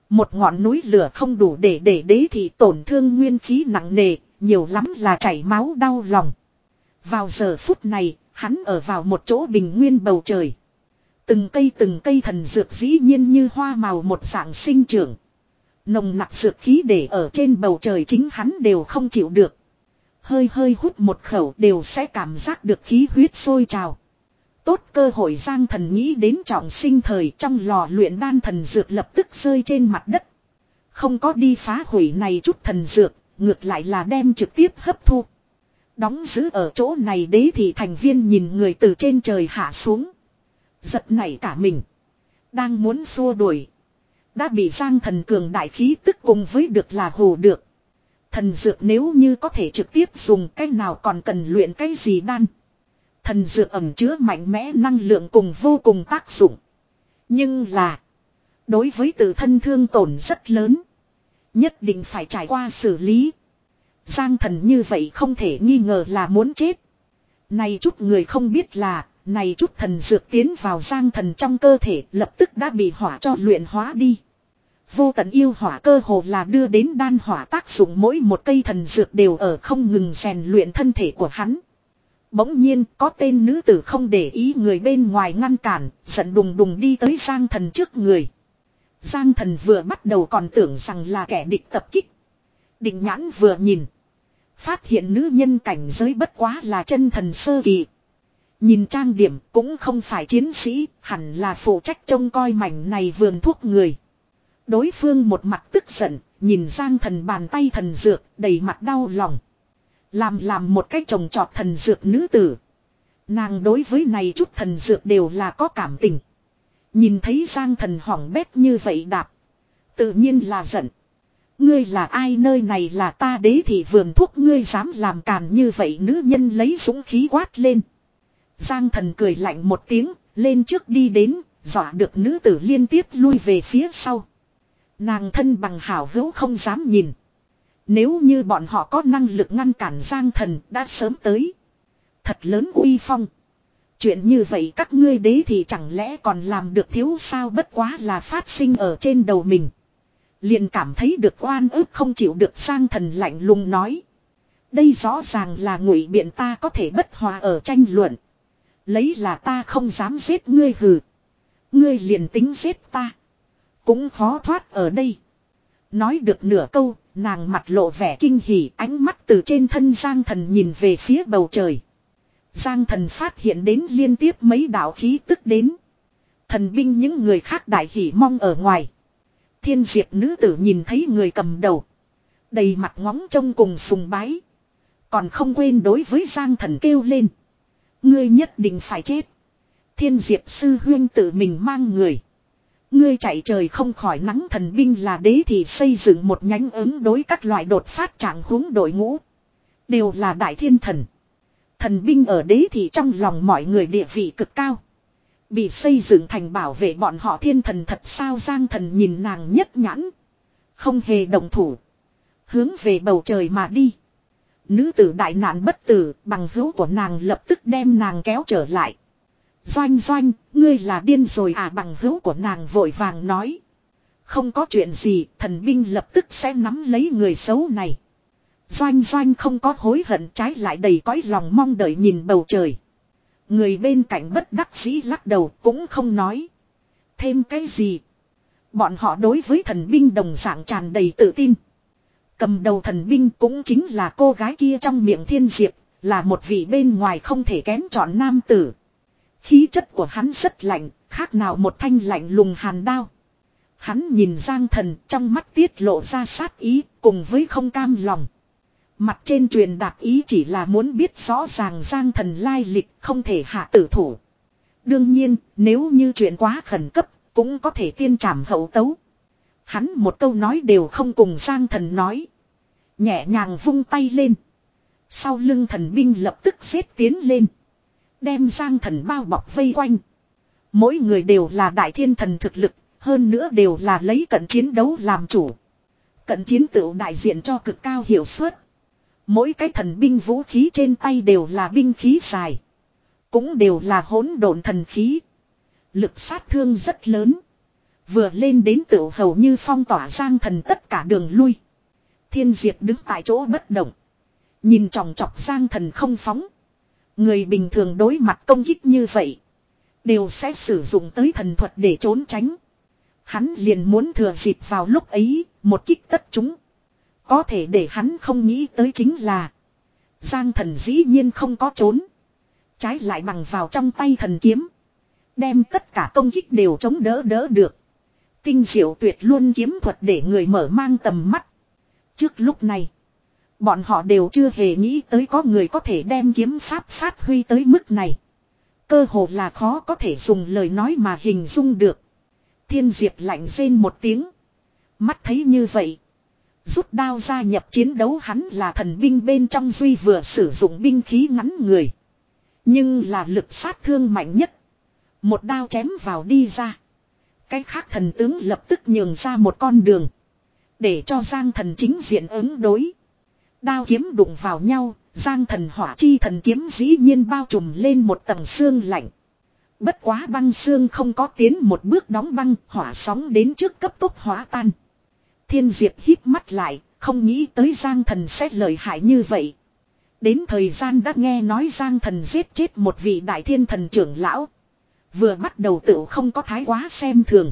Một ngọn núi lửa không đủ để để đế thị tổn thương nguyên khí nặng nề, nhiều lắm là chảy máu đau lòng. Vào giờ phút này, hắn ở vào một chỗ bình nguyên bầu trời. Từng cây từng cây thần dược dĩ nhiên như hoa màu một dạng sinh trưởng. Nồng nặc dược khí để ở trên bầu trời chính hắn đều không chịu được. Hơi hơi hút một khẩu đều sẽ cảm giác được khí huyết sôi trào. Tốt cơ hội Giang Thần nghĩ đến trọng sinh thời trong lò luyện đan thần dược lập tức rơi trên mặt đất. Không có đi phá hủy này chút thần dược, ngược lại là đem trực tiếp hấp thu. Đóng giữ ở chỗ này đế thị thành viên nhìn người từ trên trời hạ xuống. Giật nảy cả mình. Đang muốn xua đuổi. Đã bị Giang Thần cường đại khí tức cùng với được là hù được. Thần dược nếu như có thể trực tiếp dùng cách nào còn cần luyện cái gì đan. Thần dược ẩn chứa mạnh mẽ năng lượng cùng vô cùng tác dụng. Nhưng là. Đối với tự thân thương tổn rất lớn. Nhất định phải trải qua xử lý. Giang Thần như vậy không thể nghi ngờ là muốn chết. Này chút người không biết là. Này chút thần dược tiến vào Giang Thần trong cơ thể lập tức đã bị hỏa cho luyện hóa đi. Vô tận yêu hỏa cơ hồ là đưa đến đan hỏa tác dụng mỗi một cây thần dược đều ở không ngừng rèn luyện thân thể của hắn. Bỗng nhiên có tên nữ tử không để ý người bên ngoài ngăn cản, giận đùng đùng đi tới Giang Thần trước người. Giang Thần vừa bắt đầu còn tưởng rằng là kẻ địch tập kích. Định nhãn vừa nhìn. Phát hiện nữ nhân cảnh giới bất quá là chân thần sơ kỳ. Nhìn trang điểm cũng không phải chiến sĩ, hẳn là phụ trách trông coi mảnh này vườn thuốc người. Đối phương một mặt tức giận, nhìn Giang Thần bàn tay thần dược, đầy mặt đau lòng. Làm làm một cái trồng trọt thần dược nữ tử. Nàng đối với này chút thần dược đều là có cảm tình. Nhìn thấy Giang Thần hỏng bét như vậy đạp. Tự nhiên là giận. Ngươi là ai nơi này là ta đế thị vườn thuốc ngươi dám làm càn như vậy nữ nhân lấy dũng khí quát lên. Giang Thần cười lạnh một tiếng, lên trước đi đến, dọa được nữ tử liên tiếp lui về phía sau. Nàng thân bằng hảo hữu không dám nhìn. Nếu như bọn họ có năng lực ngăn cản Giang Thần đã sớm tới. Thật lớn uy phong. Chuyện như vậy các ngươi đế thì chẳng lẽ còn làm được thiếu sao bất quá là phát sinh ở trên đầu mình. Liền cảm thấy được oan ức không chịu được Giang Thần lạnh lùng nói. Đây rõ ràng là ngụy biện ta có thể bất hòa ở tranh luận. Lấy là ta không dám giết ngươi hừ. Ngươi liền tính giết ta. Cũng khó thoát ở đây. Nói được nửa câu, nàng mặt lộ vẻ kinh hỉ ánh mắt từ trên thân Giang Thần nhìn về phía bầu trời. Giang Thần phát hiện đến liên tiếp mấy đạo khí tức đến. Thần binh những người khác đại hỉ mong ở ngoài. Thiên diệp nữ tử nhìn thấy người cầm đầu. Đầy mặt ngóng trông cùng sùng bái. Còn không quên đối với Giang Thần kêu lên. Ngươi nhất định phải chết. Thiên diệp sư huyên tự mình mang người. Ngươi chạy trời không khỏi nắng thần binh là đế thì xây dựng một nhánh ứng đối các loại đột phát trạng huống đội ngũ. Đều là đại thiên thần. Thần binh ở đế thì trong lòng mọi người địa vị cực cao. Bị xây dựng thành bảo vệ bọn họ thiên thần thật sao Giang Thần nhìn nàng nhất nhãn. Không hề động thủ. Hướng về bầu trời mà đi. Nữ tử đại nạn bất tử bằng hữu của nàng lập tức đem nàng kéo trở lại. Doanh doanh, ngươi là điên rồi à bằng hữu của nàng vội vàng nói. Không có chuyện gì, thần binh lập tức sẽ nắm lấy người xấu này. Doanh doanh không có hối hận trái lại đầy cõi lòng mong đợi nhìn bầu trời. Người bên cạnh bất đắc dĩ lắc đầu cũng không nói. Thêm cái gì? Bọn họ đối với thần binh đồng dạng tràn đầy tự tin. Cầm đầu thần binh cũng chính là cô gái kia trong miệng thiên diệp, là một vị bên ngoài không thể kén chọn nam tử. Khí chất của hắn rất lạnh, khác nào một thanh lạnh lùng hàn đao. Hắn nhìn Giang Thần trong mắt tiết lộ ra sát ý cùng với không cam lòng. Mặt trên truyền đạt ý chỉ là muốn biết rõ ràng Giang Thần lai lịch không thể hạ tử thủ. Đương nhiên, nếu như chuyện quá khẩn cấp, cũng có thể tiên trảm hậu tấu. Hắn một câu nói đều không cùng Giang Thần nói. Nhẹ nhàng vung tay lên. Sau lưng thần binh lập tức xếp tiến lên. Đem Giang Thần bao bọc vây quanh. Mỗi người đều là đại thiên thần thực lực, hơn nữa đều là lấy cận chiến đấu làm chủ. Cận chiến tựu đại diện cho cực cao hiệu suất. Mỗi cái thần binh vũ khí trên tay đều là binh khí dài. Cũng đều là hỗn độn thần khí. Lực sát thương rất lớn. Vừa lên đến tựu hầu như phong tỏa Giang Thần tất cả đường lui. Thiên Diệp đứng tại chỗ bất động. Nhìn chòng chọc Giang Thần không phóng. Người bình thường đối mặt công kích như vậy. Đều sẽ sử dụng tới thần thuật để trốn tránh. Hắn liền muốn thừa dịp vào lúc ấy, một kích tất chúng. Có thể để hắn không nghĩ tới chính là Giang Thần dĩ nhiên không có trốn. Trái lại bằng vào trong tay thần kiếm. Đem tất cả công kích đều chống đỡ đỡ được. Tinh diệu tuyệt luôn kiếm thuật để người mở mang tầm mắt. Trước lúc này, bọn họ đều chưa hề nghĩ tới có người có thể đem kiếm pháp phát huy tới mức này. Cơ hồ là khó có thể dùng lời nói mà hình dung được. Thiên Diệp lạnh rên một tiếng. Mắt thấy như vậy. Rút đao gia nhập chiến đấu, hắn là thần binh bên trong duy vừa sử dụng binh khí ngắn người. Nhưng là lực sát thương mạnh nhất. Một đao chém vào đi ra. Cái khác thần tướng lập tức nhường ra một con đường. Để cho Giang Thần chính diện ứng đối. Đao kiếm đụng vào nhau. Giang Thần hỏa chi thần kiếm dĩ nhiên bao trùm lên một tầng xương lạnh. Bất quá băng xương không có tiến một bước đóng băng, hỏa sóng đến trước cấp tốc hóa tan. Thiên Diệp híp mắt lại, không nghĩ tới Giang Thần sẽ lợi hại như vậy. Đến thời gian đã nghe nói Giang Thần giết chết một vị đại thiên thần trưởng lão. Vừa bắt đầu tựu không có thái quá xem thường.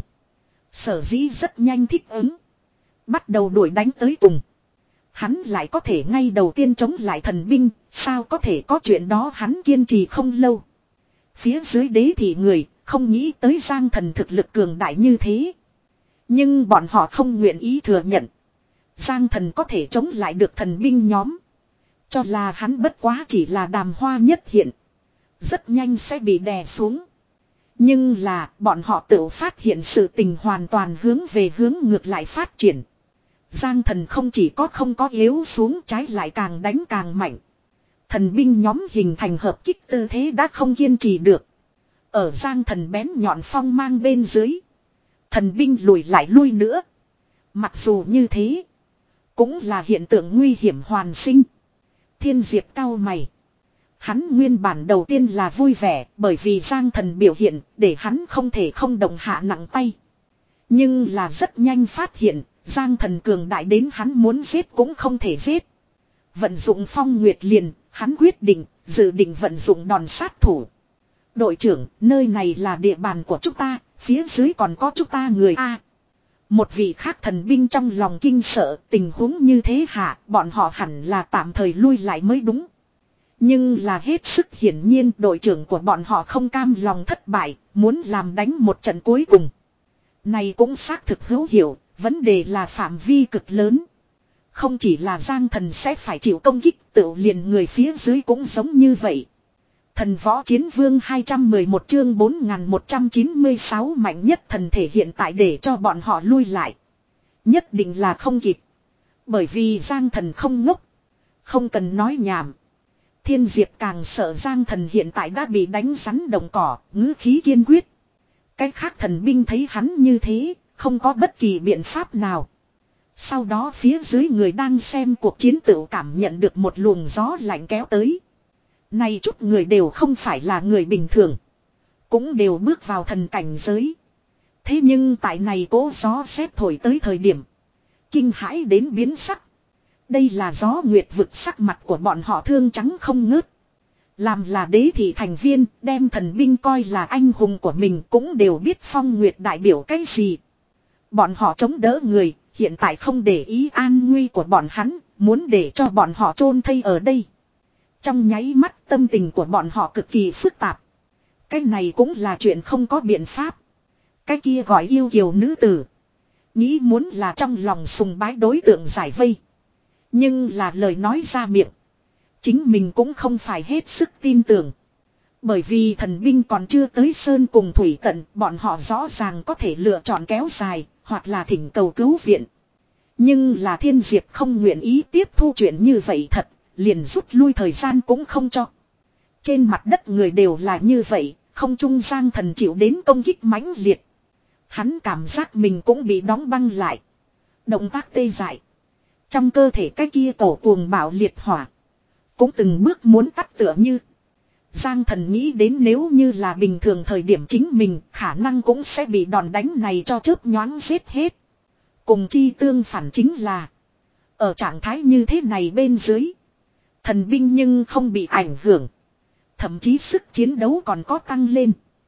Sở dĩ rất nhanh thích ứng. Bắt đầu đuổi đánh tới cùng. Hắn lại có thể ngay đầu tiên chống lại thần binh, sao có thể có chuyện đó, hắn kiên trì không lâu. Phía dưới đế thị người, không nghĩ tới Giang Thần thực lực cường đại như thế. Nhưng bọn họ không nguyện ý thừa nhận. Giang Thần có thể chống lại được thần binh nhóm. Cho là hắn bất quá chỉ là đàm hoa nhất hiện. Rất nhanh sẽ bị đè xuống. Nhưng là bọn họ tự phát hiện sự tình hoàn toàn hướng về hướng ngược lại phát triển. Giang Thần không chỉ có không có yếu xuống, trái lại càng đánh càng mạnh. Thần binh nhóm hình thành hợp kích tư thế đã không kiên trì được. Ở Giang Thần bén nhọn phong mang bên dưới. Thần binh lùi lại lui nữa. Mặc dù như thế, cũng là hiện tượng nguy hiểm hoàn sinh. Thiên Diệp cau mày. Hắn nguyên bản đầu tiên là vui vẻ, bởi vì Giang Thần biểu hiện để hắn không thể không động hạ nặng tay. Nhưng là rất nhanh phát hiện, Giang Thần cường đại đến hắn muốn giết cũng không thể giết. Vận dụng Phong Nguyệt liền, hắn quyết định, dự định vận dụng đòn sát thủ. Đội trưởng, nơi này là địa bàn của chúng ta, phía dưới còn có chúng ta người A. Một vị khác thần binh trong lòng kinh sợ, tình huống như thế hả, bọn họ hẳn là tạm thời lui lại mới đúng. Nhưng là hết sức hiển nhiên đội trưởng của bọn họ không cam lòng thất bại, muốn làm đánh một trận cuối cùng. Này cũng xác thực hữu hiệu, vấn đề là phạm vi cực lớn. Không chỉ là Giang Thần sẽ phải chịu công kích, tự liền người phía dưới cũng giống như vậy. Thần võ chiến vương hai trăm mười một chương bốn nghìn một trăm chín mươi sáu mạnh nhất thần thể hiện tại để cho bọn họ lui lại. Nhất định là không kịp. Bởi vì Giang Thần không ngốc. Không cần nói nhảm. Thiên Diệp càng sợ Giang Thần hiện tại đã bị đánh rắn đồng cỏ, ngữ khí kiên quyết. Cái khác thần binh thấy hắn như thế, không có bất kỳ biện pháp nào. Sau đó phía dưới người đang xem cuộc chiến tự cảm nhận được một luồng gió lạnh kéo tới. Này chút người đều không phải là người bình thường. Cũng đều bước vào thần cảnh giới. Thế nhưng tại này cố gió xét thổi tới thời điểm. Kinh hãi đến biến sắc. Đây là gió nguyệt vực, sắc mặt của bọn họ thương trắng không ngớt. Làm là đế thị thành viên, đem thần binh coi là anh hùng của mình, cũng đều biết Phong Nguyệt đại biểu cái gì. Bọn họ chống đỡ người, hiện tại không để ý an nguy của bọn hắn, muốn để cho bọn họ chôn thây ở đây. Trong nháy mắt tâm tình của bọn họ cực kỳ phức tạp. Cái này cũng là chuyện không có biện pháp. Cái kia gọi yêu kiều nữ tử. Nghĩ muốn là trong lòng sùng bái đối tượng giải vây. Nhưng là lời nói ra miệng. Chính mình cũng không phải hết sức tin tưởng. Bởi vì thần binh còn chưa tới sơn cùng thủy tận, bọn họ rõ ràng có thể lựa chọn kéo dài, hoặc là thỉnh cầu cứu viện. Nhưng là Thiên Diệp không nguyện ý tiếp thu chuyện như vậy thật, liền rút lui thời gian cũng không cho. Trên mặt đất người đều là như vậy, không trung Giang Thần chịu đến công kích mãnh liệt. Hắn cảm giác mình cũng bị đóng băng lại. Động tác tê dại. Trong cơ thể cái kia tổ cuồng bạo liệt hỏa. Cũng từng bước muốn tắt tựa như. Giang Thần nghĩ đến nếu như là bình thường thời điểm chính mình khả năng cũng sẽ bị đòn đánh này cho chớp nhoáng giết hết. Cùng chi tương phản chính là ở trạng thái như thế này bên dưới, thần binh nhưng không bị ảnh hưởng. Thậm chí sức chiến đấu còn có tăng lên.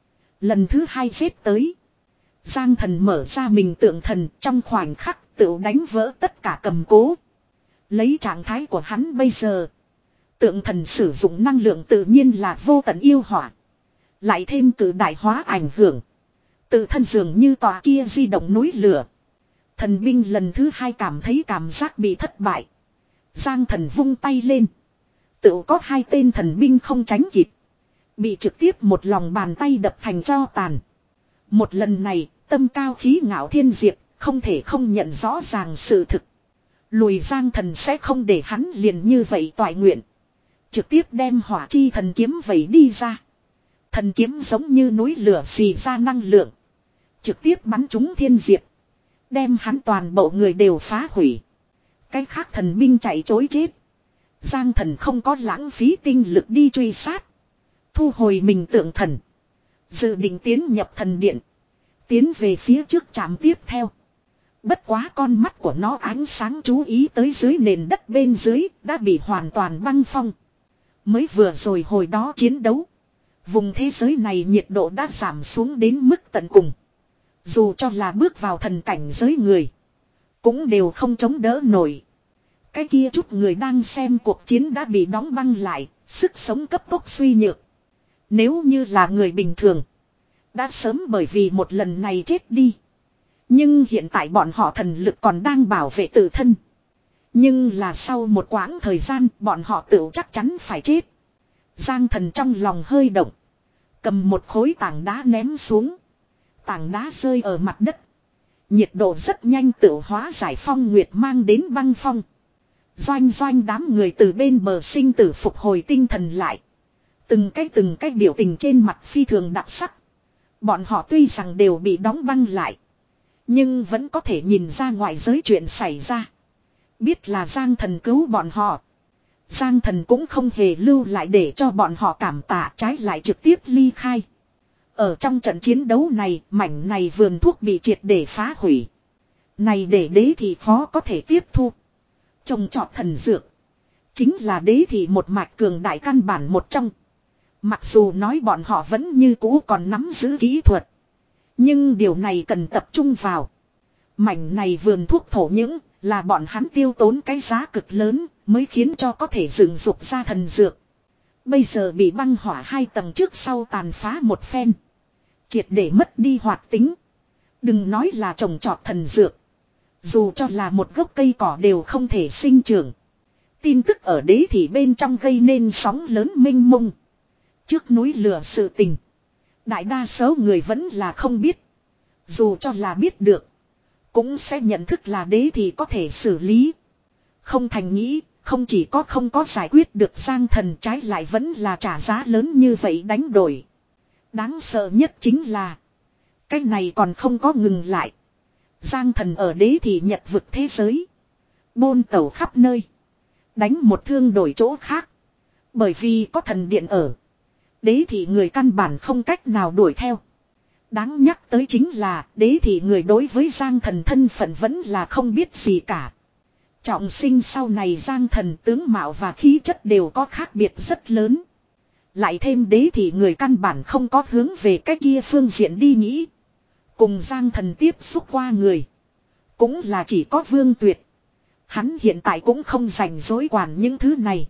Lần thứ hai giết tới, Giang Thần mở ra mình tượng thần, trong khoảnh khắc tự đánh vỡ tất cả cầm cố. Lấy trạng thái của hắn bây giờ, tượng thần sử dụng năng lượng tự nhiên là vô tận yêu hỏa. Lại thêm cử đại hóa ảnh hưởng, tự thân dường như tòa kia di động núi lửa. Thần binh lần thứ hai cảm thấy cảm giác bị thất bại. Giang Thần vung tay lên, tự có hai tên thần binh không tránh kịp, bị trực tiếp một lòng bàn tay đập thành tro tàn. Một lần này, tâm cao khí ngạo Thiên Diệp không thể không nhận rõ ràng sự thực. Lùi Giang Thần sẽ không để hắn liền như vậy toại nguyện. Trực tiếp đem hỏa chi thần kiếm vẩy đi ra. Thần kiếm giống như núi lửa xì ra năng lượng, trực tiếp bắn trúng Thiên Diệp, đem hắn toàn bộ người đều phá hủy. Cái khác thần binh chạy chối chết. Giang Thần không có lãng phí tinh lực đi truy sát. Thu hồi mình tượng thần, dự định tiến nhập thần điện, tiến về phía trước trạm tiếp theo. Bất quá con mắt của nó ánh sáng chú ý tới dưới nền đất bên dưới đã bị hoàn toàn băng phong. Mới vừa rồi hồi đó chiến đấu, vùng thế giới này nhiệt độ đã giảm xuống đến mức tận cùng. Dù cho là bước vào thần cảnh giới người, cũng đều không chống đỡ nổi. Cái kia chút người đang xem cuộc chiến đã bị đóng băng lại, sức sống cấp tốc suy nhược. Nếu như là người bình thường, đã sớm bởi vì một lần này chết đi. Nhưng hiện tại bọn họ thần lực còn đang bảo vệ tự thân. Nhưng là sau một quãng thời gian bọn họ tự chắc chắn phải chết. Giang Thần trong lòng hơi động, cầm một khối tảng đá ném xuống. Tảng đá rơi ở mặt đất, nhiệt độ rất nhanh tự hóa giải phong nguyệt mang đến băng phong. Doanh doanh đám người từ bên bờ sinh tử phục hồi tinh thần lại. Từng cái từng cái biểu tình trên mặt phi thường đặc sắc. Bọn họ tuy rằng đều bị đóng băng lại, nhưng vẫn có thể nhìn ra ngoại giới chuyện xảy ra. Biết là Giang Thần cứu bọn họ. Giang Thần cũng không hề lưu lại để cho bọn họ cảm tạ, trái lại trực tiếp ly khai. Ở trong trận chiến đấu này, mảnh này vườn thuốc bị triệt để phá hủy. Này để đế thị phó có thể tiếp thu. Trồng trọt thần dược, chính là đế thị một mạch cường đại căn bản một trong. Mặc dù nói bọn họ vẫn như cũ còn nắm giữ kỹ thuật, nhưng điều này cần tập trung vào. Mảnh này vườn thuốc thổ những là bọn hắn tiêu tốn cái giá cực lớn mới khiến cho có thể dựng dục ra thần dược. Bây giờ bị băng hỏa hai tầng trước sau tàn phá một phen, triệt để mất đi hoạt tính. Đừng nói là trồng trọt thần dược, dù cho là một gốc cây cỏ đều không thể sinh trưởng. Tin tức ở đế thị bên trong gây nên sóng lớn mênh mông. Trước núi lửa sự tình, đại đa số người vẫn là không biết. Dù cho là biết được, cũng sẽ nhận thức là đế thị có thể xử lý. Không thành nghĩ, không chỉ có không có giải quyết được Giang Thần, trái lại vẫn là trả giá lớn như vậy đánh đổi. Đáng sợ nhất chính là cái này còn không có ngừng lại. Giang Thần ở đế thị nhật vực thế giới, bôn tẩu khắp nơi, đánh một thương đổi chỗ khác. Bởi vì có thần điện ở, đế thị người căn bản không cách nào đuổi theo. Đáng nhắc tới chính là đế thị người đối với Giang Thần thân phận vẫn là không biết gì cả. Trọng sinh sau này Giang Thần tướng mạo và khí chất đều có khác biệt rất lớn. Lại thêm đế thị người căn bản không có hướng về cái kia phương diện đi nghĩ. Cùng Giang Thần tiếp xúc qua người, cũng là chỉ có Vương Tuyệt. Hắn hiện tại cũng không rảnh rối quản những thứ này.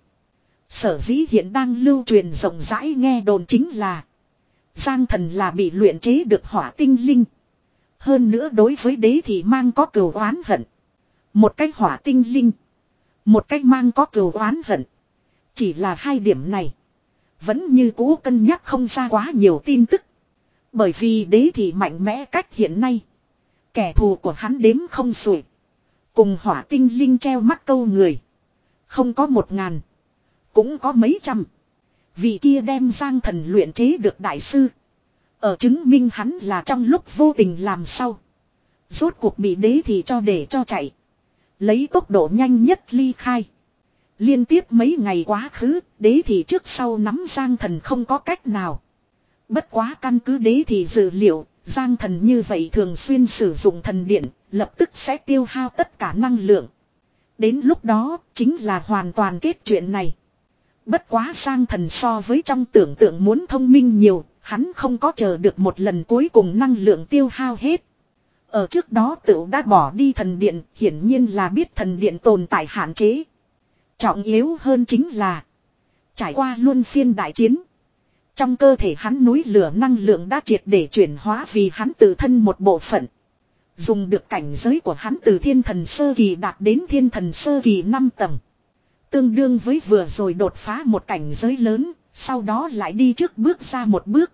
Sở dĩ hiện đang lưu truyền rộng rãi nghe đồn chính là Giang Thần là bị luyện chế được hỏa tinh linh. Hơn nữa đối với đế thị mang có cừu oán hận. Một cách hỏa tinh linh, một cách mang có cừu oán hận. Chỉ là hai điểm này, vẫn như cũ cân nhắc không ra quá nhiều tin tức. Bởi vì đế thị mạnh mẽ cách hiện nay, kẻ thù của hắn đếm không xuể. Cùng hỏa tinh linh treo mắt câu người, không có một ngàn, cũng có mấy trăm. Vị kia đem Giang Thần luyện chế được đại sư, ở chứng minh hắn là trong lúc vô tình làm sao, rốt cuộc bị đế thị cho để cho chạy, lấy tốc độ nhanh nhất ly khai. Liên tiếp mấy ngày quá khứ, đế thị trước sau nắm Giang Thần không có cách nào. Bất quá căn cứ đế thị dự liệu, Giang Thần như vậy thường xuyên sử dụng thần điện, lập tức sẽ tiêu hao tất cả năng lượng. Đến lúc đó, chính là hoàn toàn kết chuyện này. Bất quá Giang Thần so với trong tưởng tượng muốn thông minh nhiều, hắn không có chờ được một lần cuối cùng năng lượng tiêu hao hết. Ở trước đó tựu đã bỏ đi thần điện, hiển nhiên là biết thần điện tồn tại hạn chế. Trọng yếu hơn chính là trải qua luân phiên đại chiến. Trong cơ thể hắn núi lửa năng lượng đã triệt để chuyển hóa vì hắn tự thân một bộ phận. Dùng được cảnh giới của hắn từ thiên thần sơ kỳ đạt đến thiên thần sơ kỳ năm tầng. Tương đương với vừa rồi đột phá một cảnh giới lớn, sau đó lại đi trước bước ra một bước.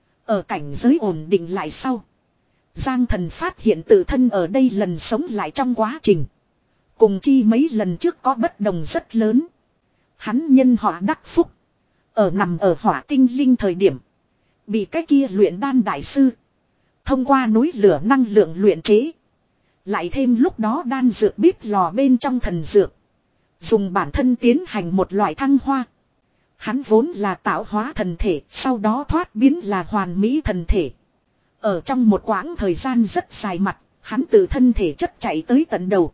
Ở cảnh giới ổn định lại sau. Giang Thần phát hiện tự thân ở đây lần sống lại trong quá trình. Cùng chi mấy lần trước có bất đồng rất lớn. Hắn nhân họa đắc phúc. Ở nằm ở hỏa tinh linh thời điểm. Bị cái kia luyện đan đại sư. Thông qua núi lửa năng lượng luyện chế. Lại thêm lúc đó đan dược bíp lò bên trong thần dược. Dùng bản thân tiến hành một loại thăng hoa. Hắn vốn là tạo hóa thần thể. Sau đó thoát biến là hoàn mỹ thần thể. Ở trong một quãng thời gian rất dài mặt. Hắn từ thân thể chất chạy tới tận đầu.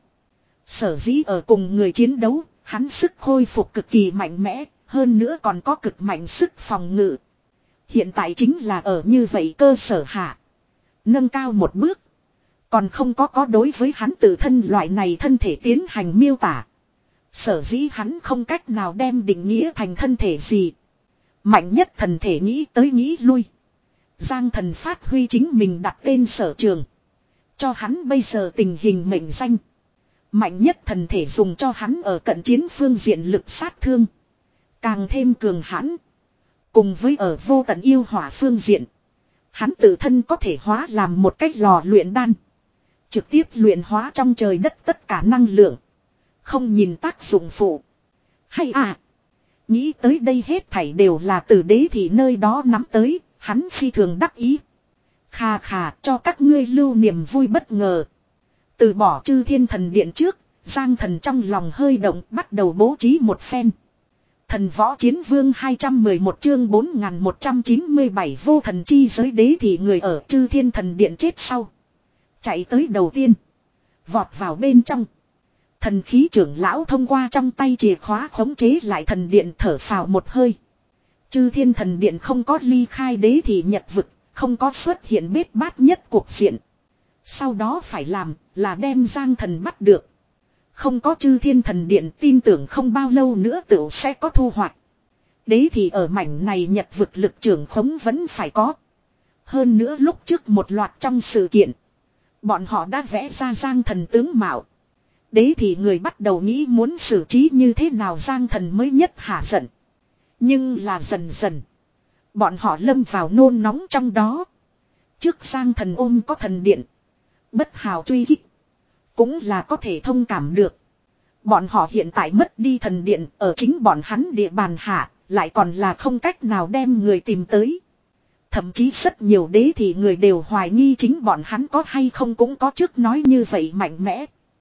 Sở dĩ ở cùng người chiến đấu. Hắn sức khôi phục cực kỳ mạnh mẽ. Hơn nữa còn có cực mạnh sức phòng ngự. Hiện tại chính là ở như vậy cơ sở hạ. Nâng cao một bước. Còn không có có đối với hắn tự thân loại này thân thể tiến hành miêu tả. Sở dĩ hắn không cách nào đem định nghĩa thành thân thể gì. Mạnh nhất thần thể nghĩ tới nghĩ lui. Giang Thần phát huy chính mình đặt tên sở trường. Cho hắn bây giờ tình hình mệnh danh. Mạnh nhất thần thể dùng cho hắn ở cận chiến phương diện lực sát thương. Càng thêm cường hãn. Cùng với ở vô tận yêu hỏa phương diện. Hắn tự thân có thể hóa làm một cách lò luyện đan. Trực tiếp luyện hóa trong trời đất tất cả năng lượng. Không nhìn tác dụng phụ. Hay à. Nghĩ tới đây hết thảy đều là từ đế thị nơi đó nắm tới. Hắn phi thường đắc ý. Khà khà cho các ngươi lưu niềm vui bất ngờ. Từ bỏ chư thiên thần điện trước. Giang Thần trong lòng hơi động bắt đầu bố trí một phen. Thần võ chiến vương hai trăm mười một chương bốn nghìn một trăm chín mươi bảy vô thần chi giới đế thì người ở chư thiên thần điện chết sau. Chạy tới đầu tiên. Vọt vào bên trong. Thần khí trưởng lão thông qua trong tay chìa khóa khống chế lại thần điện thở phào một hơi. Chư thiên thần điện không có ly khai đế thì nhật vực. Không có xuất hiện bết bát nhất cuộc diện. Sau đó phải làm là đem Giang Thần bắt được. Không có chư thiên thần điện tin tưởng không bao lâu nữa tựu sẽ có thu hoạch. Đế thì ở mảnh này nhật vực lực trưởng khống vẫn phải có. Hơn nữa lúc trước một loạt trong sự kiện. Bọn họ đã vẽ ra Giang Thần tướng mạo. Đế thì người bắt đầu nghĩ muốn xử trí như thế nào Giang Thần mới nhất hả giận. Nhưng là dần dần. Bọn họ lâm vào nôn nóng trong đó. Trước Giang Thần ôm có thần điện. Bất hào truy kích. Cũng là có thể thông cảm được. Bọn họ hiện tại mất đi thần điện ở chính bọn hắn địa bàn hạ. Lại còn là không cách nào đem người tìm tới. Thậm chí rất nhiều đế thì người đều hoài nghi chính bọn hắn có hay không cũng có trước nói như vậy mạnh mẽ.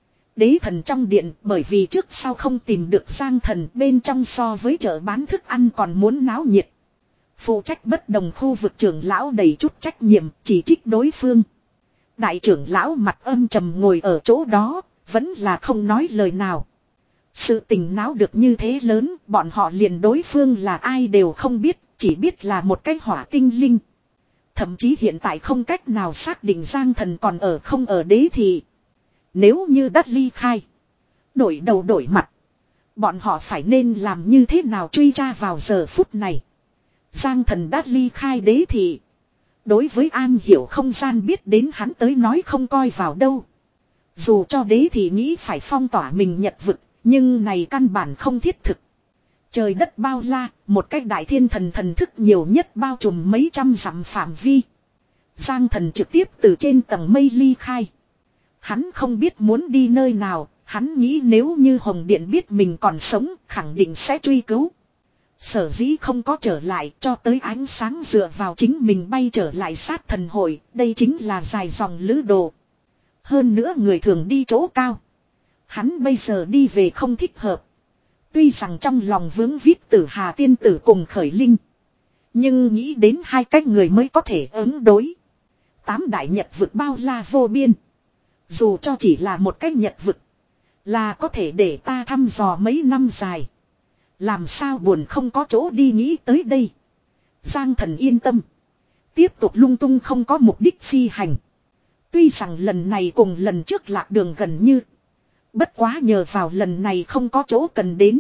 Đế thần trong điện bởi vì trước sau không tìm được Giang Thần bên trong so với chợ bán thức ăn còn muốn náo nhiệt. Phụ trách bất đồng khu vực trưởng lão đầy chút trách nhiệm chỉ trích đối phương. Đại trưởng lão mặt âm trầm ngồi ở chỗ đó, vẫn là không nói lời nào. Sự tình náo được như thế lớn, bọn họ liền đối phương là ai đều không biết, chỉ biết là một cái hỏa tinh linh. Thậm chí hiện tại không cách nào xác định Giang Thần còn ở không ở đế thì. Nếu như đắt ly khai, đổi đầu đổi mặt, bọn họ phải nên làm như thế nào truy tra vào giờ phút này. Giang Thần đã ly khai đế thì. Đối với am hiểu không gian biết đến hắn tới nói không coi vào đâu. Dù cho đế thì nghĩ phải phong tỏa mình nhật vực, nhưng này căn bản không thiết thực. Trời đất bao la, một cách đại thiên thần thần thức nhiều nhất bao trùm mấy trăm dặm phạm vi. Giang Thần trực tiếp từ trên tầng mây ly khai. Hắn không biết muốn đi nơi nào, hắn nghĩ nếu như Hồng Điện biết mình còn sống, khẳng định sẽ truy cứu. Sở dĩ không có trở lại cho tới ánh sáng dựa vào chính mình bay trở lại sát thần hội, đây chính là dài dòng lữ đồ. Hơn nữa người thường đi chỗ cao. Hắn bây giờ đi về không thích hợp. Tuy rằng trong lòng vướng víu Tử Hà tiên tử cùng Khởi Linh. Nhưng nghĩ đến hai cách người mới có thể ứng đối. Tám đại nhật vực bao la vô biên. Dù cho chỉ là một cái nhật vực. Là có thể để ta thăm dò mấy năm dài. Làm sao buồn không có chỗ đi nghĩ tới đây. Giang Thần yên tâm. Tiếp tục lung tung không có mục đích phi hành. Tuy rằng lần này cùng lần trước lạc đường gần như. Bất quá nhờ vào lần này không có chỗ cần đến.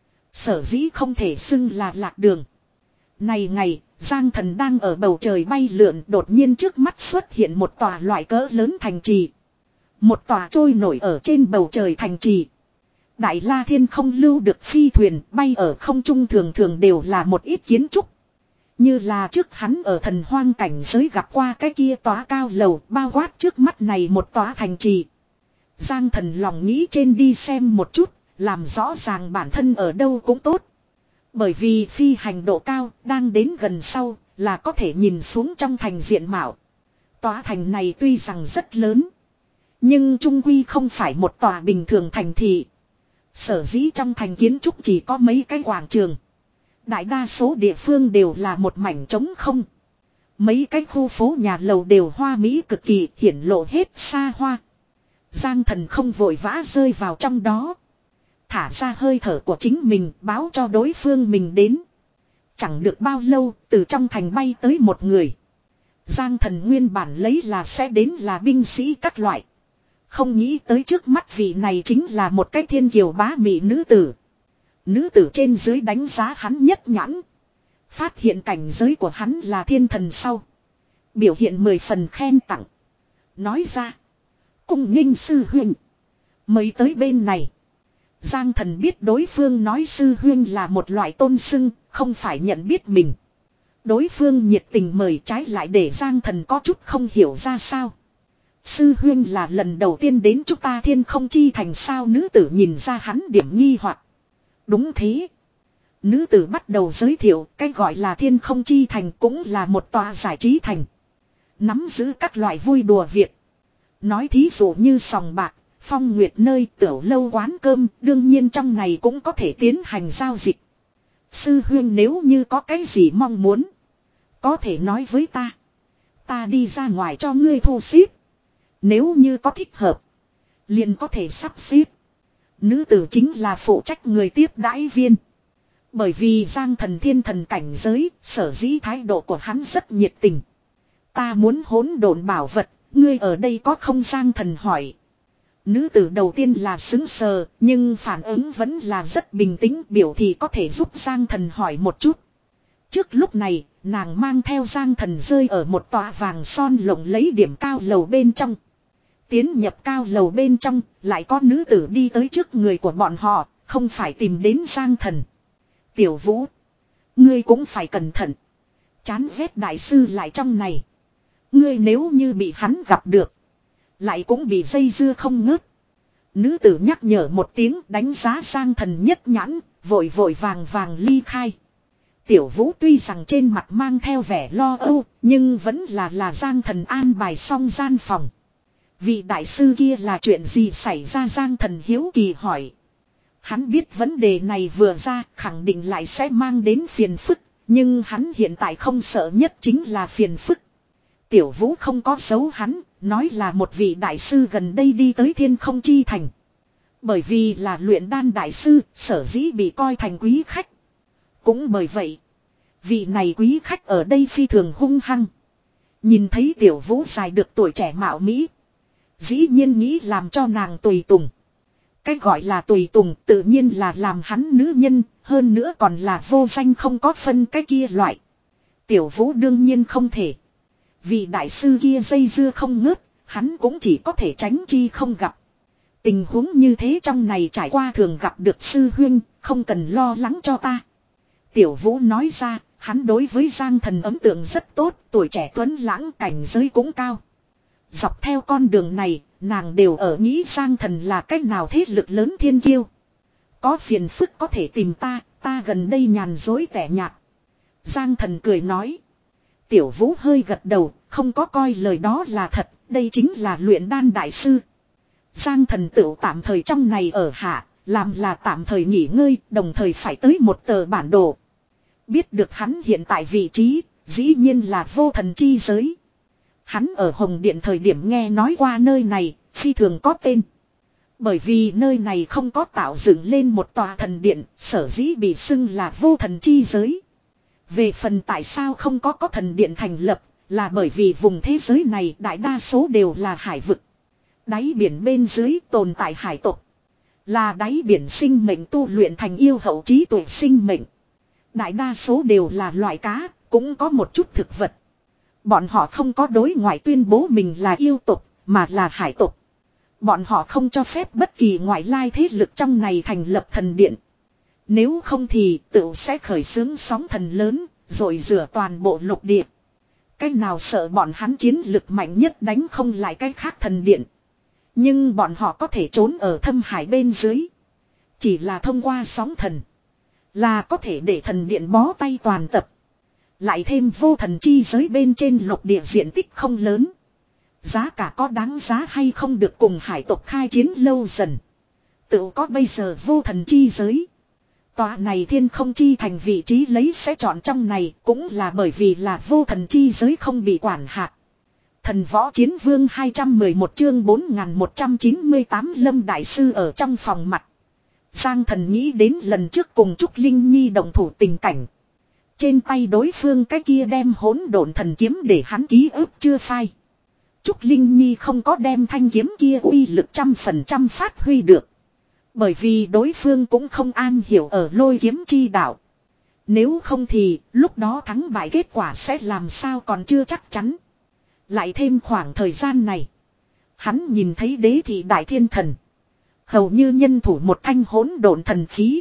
Sở dĩ không thể xưng là lạc đường. Này ngày, Giang Thần đang ở bầu trời bay lượn, đột nhiên trước mắt xuất hiện một tòa loại cỡ lớn thành trì. Một tòa trôi nổi ở trên bầu trời thành trì. Đại La Thiên không lưu được phi thuyền, bay ở không trung thường thường đều là một ít kiến trúc. Như là trước hắn ở thần hoang cảnh giới gặp qua cái kia tòa cao lầu, bao quát trước mắt này một tòa thành trì. Giang Thần lòng nghĩ trên đi xem một chút, làm rõ ràng bản thân ở đâu cũng tốt. Bởi vì phi hành độ cao, đang đến gần sau, là có thể nhìn xuống trong thành diện mạo. Tòa thành này tuy rằng rất lớn, nhưng trung quy không phải một tòa bình thường thành thị. Sở dĩ trong thành kiến trúc chỉ có mấy cái quảng trường. Đại đa số địa phương đều là một mảnh trống không. Mấy cái khu phố nhà lầu đều hoa mỹ cực kỳ, hiển lộ hết xa hoa. Giang Thần không vội vã rơi vào trong đó. Thả ra hơi thở của chính mình, báo cho đối phương mình đến. Chẳng được bao lâu, từ trong thành bay tới một người. Giang Thần nguyên bản lấy là sẽ đến là binh sĩ các loại. Không nghĩ tới trước mắt vị này chính là một cái thiên kiều bá mị nữ tử. Nữ tử trên dưới đánh giá hắn nhất nhãn. Phát hiện cảnh giới của hắn là thiên thần sau. Biểu hiện mười phần khen tặng. Nói ra. Cung nghênh sư huynh. Mới tới bên này. Giang Thần biết đối phương nói sư huynh là một loại tôn xưng, không phải nhận biết mình. Đối phương nhiệt tình mời trái lại để Giang Thần có chút không hiểu ra sao. Sư huynh là lần đầu tiên đến chúng ta thiên không chi thành sao, nữ tử nhìn ra hắn điểm nghi hoặc. Đúng thế. Nữ tử bắt đầu giới thiệu cái gọi là thiên không chi thành cũng là một tòa giải trí thành. Nắm giữ các loại vui đùa việc. Nói thí dụ như sòng bạc, phong nguyệt nơi, tiểu lâu quán cơm, đương nhiên trong này cũng có thể tiến hành giao dịch. Sư huynh nếu như có cái gì mong muốn, có thể nói với ta. Ta đi ra ngoài cho ngươi thu xếp. Nếu như có thích hợp, liền có thể sắp xếp. Nữ tử chính là phụ trách người tiếp đãi viên. Bởi vì Giang Thần thiên thần cảnh giới, sở dĩ thái độ của hắn rất nhiệt tình. Ta muốn hỗn độn bảo vật, ngươi ở đây có không? Giang Thần hỏi. Nữ tử đầu tiên là sững sờ, nhưng phản ứng vẫn là rất bình tĩnh, biểu thì có thể giúp Giang Thần hỏi một chút. Trước lúc này, nàng mang theo Giang Thần rơi ở một tòa vàng son lộng lẫy điểm cao lầu bên trong. Tiến nhập cao lầu bên trong, lại có nữ tử đi tới trước người của bọn họ, không phải tìm đến Giang Thần. Tiểu Vũ, ngươi cũng phải cẩn thận. Chán ghét đại sư lại trong này. Ngươi nếu như bị hắn gặp được, lại cũng bị dây dưa không ngớt. Nữ tử nhắc nhở một tiếng, đánh giá Giang Thần nhất nhãn, vội vội vàng vàng ly khai. Tiểu Vũ tuy rằng trên mặt mang theo vẻ lo âu, nhưng vẫn là là Giang Thần an bài xong gian phòng. Vị đại sư kia là chuyện gì xảy ra? Giang Thần hiếu kỳ hỏi. Hắn biết vấn đề này vừa ra khẳng định lại sẽ mang đến phiền phức, nhưng hắn hiện tại không sợ nhất chính là phiền phức. Tiểu Vũ không có giấu hắn, nói là một vị đại sư gần đây đi tới thiên không chi thành. Bởi vì là luyện đan đại sư, sở dĩ bị coi thành quý khách. Cũng bởi vậy, vị này quý khách ở đây phi thường hung hăng. Nhìn thấy Tiểu Vũ dài được tuổi trẻ mạo mỹ, dĩ nhiên nghĩ làm cho nàng tùy tùng. Cái gọi là tùy tùng tự nhiên là làm hắn nữ nhân, hơn nữa còn là vô danh không có phân cái kia loại. Tiểu Vũ đương nhiên không thể. Vị đại sư kia dây dưa không ngớt, hắn cũng chỉ có thể tránh chi không gặp. Tình huống như thế trong này trải qua thường gặp được sư huynh, không cần lo lắng cho ta. Tiểu Vũ nói ra, hắn đối với Giang Thần ấn tượng rất tốt, tuổi trẻ tuấn lãng, cảnh giới cũng cao. Dọc theo con đường này, nàng đều ở nghĩ Giang Thần là cách nào thế lực lớn thiên kiêu. Có phiền phức có thể tìm ta, ta gần đây nhàn dối tẻ nhạt. Giang Thần cười nói. Tiểu Vũ hơi gật đầu, không có coi lời đó là thật, đây chính là luyện đan đại sư. Giang Thần tựu tạm thời trong này ở hạ, làm là tạm thời nghỉ ngơi, đồng thời phải tới một tờ bản đồ. Biết được hắn hiện tại vị trí, dĩ nhiên là vô thần chi giới. Hắn ở Hồng Điện thời điểm nghe nói qua nơi này, phi thường có tên. Bởi vì nơi này không có tạo dựng lên một tòa thần điện, sở dĩ bị xưng là vô thần chi giới. Về phần tại sao không có có thần điện thành lập, là bởi vì vùng thế giới này đại đa số đều là hải vực. Đáy biển bên dưới tồn tại hải tộc. Là đáy biển sinh mệnh tu luyện thành yêu hậu trí tuệ sinh mệnh. Đại đa số đều là loại cá, cũng có một chút thực vật. Bọn họ không có đối ngoại tuyên bố mình là yêu tộc, mà là hải tộc. Bọn họ không cho phép bất kỳ ngoại lai thế lực trong này thành lập thần điện. Nếu không thì tự sẽ khởi xướng sóng thần lớn, rồi rửa toàn bộ lục địa. Cái nào sợ bọn hắn chiến lực mạnh nhất đánh không lại cái khác thần điện. Nhưng bọn họ có thể trốn ở thâm hải bên dưới. Chỉ là thông qua sóng thần. Là có thể để thần điện bó tay toàn tập. Lại thêm vô thần chi giới bên trên lục địa diện tích không lớn. Giá cả có đáng giá hay không được cùng hải tộc khai chiến lâu dần. Tự có bây giờ vô thần chi giới. Tòa này thiên không chi thành vị trí lấy sẽ chọn trong này cũng là bởi vì là vô thần chi giới không bị quản hạt. Thần võ chiến vương hai trăm mười một chương bốn nghìn một trăm chín mươi tám Lâm Đại Sư ở trong phòng mặt. Giang Thần nghĩ đến lần trước cùng Trúc Linh Nhi đồng thủ tình cảnh. Trên tay đối phương cái kia đem hỗn độn thần kiếm để hắn ký ức chưa phai. Trúc Linh Nhi không có đem thanh kiếm kia uy lực trăm phần trăm phát huy được. Bởi vì đối phương cũng không an hiểu ở lôi kiếm chi đạo. Nếu không thì lúc đó thắng bại kết quả sẽ làm sao còn chưa chắc chắn. Lại thêm khoảng thời gian này. Hắn nhìn thấy đế thị đại thiên thần. Hầu như nhân thủ một thanh hỗn độn thần khí.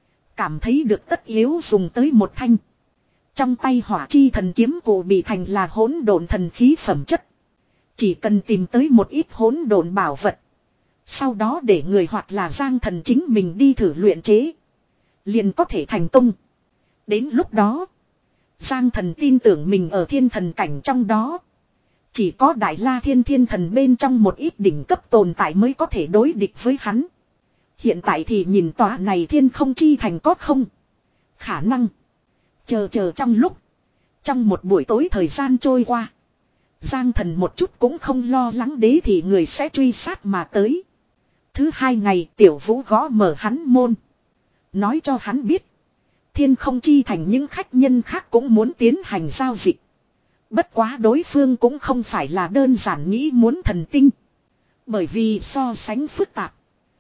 Cảm thấy được tất yếu dùng tới một thanh. Trong tay hỏa chi thần kiếm cụ bị thành là hỗn độn thần khí phẩm chất. Chỉ cần tìm tới một ít hỗn độn bảo vật. Sau đó để người hoặc là Giang Thần chính mình đi thử luyện chế. Liền có thể thành công. Đến lúc đó. Giang Thần tin tưởng mình ở thiên thần cảnh trong đó. Chỉ có Đại La Thiên Thiên Thần bên trong một ít đỉnh cấp tồn tại mới có thể đối địch với hắn. Hiện tại thì nhìn tòa này thiên không chi thành có không. Khả năng. Chờ chờ trong lúc. Trong một buổi tối thời gian trôi qua. Giang Thần một chút cũng không lo lắng đế thì người sẽ truy sát mà tới. Thứ hai ngày Tiểu Vũ gõ mở hắn môn. Nói cho hắn biết. Thiên không chi thành những khách nhân khác cũng muốn tiến hành giao dịch. Bất quá đối phương cũng không phải là đơn giản nghĩ muốn thần tinh. Bởi vì so sánh phức tạp.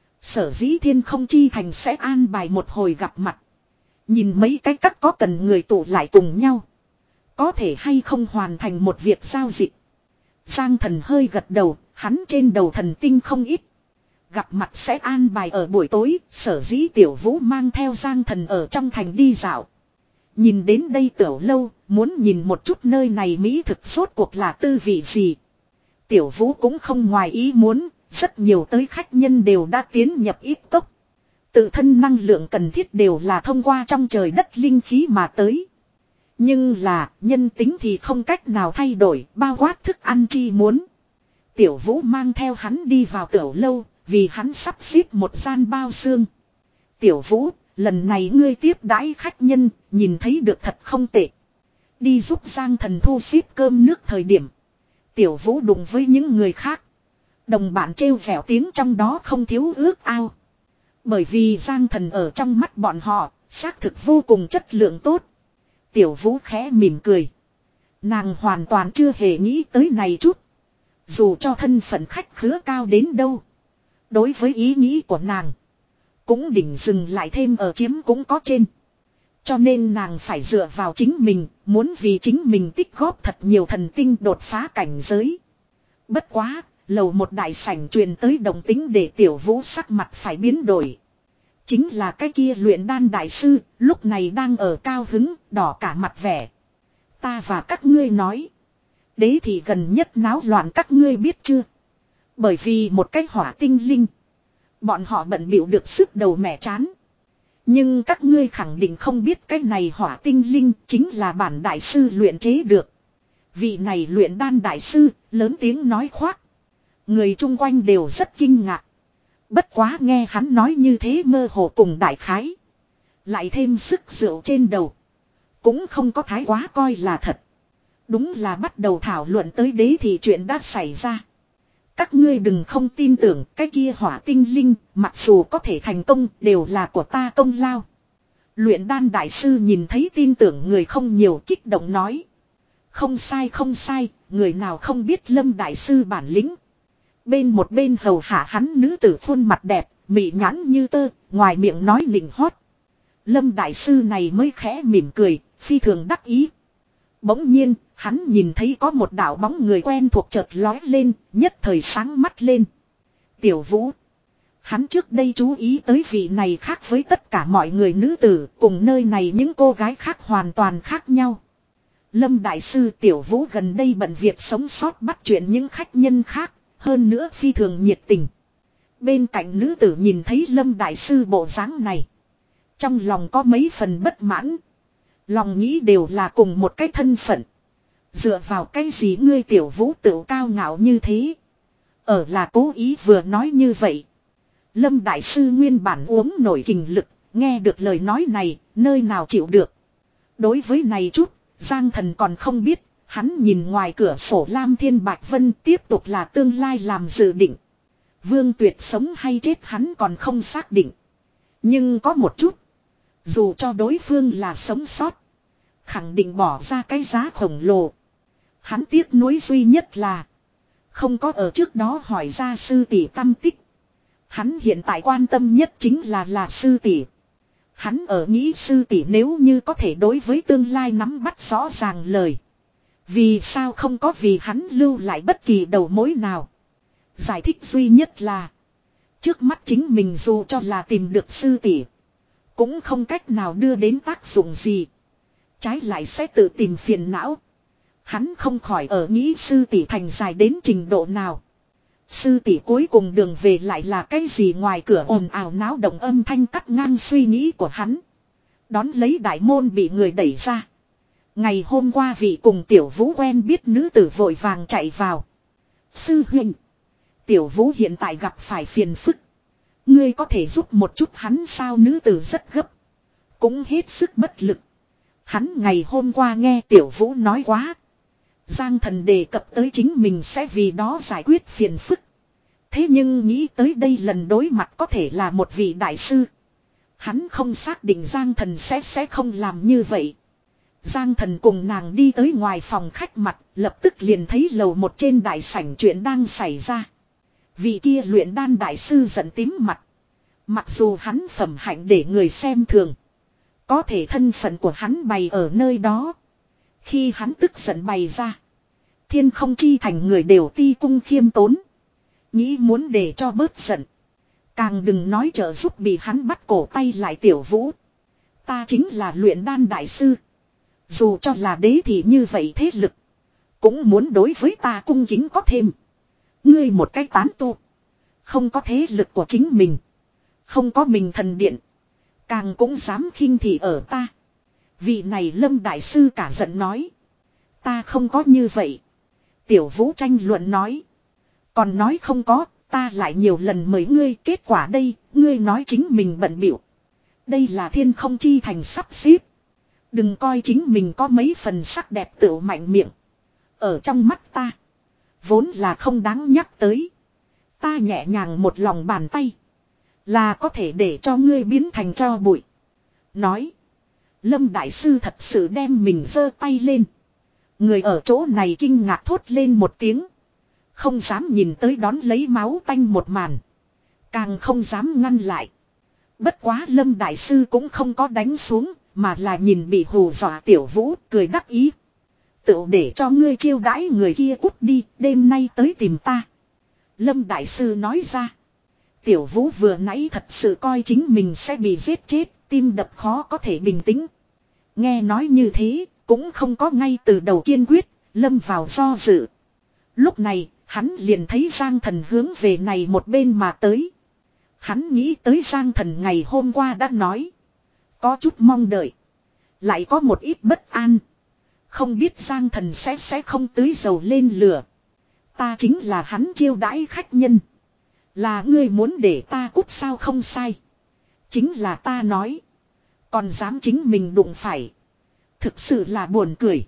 Sở dĩ thiên không chi thành sẽ an bài một hồi gặp mặt. Nhìn mấy cái cách có cần người tụ lại cùng nhau. Có thể hay không hoàn thành một việc giao dịch. Giang Thần hơi gật đầu, hắn trên đầu thần tinh không ít. Gặp mặt sẽ an bài ở buổi tối, sở dĩ Tiểu Vũ mang theo Giang Thần ở trong thành đi dạo. Nhìn đến đây Tiểu Lâu, muốn nhìn một chút nơi này mỹ thực rốt cuộc là tư vị gì. Tiểu Vũ cũng không ngoài ý muốn, rất nhiều tới khách nhân đều đã tiến nhập ít cốc. Tự thân năng lượng cần thiết đều là thông qua trong trời đất linh khí mà tới. Nhưng là nhân tính thì không cách nào thay đổi, bao quát thức ăn chi muốn. Tiểu Vũ mang theo hắn đi vào Tiểu Lâu, vì hắn sắp xếp một gian bao xương. Tiểu Vũ, lần này ngươi tiếp đãi khách nhân, nhìn thấy được thật không tệ. Đi giúp Giang Thần thu xếp cơm nước thời điểm. Tiểu Vũ đụng với những người khác. Đồng bạn trêu vẻo tiếng trong đó không thiếu ước ao. Bởi vì Giang Thần ở trong mắt bọn họ, xác thực vô cùng chất lượng tốt. Tiểu Vũ khẽ mỉm cười. Nàng hoàn toàn chưa hề nghĩ tới này chút. Dù cho thân phận khách khứa cao đến đâu. Đối với ý nghĩ của nàng. Cũng đỉnh dừng lại thêm ở chiếm cũng có trên. Cho nên nàng phải dựa vào chính mình. Muốn vì chính mình tích góp thật nhiều thần tinh đột phá cảnh giới. Bất quá, lầu một đại sảnh truyền tới động tính để Tiểu Vũ sắc mặt phải biến đổi. Chính là cái kia luyện đan đại sư, lúc này đang ở cao hứng, đỏ cả mặt vẻ. Ta và các ngươi nói. Đế thì gần nhất náo loạn các ngươi biết chưa? Bởi vì một cái hỏa tinh linh. Bọn họ bận bịu được sức đầu mẻ chán. Nhưng các ngươi khẳng định không biết cái này hỏa tinh linh chính là bản đại sư luyện chế được. Vị này luyện đan đại sư, lớn tiếng nói khoác. Người chung quanh đều rất kinh ngạc. Bất quá nghe hắn nói như thế mơ hồ cùng đại khái. Lại thêm sức rượu trên đầu. Cũng không có thái quá coi là thật. Đúng là bắt đầu thảo luận tới đế thì chuyện đã xảy ra. Các ngươi đừng không tin tưởng cái kia hỏa tinh linh, mặc dù có thể thành công đều là của ta công lao. Luyện đan đại sư nhìn thấy tin tưởng người không nhiều kích động nói. Không sai không sai, người nào không biết Lâm đại sư bản lĩnh. Bên một bên hầu hạ hắn nữ tử khuôn mặt đẹp, mị nhãn như tơ, ngoài miệng nói nịnh hót. Lâm đại sư này mới khẽ mỉm cười, phi thường đắc ý. Bỗng nhiên, hắn nhìn thấy có một đạo bóng người quen thuộc chợt lói lên, nhất thời sáng mắt lên. Tiểu Vũ. Hắn trước đây chú ý tới vị này khác với tất cả mọi người nữ tử, cùng nơi này những cô gái khác hoàn toàn khác nhau. Lâm đại sư Tiểu Vũ gần đây bận việc sống sót bắt chuyện những khách nhân khác, hơn nữa phi thường nhiệt tình. Bên cạnh nữ tử nhìn thấy Lâm đại sư bộ dáng này. Trong lòng có mấy phần bất mãn. Lòng nghĩ đều là cùng một cái thân phận. Dựa vào cái gì ngươi Tiểu Vũ tự cao ngạo như thế. Ở là cố ý vừa nói như vậy. Lâm đại sư nguyên bản uống nổi kình lực. Nghe được lời nói này, nơi nào chịu được. Đối với này chút, Giang Thần còn không biết. Hắn nhìn ngoài cửa sổ Lam Thiên Bạch Vân tiếp tục là tương lai làm dự định. Vương Tuyệt sống hay chết hắn còn không xác định. Nhưng có một chút. Dù cho đối phương là sống sót. Khẳng định bỏ ra cái giá khổng lồ. Hắn tiếc nuối duy nhất là. Không có ở trước đó hỏi ra sư tỷ tâm tích. Hắn hiện tại quan tâm nhất chính là là sư tỷ. Hắn ở nghĩ sư tỷ nếu như có thể đối với tương lai nắm bắt rõ ràng lời. Vì sao không có vì hắn lưu lại bất kỳ đầu mối nào. Giải thích duy nhất là. Trước mắt chính mình dù cho là tìm được sư tỷ. Cũng không cách nào đưa đến tác dụng gì. Trái lại sẽ tự tìm phiền não. Hắn không khỏi ở nghĩ sư tỷ thành dài đến trình độ nào. Sư tỷ cuối cùng đường về lại là cái gì ngoài cửa ồn ào náo động âm thanh cắt ngang suy nghĩ của hắn. Đón lấy đại môn bị người đẩy ra. Ngày hôm qua vị cùng Tiểu Vũ quen biết nữ tử vội vàng chạy vào. Sư huynh. Tiểu Vũ hiện tại gặp phải phiền phức. Ngươi có thể giúp một chút hắn sao nữ tử rất gấp. Cũng hết sức bất lực. Hắn ngày hôm qua nghe Tiểu Vũ nói quá. Giang Thần đề cập tới chính mình sẽ vì đó giải quyết phiền phức. Thế nhưng nghĩ tới đây lần đối mặt có thể là một vị đại sư. Hắn không xác định Giang Thần sẽ sẽ không làm như vậy. Giang Thần cùng nàng đi tới ngoài phòng khách mặt, lập tức liền thấy lầu một trên đại sảnh chuyện đang xảy ra. Vị kia luyện đan đại sư giận tím mặt. Mặc dù hắn phẩm hạnh để người xem thường. Có thể thân phận của hắn bày ở nơi đó. Khi hắn tức giận bày ra. Thiên không chi thành người đều ti cung khiêm tốn. Nghĩ muốn để cho bớt giận. Càng đừng nói trợ giúp bị hắn bắt cổ tay lại Tiểu Vũ. Ta chính là luyện đan đại sư. Dù cho là đế thì như vậy thế lực. Cũng muốn đối với ta cung kính có thêm. Ngươi một cái tán tu. Không có thế lực của chính mình. Không có mình thần điện. Càng cũng dám khinh thị ở ta. Vị này Lâm đại sư cả giận nói. Ta không có như vậy. Tiểu Vũ tranh luận nói. Còn nói không có, ta lại nhiều lần mời ngươi, kết quả đây, ngươi nói chính mình bận bịu. Đây là thiên không chi thành sắp xếp. Đừng coi chính mình có mấy phần sắc đẹp tựu mạnh miệng. Ở trong mắt ta, vốn là không đáng nhắc tới. Ta nhẹ nhàng một lòng bàn tay, là có thể để cho ngươi biến thành tro bụi. Nói, Lâm đại sư thật sự đem mình giơ tay lên. Người ở chỗ này kinh ngạc thốt lên một tiếng. Không dám nhìn tới đón lấy máu tanh một màn. Càng không dám ngăn lại. Bất quá Lâm đại sư cũng không có đánh xuống. Mà là nhìn bị hù dọa Tiểu Vũ cười đắc ý. Tự để cho ngươi chiêu đãi người kia cút đi. Đêm nay tới tìm ta. Lâm đại sư nói ra. Tiểu Vũ vừa nãy thật sự coi chính mình sẽ bị giết chết. Tim đập khó có thể bình tĩnh. Nghe nói như thế. Cũng không có ngay từ đầu kiên quyết. Lâm vào do dự. Lúc này hắn liền thấy Giang Thần hướng về này một bên mà tới. Hắn nghĩ tới Giang Thần ngày hôm qua đã nói. Có chút mong đợi. Lại có một ít bất an. Không biết Giang Thần sẽ sẽ không tưới dầu lên lửa. Ta chính là hắn chiêu đãi khách nhân. Là ngươi muốn để ta cút sao không sai. Chính là ta nói. Còn dám chính mình đụng phải. Thực sự là buồn cười.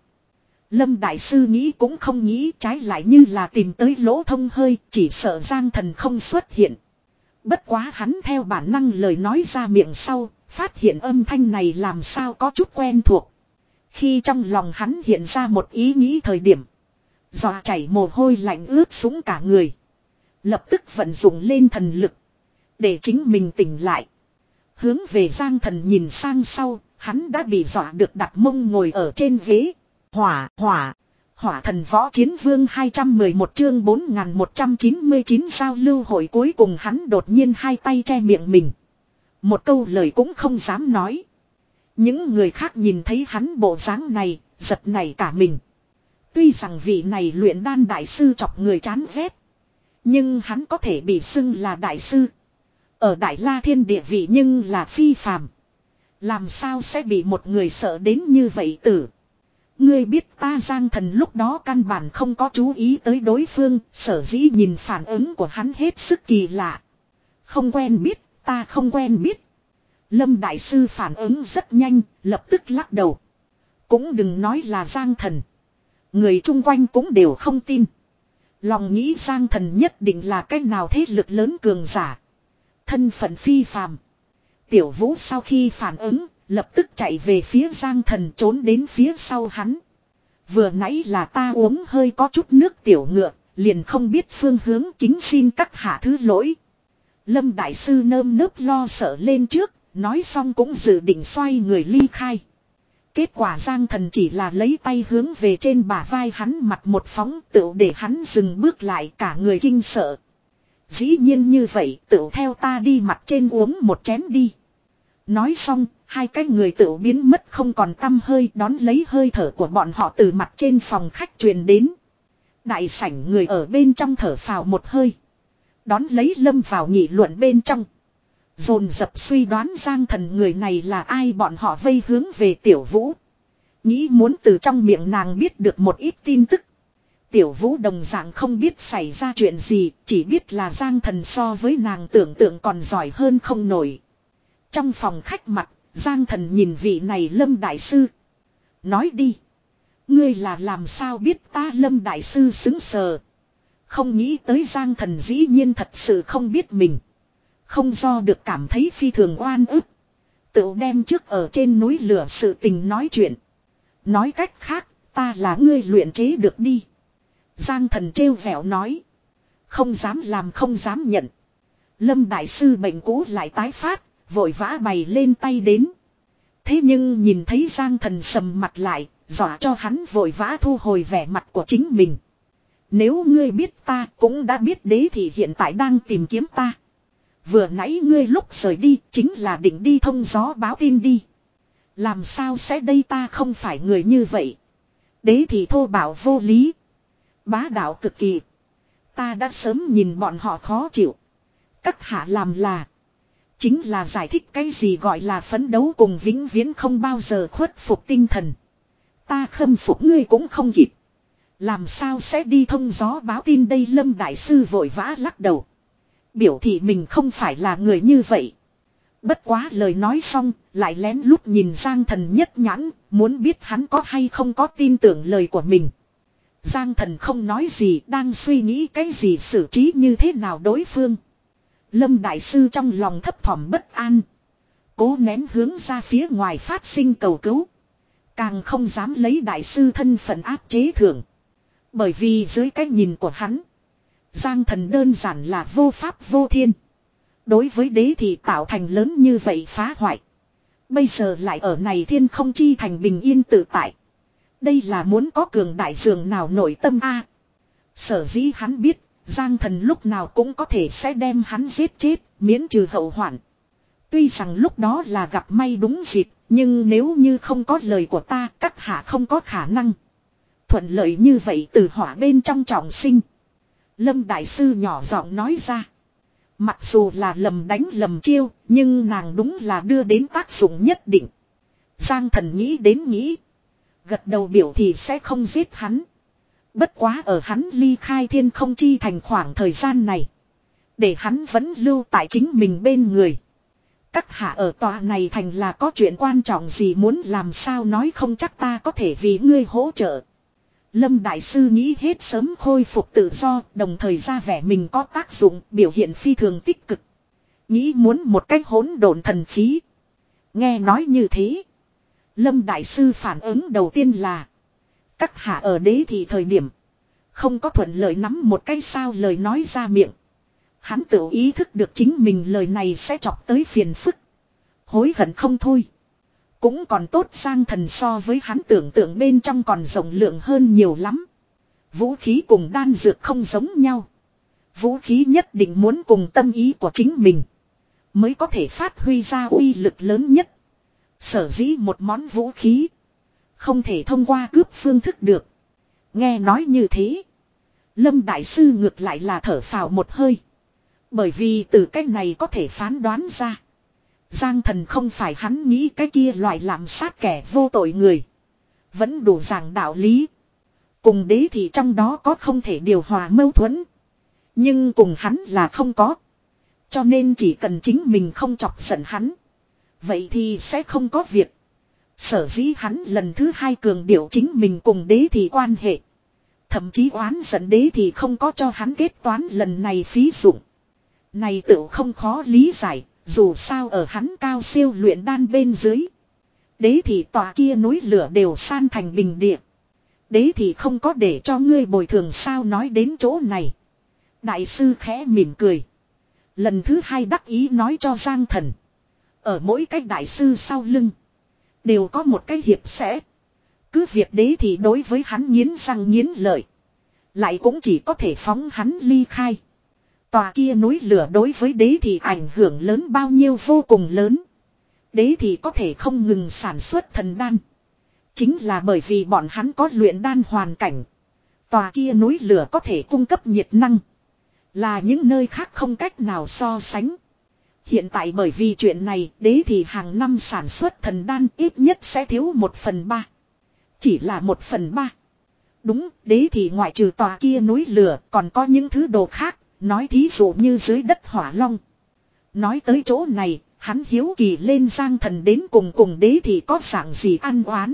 Lâm Đại Sư nghĩ cũng không nghĩ, trái lại như là tìm tới lỗ thông hơi, chỉ sợ Giang Thần không xuất hiện. Bất quá hắn theo bản năng lời nói ra miệng sau, phát hiện âm thanh này làm sao có chút quen thuộc. Khi trong lòng hắn hiện ra một ý nghĩ thời điểm, dọa chảy mồ hôi lạnh ướt sũng cả người. Lập tức vận dụng lên thần lực, để chính mình tỉnh lại. Hướng về Giang Thần nhìn sang sau, hắn đã bị dọa được đặt mông ngồi ở trên ghế. Hỏa, hỏa, hỏa thần võ chiến vương hai trăm mười một chương bốn nghìn một trăm chín mươi chín giao lưu hội cuối cùng hắn đột nhiên hai tay che miệng mình. Một câu lời cũng không dám nói. Những người khác nhìn thấy hắn bộ dáng này, giật nảy cả mình. Tuy rằng vị này luyện đan đại sư chọc người chán ghét, nhưng hắn có thể bị xưng là đại sư. Ở Đại La Thiên địa vị nhưng là phi phàm. Làm sao sẽ bị một người sợ đến như vậy tử. Ngươi biết ta Giang Thần lúc đó căn bản không có chú ý tới đối phương, sở dĩ nhìn phản ứng của hắn hết sức kỳ lạ. Không quen biết, ta không quen biết. Lâm Đại Sư phản ứng rất nhanh, lập tức lắc đầu. Cũng đừng nói là Giang Thần. Người chung quanh cũng đều không tin. Lòng nghĩ Giang Thần nhất định là cách nào thế lực lớn cường giả. Thân phận phi phàm. Tiểu Vũ sau khi phản ứng, lập tức chạy về phía Giang Thần trốn đến phía sau hắn. Vừa nãy là ta uống hơi có chút nước tiểu ngựa, liền không biết phương hướng, kính xin các hạ thứ lỗi. Lâm Đại Sư nơm nớp lo sợ lên trước, nói xong cũng dự định xoay người ly khai. Kết quả Giang Thần chỉ là lấy tay hướng về trên bả vai hắn mặt một phóng, tựu để hắn dừng bước lại, cả người kinh sợ. Dĩ nhiên như vậy, tựu theo ta đi mặt trên uống một chén đi. Nói xong, hai cái người tựu biến mất không còn tăm hơi, đón lấy hơi thở của bọn họ từ mặt trên phòng khách truyền đến. Đại sảnh người ở bên trong thở phào một hơi. Đón lấy lâm vào nghị luận bên trong. Dồn dập suy đoán Giang Thần người này là ai, bọn họ vây hướng về Tiểu Vũ. Nghĩ muốn từ trong miệng nàng biết được một ít tin tức. Tiểu Vũ đồng dạng không biết xảy ra chuyện gì, chỉ biết là Giang Thần so với nàng tưởng tượng còn giỏi hơn không nổi. Trong phòng khách mặt, Giang Thần nhìn vị này Lâm Đại Sư. Nói đi. Ngươi là làm sao biết ta Lâm Đại Sư xứng sờ. Không nghĩ tới Giang Thần dĩ nhiên thật sự không biết mình. Không do được cảm thấy phi thường oan ức. Tự đem trước ở trên núi lửa sự tình nói chuyện. Nói cách khác, ta là ngươi luyện chế được đi. Giang Thần trêu vẻo nói. Không dám làm không dám nhận. Lâm Đại Sư bệnh cũ lại tái phát, vội vã bày lên tay đến. Thế nhưng nhìn thấy Giang Thần sầm mặt lại, dọa cho hắn vội vã thu hồi vẻ mặt của chính mình. Nếu ngươi biết ta cũng đã biết đế thì hiện tại đang tìm kiếm ta. Vừa nãy ngươi lúc rời đi chính là định đi thông gió báo tin đi. Làm sao sẽ đây, ta không phải người như vậy. Đế thì thô bạo vô lý. Bá đạo cực kỳ. Ta đã sớm nhìn bọn họ khó chịu. Các hạ làm là. Chính là giải thích cái gì gọi là phấn đấu cùng vĩnh viễn không bao giờ khuất phục tinh thần. Ta khâm phục ngươi cũng không kịp. Làm sao sẽ đi thông gió báo tin đây, Lâm Đại Sư vội vã lắc đầu. Biểu thị mình không phải là người như vậy. Bất quá lời nói xong, lại lén lút nhìn Giang Thần nhất nhãn, muốn biết hắn có hay không có tin tưởng lời của mình. Giang Thần không nói gì, đang suy nghĩ cái gì xử trí như thế nào đối phương. Lâm Đại Sư trong lòng thấp thỏm bất an. Cố nén hướng ra phía ngoài phát sinh cầu cứu. Càng không dám lấy Đại Sư thân phận áp chế thưởng. Bởi vì dưới cái nhìn của hắn, Giang Thần đơn giản là vô pháp vô thiên. Đối với đế thì tạo thành lớn như vậy phá hoại. Bây giờ lại ở này thiên không chi thành bình yên tự tại. Đây là muốn có cường đại dường nào nội tâm a. Sở dĩ hắn biết Giang Thần lúc nào cũng có thể sẽ đem hắn giết chết, miễn trừ hậu hoạn. Tuy rằng lúc đó là gặp may đúng dịp, nhưng nếu như không có lời của ta, các hạ không có khả năng thuận lợi như vậy từ hỏa bên trong trọng sinh. Lâm Đại Sư nhỏ giọng nói ra. Mặc dù là lầm đánh lầm chiêu, nhưng nàng đúng là đưa đến tác dụng nhất định. Giang Thần nghĩ đến nghĩ, gật đầu biểu thì sẽ không giết hắn. Bất quá ở hắn ly khai thiên không chi thành khoảng thời gian này, Để hắn vẫn lưu tại chính mình bên người. Các hạ ở tòa này thành là có chuyện quan trọng gì muốn làm sao nói không chắc ta có thể vì ngươi hỗ trợ. Lâm Đại Sư nghĩ hết sớm khôi phục tự do, đồng thời ra vẻ mình có tác dụng, biểu hiện phi thường tích cực. Nghĩ muốn một cách hỗn độn thần khí. Nghe nói như thế. Lâm Đại Sư phản ứng đầu tiên là. Các hạ ở đế thì thời điểm. Không có thuận lợi nắm một cái sao lời nói ra miệng. Hắn tự ý thức được chính mình lời này sẽ chọc tới phiền phức. Hối hận không thôi. Cũng còn tốt Giang Thần so với hắn tưởng tượng bên trong còn rộng lượng hơn nhiều lắm. Vũ khí cùng đan dược không giống nhau. Vũ khí nhất định muốn cùng tâm ý của chính mình. Mới có thể phát huy ra uy lực lớn nhất. Sở dĩ một món vũ khí. Không thể thông qua cướp phương thức được. Nghe nói như thế. Lâm Đại Sư ngược lại là thở phào một hơi. Bởi vì từ cách này có thể phán đoán ra. Giang Thần không phải hắn nghĩ cái kia loại làm sát kẻ vô tội người. Vẫn đủ giảng đạo lý. Cùng đế thì trong đó có không thể điều hòa mâu thuẫn. Nhưng cùng hắn là không có. Cho nên chỉ cần chính mình không chọc giận hắn. Vậy thì sẽ không có việc. Sở dĩ hắn lần thứ hai cường điệu chính mình cùng đế thì quan hệ. Thậm chí oán giận đế thì không có cho hắn kết toán lần này phí dụng. Này tự không khó lý giải. Dù sao ở hắn cao siêu luyện đan bên dưới. Đế thì tòa kia núi lửa đều san thành bình địa. Đế thì không có để cho ngươi bồi thường sao nói đến chỗ này. Đại sư khẽ mỉm cười. Lần thứ hai đắc ý nói cho Giang Thần. Ở mỗi cái đại sư sau lưng. Đều có một cái hiệp sẽ. Cứ việc đế thì đối với hắn nghiến răng nghiến lợi. Lại cũng chỉ có thể phóng hắn ly khai. Tòa kia núi lửa đối với đế thì ảnh hưởng lớn bao nhiêu vô cùng lớn. Đế thì có thể không ngừng sản xuất thần đan. Chính là bởi vì bọn hắn có luyện đan hoàn cảnh. Tòa kia núi lửa có thể cung cấp nhiệt năng. Là những nơi khác không cách nào so sánh. Hiện tại bởi vì chuyện này đế thì hàng năm sản xuất thần đan ít nhất sẽ thiếu một phần ba. Chỉ là một phần ba. Đúng, đế thì ngoại trừ tòa kia núi lửa còn có những thứ đồ khác. Nói thí dụ như dưới đất hỏa long. Nói tới chỗ này, hắn hiếu kỳ lên Giang Thần đến cùng cùng đế thì có dạng gì ăn oán.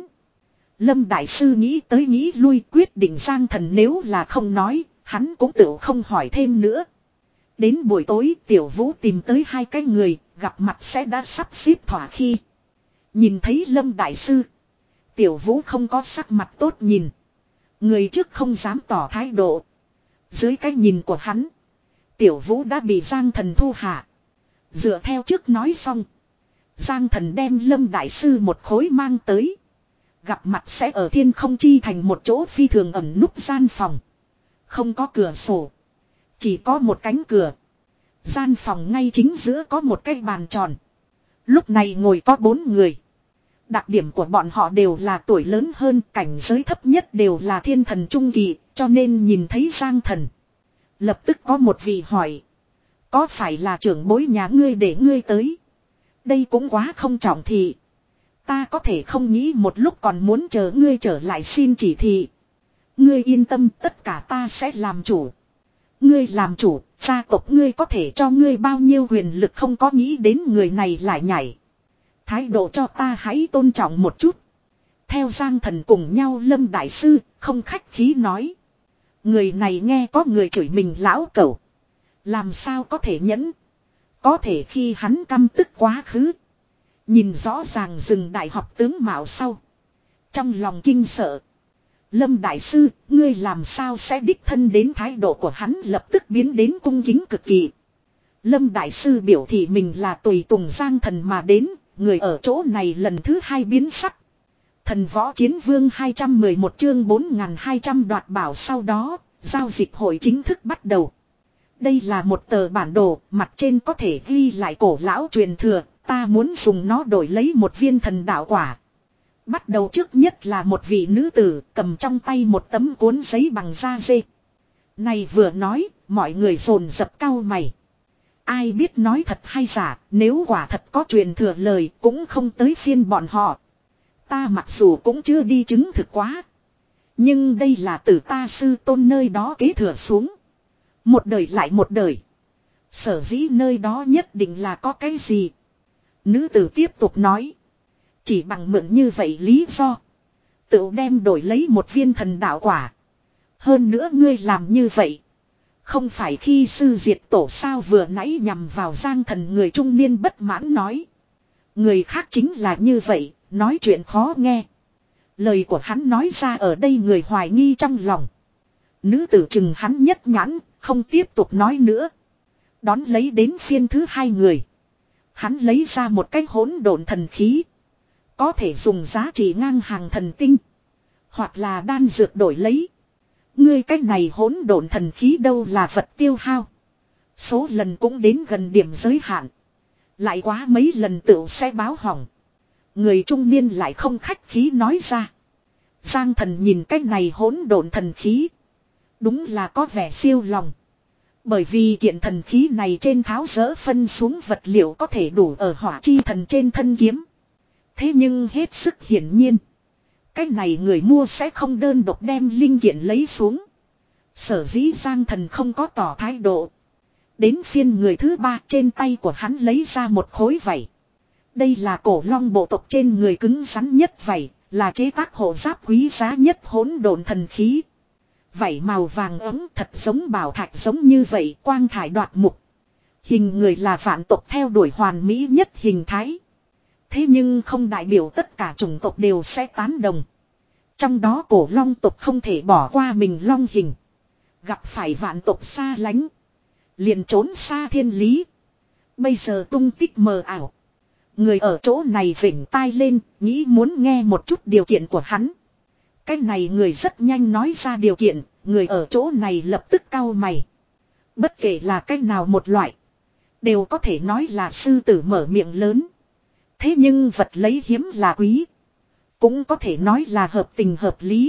Lâm Đại Sư nghĩ tới nghĩ lui quyết định Giang Thần nếu là không nói, hắn cũng tự không hỏi thêm nữa. Đến buổi tối Tiểu Vũ tìm tới hai cái người, gặp mặt sẽ đã sắp xếp thỏa khi. Nhìn thấy Lâm Đại Sư. Tiểu Vũ không có sắc mặt tốt nhìn. Người trước không dám tỏ thái độ. Dưới cái nhìn của hắn. Tiểu Vũ đã bị Giang Thần thu hạ. Dựa theo trước nói xong. Giang Thần đem Lâm Đại Sư một khối mang tới. Gặp mặt sẽ ở thiên không chi thành một chỗ phi thường ẩn núp gian phòng. Không có cửa sổ. Chỉ có một cánh cửa. Gian phòng ngay chính giữa có một cái bàn tròn. Lúc này ngồi có bốn người. Đặc điểm của bọn họ đều là tuổi lớn hơn, cảnh giới thấp nhất đều là thiên thần trung kỳ, cho nên nhìn thấy Giang Thần. Lập tức có một vị hỏi. Có phải là trưởng bối nhà ngươi để ngươi tới? Đây cũng quá không trọng thị. Ta có thể không nghĩ một lúc còn muốn chờ ngươi trở lại xin chỉ thị. Ngươi yên tâm tất cả ta sẽ làm chủ. Ngươi làm chủ, gia tộc ngươi có thể cho ngươi bao nhiêu quyền lực không có nghĩ đến người này lại nhảy. Thái độ cho ta hãy tôn trọng một chút. Theo Giang Thần cùng nhau Lâm Đại Sư, không khách khí nói. Người này nghe có người chửi mình lão cẩu. Làm sao có thể nhẫn. Có thể khi hắn căm tức quá khứ. Nhìn rõ ràng rừng đại học tướng mạo sau. Trong lòng kinh sợ. Lâm Đại Sư, ngươi làm sao sẽ đích thân đến thái độ của hắn lập tức biến đến cung kính cực kỳ. Lâm Đại Sư biểu thị mình là tùy tùng Giang Thần mà đến, người ở chỗ này lần thứ hai biến sắc. Thần Võ Chiến Vương hai trăm mười một chương bốn nghìn hai trăm đoạt bảo sau đó, giao dịch hội chính thức bắt đầu. Đây là một tờ bản đồ, mặt trên có thể ghi lại cổ lão truyền thừa, ta muốn dùng nó đổi lấy một viên thần đạo quả. Bắt đầu trước nhất là một vị nữ tử cầm trong tay một tấm cuốn giấy bằng da dê. Này vừa nói, mọi người dồn dập cau mày. Ai biết nói thật hay giả, nếu quả thật có truyền thừa lời cũng không tới phiên bọn họ. Ta mặc dù cũng chưa đi chứng thực quá. Nhưng đây là từ ta sư tôn nơi đó kế thừa xuống. Một đời lại một đời. Sở dĩ nơi đó nhất định là có cái gì. Nữ tử tiếp tục nói. Chỉ bằng mượn như vậy lý do. Tự đem đổi lấy một viên thần đạo quả. Hơn nữa ngươi làm như vậy. Không phải khi sư diệt tổ sao vừa nãy nhằm vào Giang Thần người trung niên bất mãn nói. Người khác chính là như vậy, nói chuyện khó nghe. Lời của hắn nói ra ở đây người hoài nghi trong lòng. Nữ tử chừng hắn nhất nhãn, không tiếp tục nói nữa. Đón lấy đến phiên thứ hai người. Hắn lấy ra một cái hỗn độn thần khí. Có thể dùng giá trị ngang hàng thần tinh. Hoặc là đan dược đổi lấy. Ngươi cách này hỗn độn thần khí đâu là vật tiêu hao. Số lần cũng đến gần điểm giới hạn. Lại quá mấy lần tựu sẽ báo hỏng. Người trung niên lại không khách khí nói ra. Giang Thần nhìn cách này hỗn độn thần khí. Đúng là có vẻ siêu lòng. Bởi vì kiện thần khí này trên tháo dỡ phân xuống vật liệu có thể đủ ở hỏa chi thần trên thân kiếm. Thế nhưng hết sức hiển nhiên. Cái này người mua sẽ không đơn độc đem linh kiện lấy xuống. Sở dĩ Giang Thần không có tỏ thái độ. Đến phiên người thứ ba trên tay của hắn lấy ra một khối vảy. Đây là cổ long bộ tộc trên người cứng rắn nhất vảy, là chế tác hộ giáp quý giá nhất hỗn độn thần khí. Vảy màu vàng ấm thật giống bảo thạch giống như vậy quang thải đoạt mục. Hình người là vạn tộc theo đuổi hoàn mỹ nhất hình thái. Thế nhưng không đại biểu tất cả chủng tộc đều sẽ tán đồng. Trong đó cổ long tộc không thể bỏ qua mình long hình. Gặp phải vạn tộc xa lánh. Liền trốn xa thiên lý. Bây giờ tung tích mờ ảo. Người ở chỗ này vểnh tai lên, nghĩ muốn nghe một chút điều kiện của hắn. Cái này người rất nhanh nói ra điều kiện, người ở chỗ này lập tức cau mày. Bất kể là cách nào một loại. Đều có thể nói là sư tử mở miệng lớn. Thế nhưng vật lấy hiếm là quý. Cũng có thể nói là hợp tình hợp lý.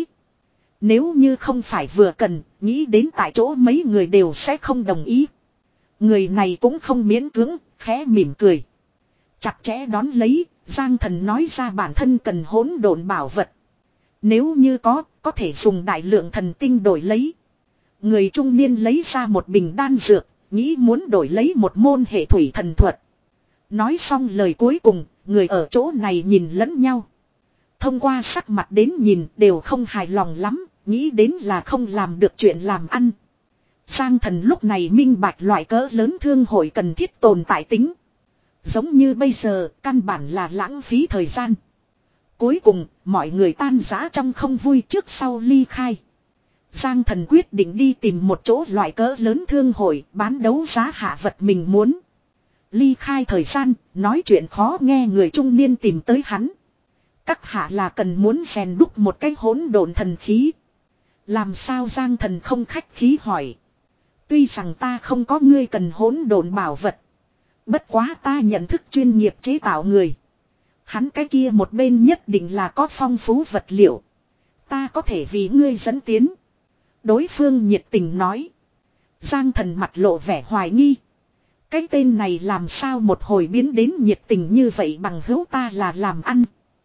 Nếu như không phải vừa cần, nghĩ đến tại chỗ mấy người đều sẽ không đồng ý. Người này cũng không miễn cưỡng, khẽ mỉm cười. Chặt chẽ đón lấy, Giang Thần nói ra bản thân cần hỗn độn bảo vật. Nếu như có, có thể dùng đại lượng thần tinh đổi lấy. Người trung niên lấy ra một bình đan dược, nghĩ muốn đổi lấy một môn hệ thủy thần thuật. Nói xong lời cuối cùng, người ở chỗ này nhìn lẫn nhau. Thông qua sắc mặt đến nhìn đều không hài lòng lắm, nghĩ đến là không làm được chuyện làm ăn. Giang Thần lúc này minh bạch loại cỡ lớn thương hội cần thiết tồn tại tính. Giống như bây giờ, căn bản là lãng phí thời gian. Cuối cùng, mọi người tan rã trong không vui trước sau ly khai. Giang Thần quyết định đi tìm một chỗ loại cỡ lớn thương hội, bán đấu giá hạ vật mình muốn. Ly khai thời gian, nói chuyện khó nghe người trung niên tìm tới hắn. Các hạ là cần muốn rèn đúc một cái hỗn độn thần khí. Làm sao Giang Thần không khách khí hỏi. Tuy rằng ta không có ngươi cần hỗn độn bảo vật. Bất quá ta nhận thức chuyên nghiệp chế tạo người. Hắn cái kia một bên nhất định là có phong phú vật liệu. Ta có thể vì ngươi dẫn tiến. Đối phương nhiệt tình nói. Giang Thần mặt lộ vẻ hoài nghi. Cái tên này làm sao một hồi biến đến nhiệt tình như vậy bằng hữu ta là làm ăn.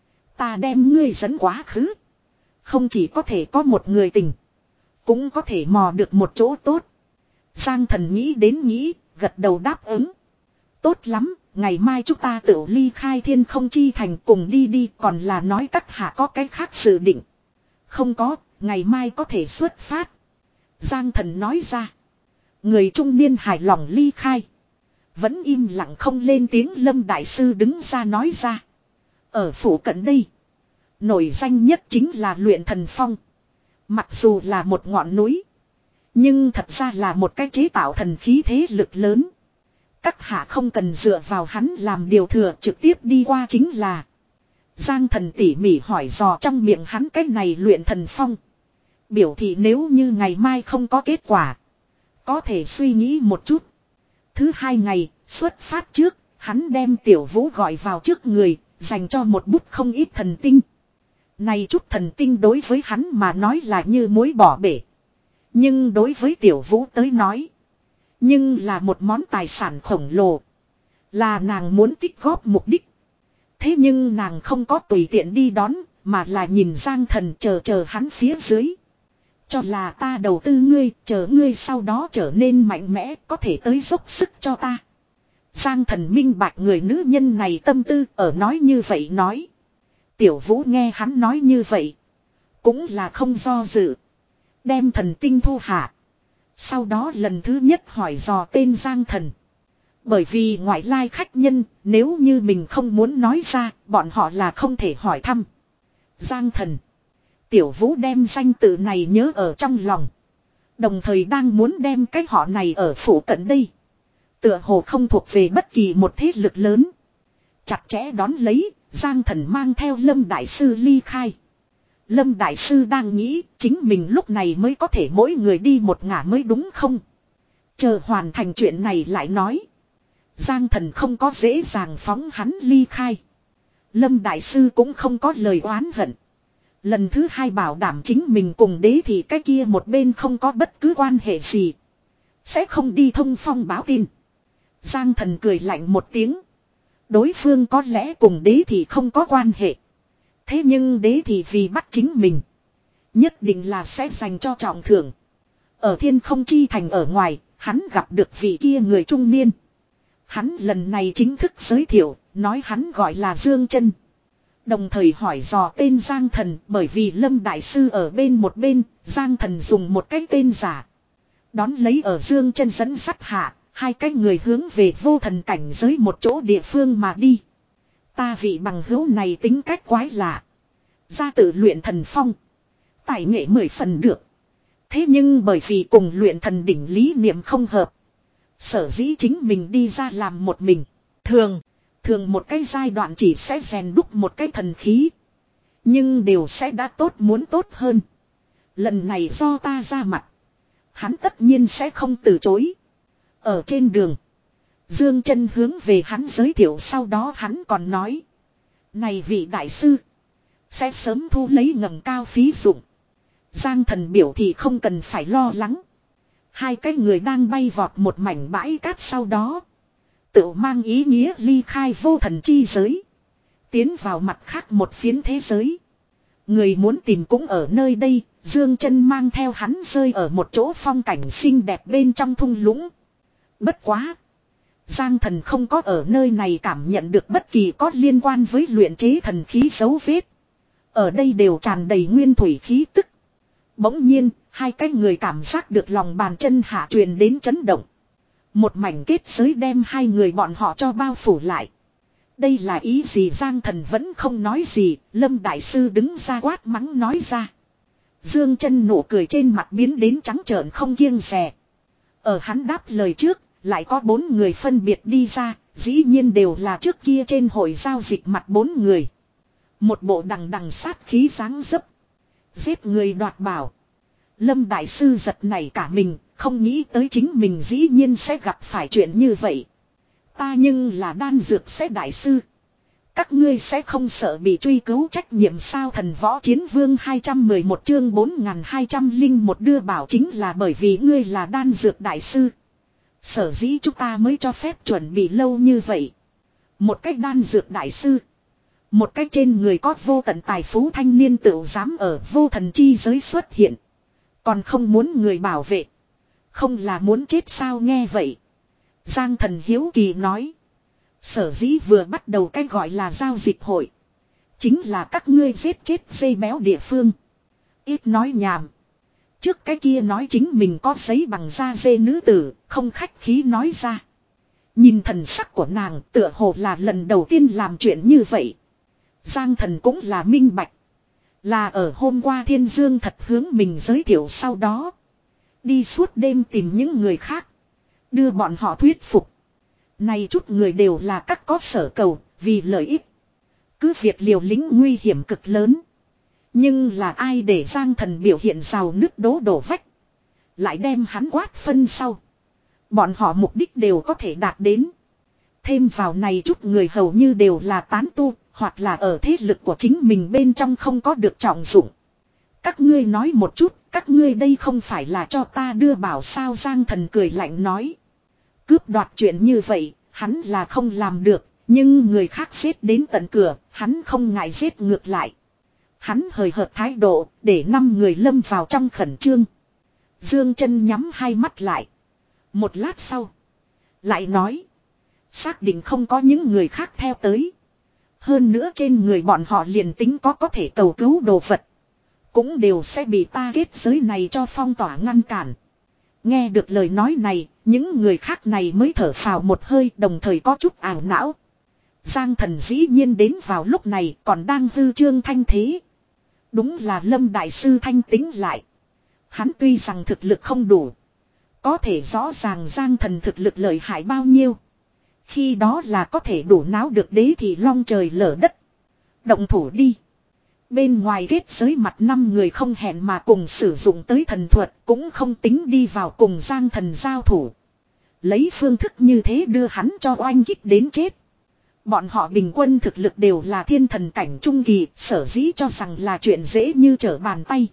Ta đem ngươi dẫn quá khứ. Không chỉ có thể có một người tình. Cũng có thể mò được một chỗ tốt. Giang Thần nghĩ đến nghĩ, gật đầu đáp ứng. Tốt lắm, ngày mai chúng ta tự ly khai thiên không chi thành cùng đi đi. Còn là nói các hạ có cái khác dự định. Không có, ngày mai có thể xuất phát. Giang Thần nói ra. Người trung niên hài lòng ly khai. Vẫn im lặng không lên tiếng Lâm Đại Sư đứng ra nói ra. Ở phủ cận đây. Nổi danh nhất chính là luyện thần phong. Mặc dù là một ngọn núi. Nhưng thật ra là một cái chế tạo thần khí thế lực lớn. Các hạ không cần dựa vào hắn làm điều thừa trực tiếp đi qua chính là. Giang Thần tỉ mỉ hỏi dò trong miệng hắn cái này luyện thần phong. Biểu thị nếu như ngày mai không có kết quả. Có thể suy nghĩ một chút. Thứ hai ngày, xuất phát trước, hắn đem Tiểu Vũ gọi vào trước người, dành cho một bút không ít thần tinh. Này chút thần tinh đối với hắn mà nói là như muối bỏ bể. Nhưng đối với Tiểu Vũ tới nói. Nhưng là một món tài sản khổng lồ. Là nàng muốn tích góp mục đích. Thế nhưng nàng không có tùy tiện đi đón. Mà là nhìn Giang Thần chờ chờ hắn phía dưới. Cho là ta đầu tư ngươi, chờ ngươi sau đó trở nên mạnh mẽ, có thể tới dốc sức cho ta. Giang Thần minh bạch người nữ nhân này tâm tư, ở nói như vậy nói. Tiểu Vũ nghe hắn nói như vậy, cũng là không do dự. Đem thần tinh thu hạ. Sau đó lần thứ nhất hỏi dò tên Giang Thần. Bởi vì ngoại lai khách nhân, nếu như mình không muốn nói ra, bọn họ là không thể hỏi thăm. Giang Thần. Tiểu Vũ đem danh tự này nhớ ở trong lòng. Đồng thời đang muốn đem cái họ này ở phủ cận đây. Tựa hồ không thuộc về bất kỳ một thế lực lớn. Chặt chẽ đón lấy, Giang Thần mang theo Lâm Đại Sư ly khai. Lâm Đại Sư đang nghĩ chính mình lúc này mới có thể mỗi người đi một ngả mới đúng không? Chờ hoàn thành chuyện này lại nói. Giang Thần không có dễ dàng phóng hắn ly khai. Lâm Đại Sư cũng không có lời oán hận. Lần thứ hai bảo đảm chính mình cùng đế thì cái kia một bên không có bất cứ quan hệ gì. Sẽ không đi thông phong báo tin. Giang Thần cười lạnh một tiếng. Đối phương có lẽ cùng đế thì không có quan hệ. Thế nhưng đế thì vì bắt chính mình. Nhất định là sẽ dành cho trọng thưởng. Ở Thiên Không Chi Thành ở ngoài, hắn gặp được vị kia người trung niên. Hắn lần này chính thức giới thiệu, nói hắn gọi là Dương Chân. Đồng thời hỏi dò tên Giang Thần, bởi vì Lâm Đại Sư ở bên một bên, Giang Thần dùng một cái tên giả. Đón lấy ở Dương Chân dẫn sắt hạ, hai cái người hướng về vô thần cảnh giới một chỗ địa phương mà đi. Ta vị bằng hữu này tính cách quái lạ. Ra tự luyện thần phong. Tài nghệ mười phần được. Thế nhưng bởi vì cùng luyện thần đỉnh lý niệm không hợp. Sở dĩ chính mình đi ra làm một mình. Thường, thường một cái giai đoạn chỉ sẽ rèn đúc một cái thần khí. Nhưng đều sẽ đã tốt muốn tốt hơn. Lần này do ta ra mặt. Hắn tất nhiên sẽ không từ chối. Ở trên đường. Dương Chân hướng về hắn giới thiệu, sau đó hắn còn nói. Này vị đại sư. Sẽ sớm thu lấy ngầm cao phí dụng. Giang Thần biểu thì không cần phải lo lắng. Hai cái người đang bay vọt một mảnh bãi cát sau đó. Tự mang ý nghĩa ly khai vô thần chi giới. Tiến vào mặt khác một phiến thế giới. Người muốn tìm cũng ở nơi đây. Dương Chân mang theo hắn rơi ở một chỗ phong cảnh xinh đẹp bên trong thung lũng. Bất quá. Giang Thần không có ở nơi này cảm nhận được bất kỳ có liên quan với luyện chế thần khí dấu vết. Ở đây đều tràn đầy nguyên thủy khí tức. Bỗng nhiên, hai cái người cảm giác được lòng bàn chân hạ truyền đến chấn động. Một mảnh kết giới đem hai người bọn họ cho bao phủ lại. Đây là ý gì? Giang Thần vẫn không nói gì, Lâm Đại Sư đứng ra quát mắng nói ra. Dương Chân nụ cười trên mặt biến đến trắng trợn không kiêng dè. Ở hắn đáp lời trước, lại có bốn người phân biệt đi ra, dĩ nhiên đều là trước kia trên hội giao dịch mặt bốn người. Một bộ đằng đằng sát khí dáng dấp. Giết người đoạt bảo. Lâm Đại Sư giật nảy cả mình, không nghĩ tới chính mình dĩ nhiên sẽ gặp phải chuyện như vậy. Ta nhưng là đan dược sẽ đại sư. Các ngươi sẽ không sợ bị truy cứu trách nhiệm sao? Thần Võ Chiến Vương hai trăm mười một chương bốn nghìn hai trăm lẻ một đưa bảo chính là bởi vì ngươi là đan dược đại sư. Sở dĩ chúng ta mới cho phép chuẩn bị lâu như vậy. Một cách đan dược đại sư. Một cách trên người có vô tận tài phú thanh niên tự dám ở vô thần chi giới xuất hiện. Còn không muốn người bảo vệ. Không là muốn chết sao? Nghe vậy. Giang Thần hiếu kỳ nói. Sở dĩ vừa bắt đầu cái gọi là giao dịch hội. Chính là các ngươi giết chết dây béo địa phương. Ít nói nhảm. Trước cái kia nói chính mình có giấy bằng da dê nữ tử, không khách khí nói ra. Nhìn thần sắc của nàng tựa hồ là lần đầu tiên làm chuyện như vậy. Giang Thần cũng là minh bạch. Là ở hôm qua Thiên Dương thật hướng mình giới thiệu sau đó. Đi suốt đêm tìm những người khác. Đưa bọn họ thuyết phục. Này chút người đều là các có sở cầu, vì lợi ích. Cứ việc liều lĩnh nguy hiểm cực lớn. Nhưng là ai để Giang Thần biểu hiện rào nứt đố đổ vách. Lại đem hắn quát phân sau. Bọn họ mục đích đều có thể đạt đến. Thêm vào này chút người hầu như đều là tán tu, hoặc là ở thế lực của chính mình bên trong không có được trọng dụng. Các ngươi nói một chút, các ngươi đây không phải là cho ta đưa bảo sao? Giang Thần cười lạnh nói. Cướp đoạt chuyện như vậy, hắn là không làm được, nhưng người khác giết đến tận cửa, hắn không ngại giết ngược lại. Hắn hời hợt thái độ để năm người lâm vào trong khẩn trương. Dương Chân nhắm hai mắt lại. Một lát sau. Lại nói. Xác định không có những người khác theo tới. Hơn nữa trên người bọn họ liền tính có có thể cầu cứu đồ vật. Cũng đều sẽ bị ta kết giới này cho phong tỏa ngăn cản. Nghe được lời nói này. Những người khác này mới thở phào một hơi, đồng thời có chút ảo não. Giang Thần dĩ nhiên đến vào lúc này còn đang hư trương thanh thế. Đúng là Lâm Đại Sư thanh tính lại. Hắn tuy rằng thực lực không đủ. Có thể rõ ràng Giang Thần thực lực lợi hại bao nhiêu. Khi đó là có thể đủ náo được đế thì long trời lở đất. Động thủ đi. Bên ngoài kết giới mặt năm người không hẹn mà cùng sử dụng tới thần thuật, cũng không tính đi vào cùng Giang Thần giao thủ. Lấy phương thức như thế đưa hắn cho oanh kích đến chết. Bọn họ bình quân thực lực đều là thiên thần cảnh trung kỳ, sở dĩ cho rằng là chuyện dễ như trở bàn tay.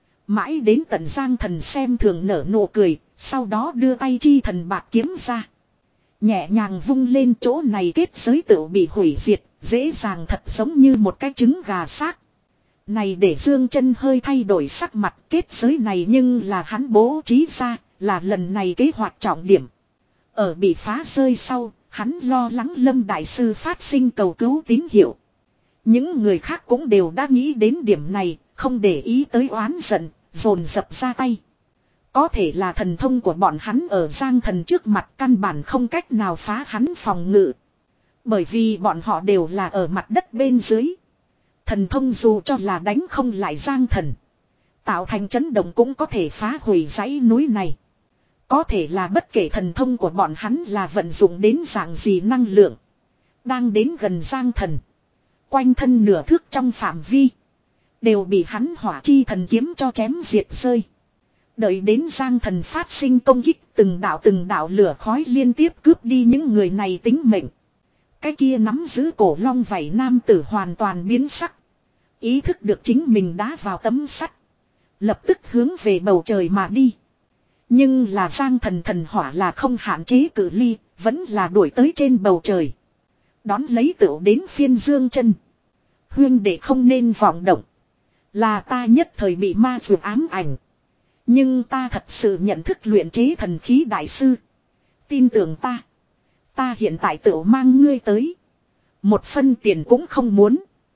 Mãi đến tận Giang Thần xem thường nở nụ cười, sau đó đưa tay chi thần bạc kiếm ra. Nhẹ nhàng vung lên, chỗ này kết giới tự bị hủy diệt, dễ dàng thật giống như một cái trứng gà xác. Này để Dương Chân hơi thay đổi sắc mặt, kết giới này nhưng là hắn bố trí ra, là lần này kế hoạch trọng điểm. Ở bị phá rơi sau, hắn lo lắng Lâm Đại Sư phát sinh cầu cứu tín hiệu. Những người khác cũng đều đã nghĩ đến điểm này, không để ý tới oán giận, dồn dập ra tay. Có thể là thần thông của bọn hắn ở Giang Thần trước mặt căn bản không cách nào phá hắn phòng ngự. Bởi vì bọn họ đều là ở mặt đất bên dưới. Thần thông dù cho là đánh không lại Giang Thần, tạo thành chấn động cũng có thể phá hủy dãy núi này. Có thể là bất kể thần thông của bọn hắn là vận dụng đến dạng gì năng lượng. Đang đến gần Giang Thần, quanh thân nửa thước trong phạm vi, đều bị hắn hỏa chi thần kiếm cho chém diệt rơi. Đợi đến Giang Thần phát sinh công kích, từng đạo từng đạo lửa khói liên tiếp cướp đi những người này tính mệnh. Cái kia nắm giữ cổ long vảy nam tử hoàn toàn biến sắc. Ý thức được chính mình đã vào tấm sắt, lập tức hướng về bầu trời mà đi. Nhưng là Giang Thần thần hỏa là không hạn chế cự ly, vẫn là đuổi tới trên bầu trời. Đón lấy tựu đến phiên Dương Chân. Huyên đệ không nên vọng động. Là ta nhất thời bị ma dược ám ảnh. Nhưng ta thật sự nhận thức luyện chế thần khí đại sư. Tin tưởng ta. Ta hiện tại tựu mang ngươi tới. Một phân tiền cũng không muốn.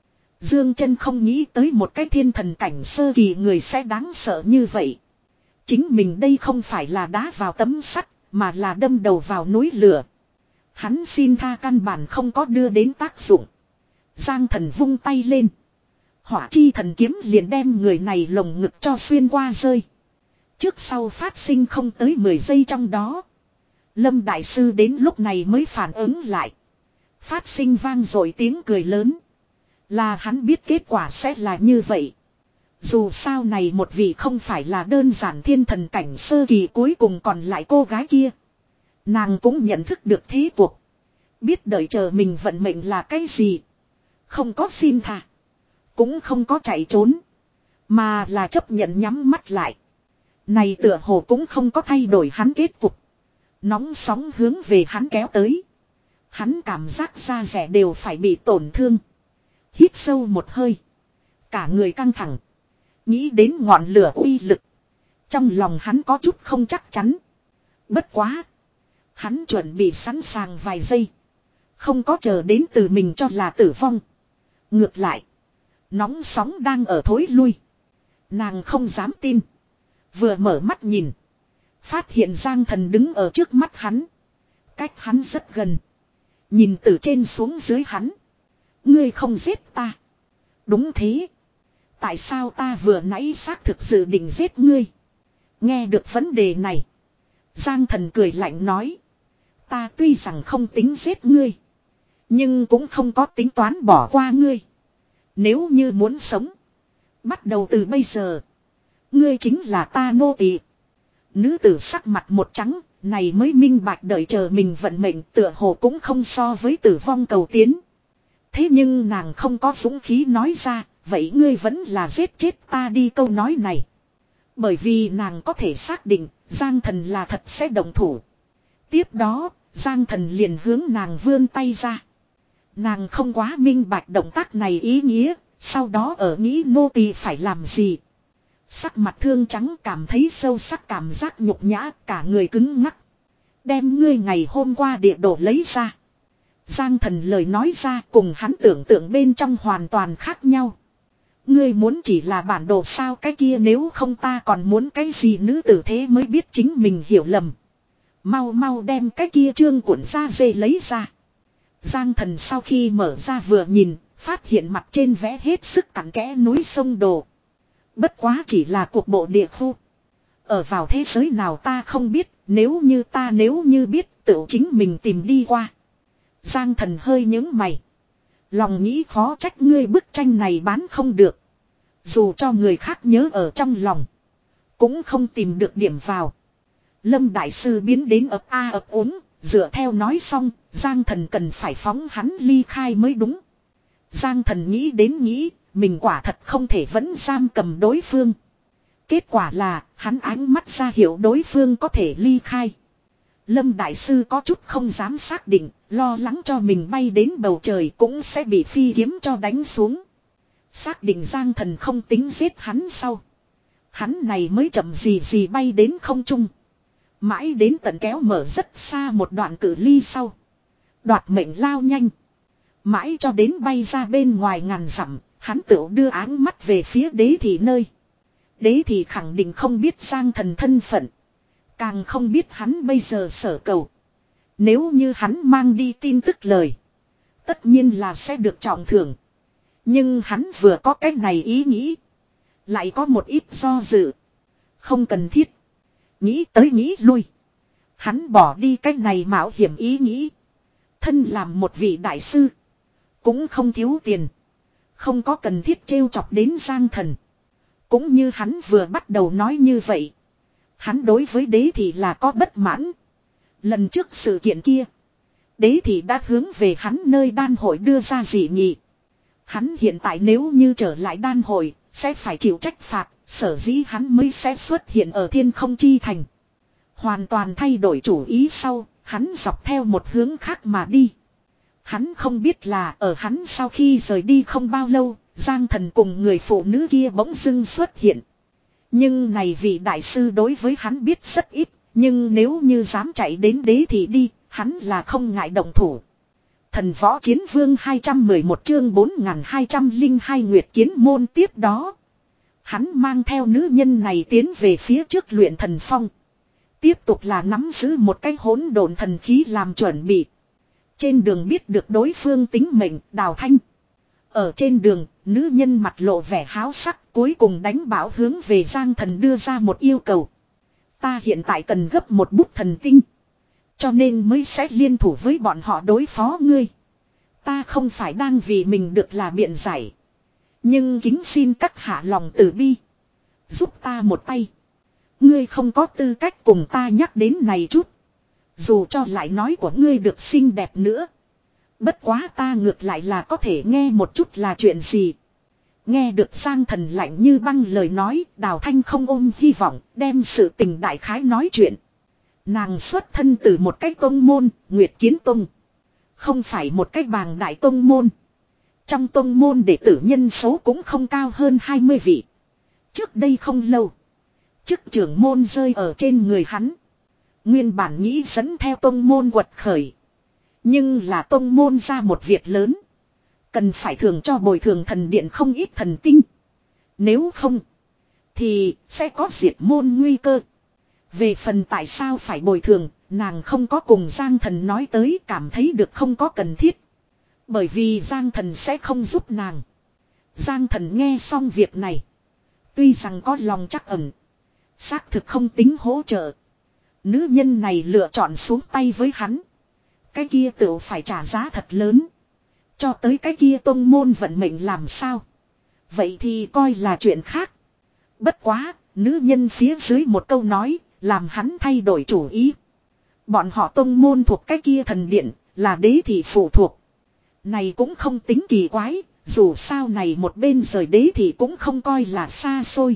Dương Chân không nghĩ tới một cái thiên thần cảnh sơ kỳ người sẽ đáng sợ như vậy. Chính mình đây không phải là đá vào tấm sắt, mà là đâm đầu vào núi lửa. Hắn xin tha căn bản không có đưa đến tác dụng. Giang Thần vung tay lên. Hỏa chi thần kiếm liền đem người này lồng ngực cho xuyên qua rơi. Trước sau phát sinh không tới mười giây trong đó. Lâm Đại Sư đến lúc này mới phản ứng lại. Phát sinh vang dội tiếng cười lớn. Là hắn biết kết quả sẽ là như vậy. Dù sao này một vị không phải là đơn giản thiên thần cảnh sơ kỳ, cuối cùng còn lại cô gái kia. Nàng cũng nhận thức được thế cuộc. Biết đợi chờ mình vận mệnh là cái gì. Không có xin tha. Cũng không có chạy trốn. Mà là chấp nhận nhắm mắt lại. Này tựa hồ cũng không có thay đổi hắn kết cục. Nóng sóng hướng về hắn kéo tới. Hắn cảm giác da rẻ đều phải bị tổn thương. Hít sâu một hơi. Cả người căng thẳng. Nghĩ đến ngọn lửa uy lực. Trong lòng hắn có chút không chắc chắn. Bất quá. Hắn chuẩn bị sẵn sàng vài giây. Không có chờ đến từ mình cho là tử vong. Ngược lại. Nóng sóng đang ở thối lui. Nàng không dám tin. Vừa mở mắt nhìn. Phát hiện Giang Thần đứng ở trước mắt hắn. Cách hắn rất gần. Nhìn từ trên xuống dưới hắn. Ngươi không giết ta. Đúng thế. Tại sao ta vừa nãy xác thực dự định giết ngươi? Nghe được vấn đề này. Giang Thần cười lạnh nói. Ta tuy rằng không tính giết ngươi. Nhưng cũng không có tính toán bỏ qua ngươi. Nếu như muốn sống. Bắt đầu từ bây giờ. Ngươi chính là ta nô tỳ. Nữ tử sắc mặt một trắng. Này mới minh bạch đợi chờ mình vận mệnh tựa hồ cũng không so với tử vong cầu tiến. Thế nhưng nàng không có dũng khí nói ra. Vậy ngươi vẫn là giết chết ta đi câu nói này. Bởi vì nàng có thể xác định Giang Thần là thật sẽ động thủ. Tiếp đó Giang Thần liền hướng nàng vươn tay ra. Nàng không quá minh bạch động tác này ý nghĩa. Sau đó ở nghĩ nô tỳ phải làm gì. Sắc mặt thương trắng cảm thấy sâu sắc cảm giác nhục nhã, cả người cứng ngắc. Đem ngươi ngày hôm qua địa đồ lấy ra. Giang Thần lời nói ra cùng hắn tưởng tượng bên trong hoàn toàn khác nhau. Ngươi muốn chỉ là bản đồ sao, cái kia nếu không ta còn muốn cái gì, nữ tử thế mới biết chính mình hiểu lầm. Mau mau đem cái kia trương cuộn da dê lấy ra. Giang Thần sau khi mở ra vừa nhìn, phát hiện mặt trên vẽ hết sức cặn kẽ núi sông đồ. Bất quá chỉ là cuộc bộ địa khu. Ở vào thế giới nào ta không biết, nếu như ta nếu như biết tự chính mình tìm đi qua. Giang Thần hơi nhướng mày. Lòng nghĩ khó trách ngươi bức tranh này bán không được. Dù cho người khác nhớ ở trong lòng, cũng không tìm được điểm vào. Lâm Đại Sư biến đến ập a ập ốm, dựa theo nói xong, Giang Thần cần phải phóng hắn ly khai mới đúng. Giang Thần nghĩ đến nghĩ, mình quả thật không thể vẫn giam cầm đối phương. Kết quả là, hắn ánh mắt ra hiệu đối phương có thể ly khai. Lâm Đại Sư có chút không dám xác định, lo lắng cho mình bay đến bầu trời cũng sẽ bị phi kiếm cho đánh xuống. Xác định Giang Thần không tính giết hắn sau. Hắn này mới chậm gì gì bay đến không trung. Mãi đến tận kéo mở rất xa một đoạn cự ly sau. Đoạt mệnh lao nhanh. Mãi cho đến bay ra bên ngoài ngàn dặm, hắn tự đưa áng mắt về phía đế thị nơi. Đế thị khẳng định không biết Giang Thần thân phận. Càng không biết hắn bây giờ sở cầu. Nếu như hắn mang đi tin tức lời, tất nhiên là sẽ được trọng thưởng. Nhưng hắn vừa có cái này ý nghĩ, lại có một ít do dự. Không cần thiết. Nghĩ tới nghĩ lui, hắn bỏ đi cái này mạo hiểm ý nghĩ. Thân làm một vị đại sư, cũng không thiếu tiền, không có cần thiết trêu chọc đến Giang Thần. Cũng như hắn vừa bắt đầu nói như vậy, hắn đối với đế thị là có bất mãn. Lần trước sự kiện kia, đế thị đã hướng về hắn nơi đan hội đưa ra dị nghị. Hắn hiện tại nếu như trở lại đan hội, sẽ phải chịu trách phạt, sở dĩ hắn mới sẽ xuất hiện ở Thiên Không Chi Thành. Hoàn toàn thay đổi chủ ý sau, hắn dọc theo một hướng khác mà đi. Hắn không biết là ở hắn sau khi rời đi không bao lâu, Giang Thần cùng người phụ nữ kia bỗng dưng xuất hiện. Nhưng này vị đại sư đối với hắn biết rất ít, nhưng nếu như dám chạy đến đế thì đi, hắn là không ngại động thủ. Thần Võ Chiến Vương hai trăm mười một chương bốn nghìn hai trăm lẻ hai Nguyệt Kiến Môn tiếp đó. Hắn mang theo nữ nhân này tiến về phía trước luyện thần phong. Tiếp tục là nắm giữ một cái hỗn độn thần khí làm chuẩn bị. Trên đường biết được đối phương tính mệnh Đào Thanh. Ở trên đường, nữ nhân mặt lộ vẻ háo sắc, cuối cùng đánh bảo hướng về Giang Thần đưa ra một yêu cầu. Ta hiện tại cần gấp một bút thần tinh. Cho nên mới sẽ liên thủ với bọn họ đối phó ngươi. Ta không phải đang vì mình được là biện giải. Nhưng kính xin các hạ lòng từ bi. Giúp ta một tay. Ngươi không có tư cách cùng ta nhắc đến này chút. Dù cho lại nói của ngươi được xinh đẹp nữa. Bất quá ta ngược lại là có thể nghe một chút là chuyện gì. Nghe được Giang Thần lạnh như băng lời nói, Đào Thanh không ôm hy vọng, đem sự tình đại khái nói chuyện. Nàng xuất thân từ một cái tông môn, Nguyệt Kiến Tông. Không phải một cái bàng đại tông môn. Trong tông môn đệ tử nhân số cũng không cao hơn hai mươi vị. Trước đây không lâu, chức trưởng môn rơi ở trên người hắn. Nguyên bản nghĩ dẫn theo tông môn quật khởi. Nhưng là tông môn ra một việc lớn. Cần phải thường cho bồi thường thần điện không ít thần tinh. Nếu không, thì sẽ có diệt môn nguy cơ. Về phần tại sao phải bồi thường, nàng không có cùng Giang Thần nói tới, cảm thấy được không có cần thiết. Bởi vì Giang Thần sẽ không giúp nàng. Giang Thần nghe xong việc này, tuy rằng có lòng trắc ẩn, xác thực không tính hỗ trợ. Nữ nhân này lựa chọn xuống tay với hắn, cái kia tự phải trả giá thật lớn. Cho tới cái kia tông môn vận mệnh làm sao, vậy thì coi là chuyện khác. Bất quá, nữ nhân phía dưới một câu nói làm hắn thay đổi chủ ý. Bọn họ tông môn thuộc cái kia thần điện, là đế thị phụ thuộc. Này cũng không tính kỳ quái, dù sao này một bên rời đế thị cũng không coi là xa xôi.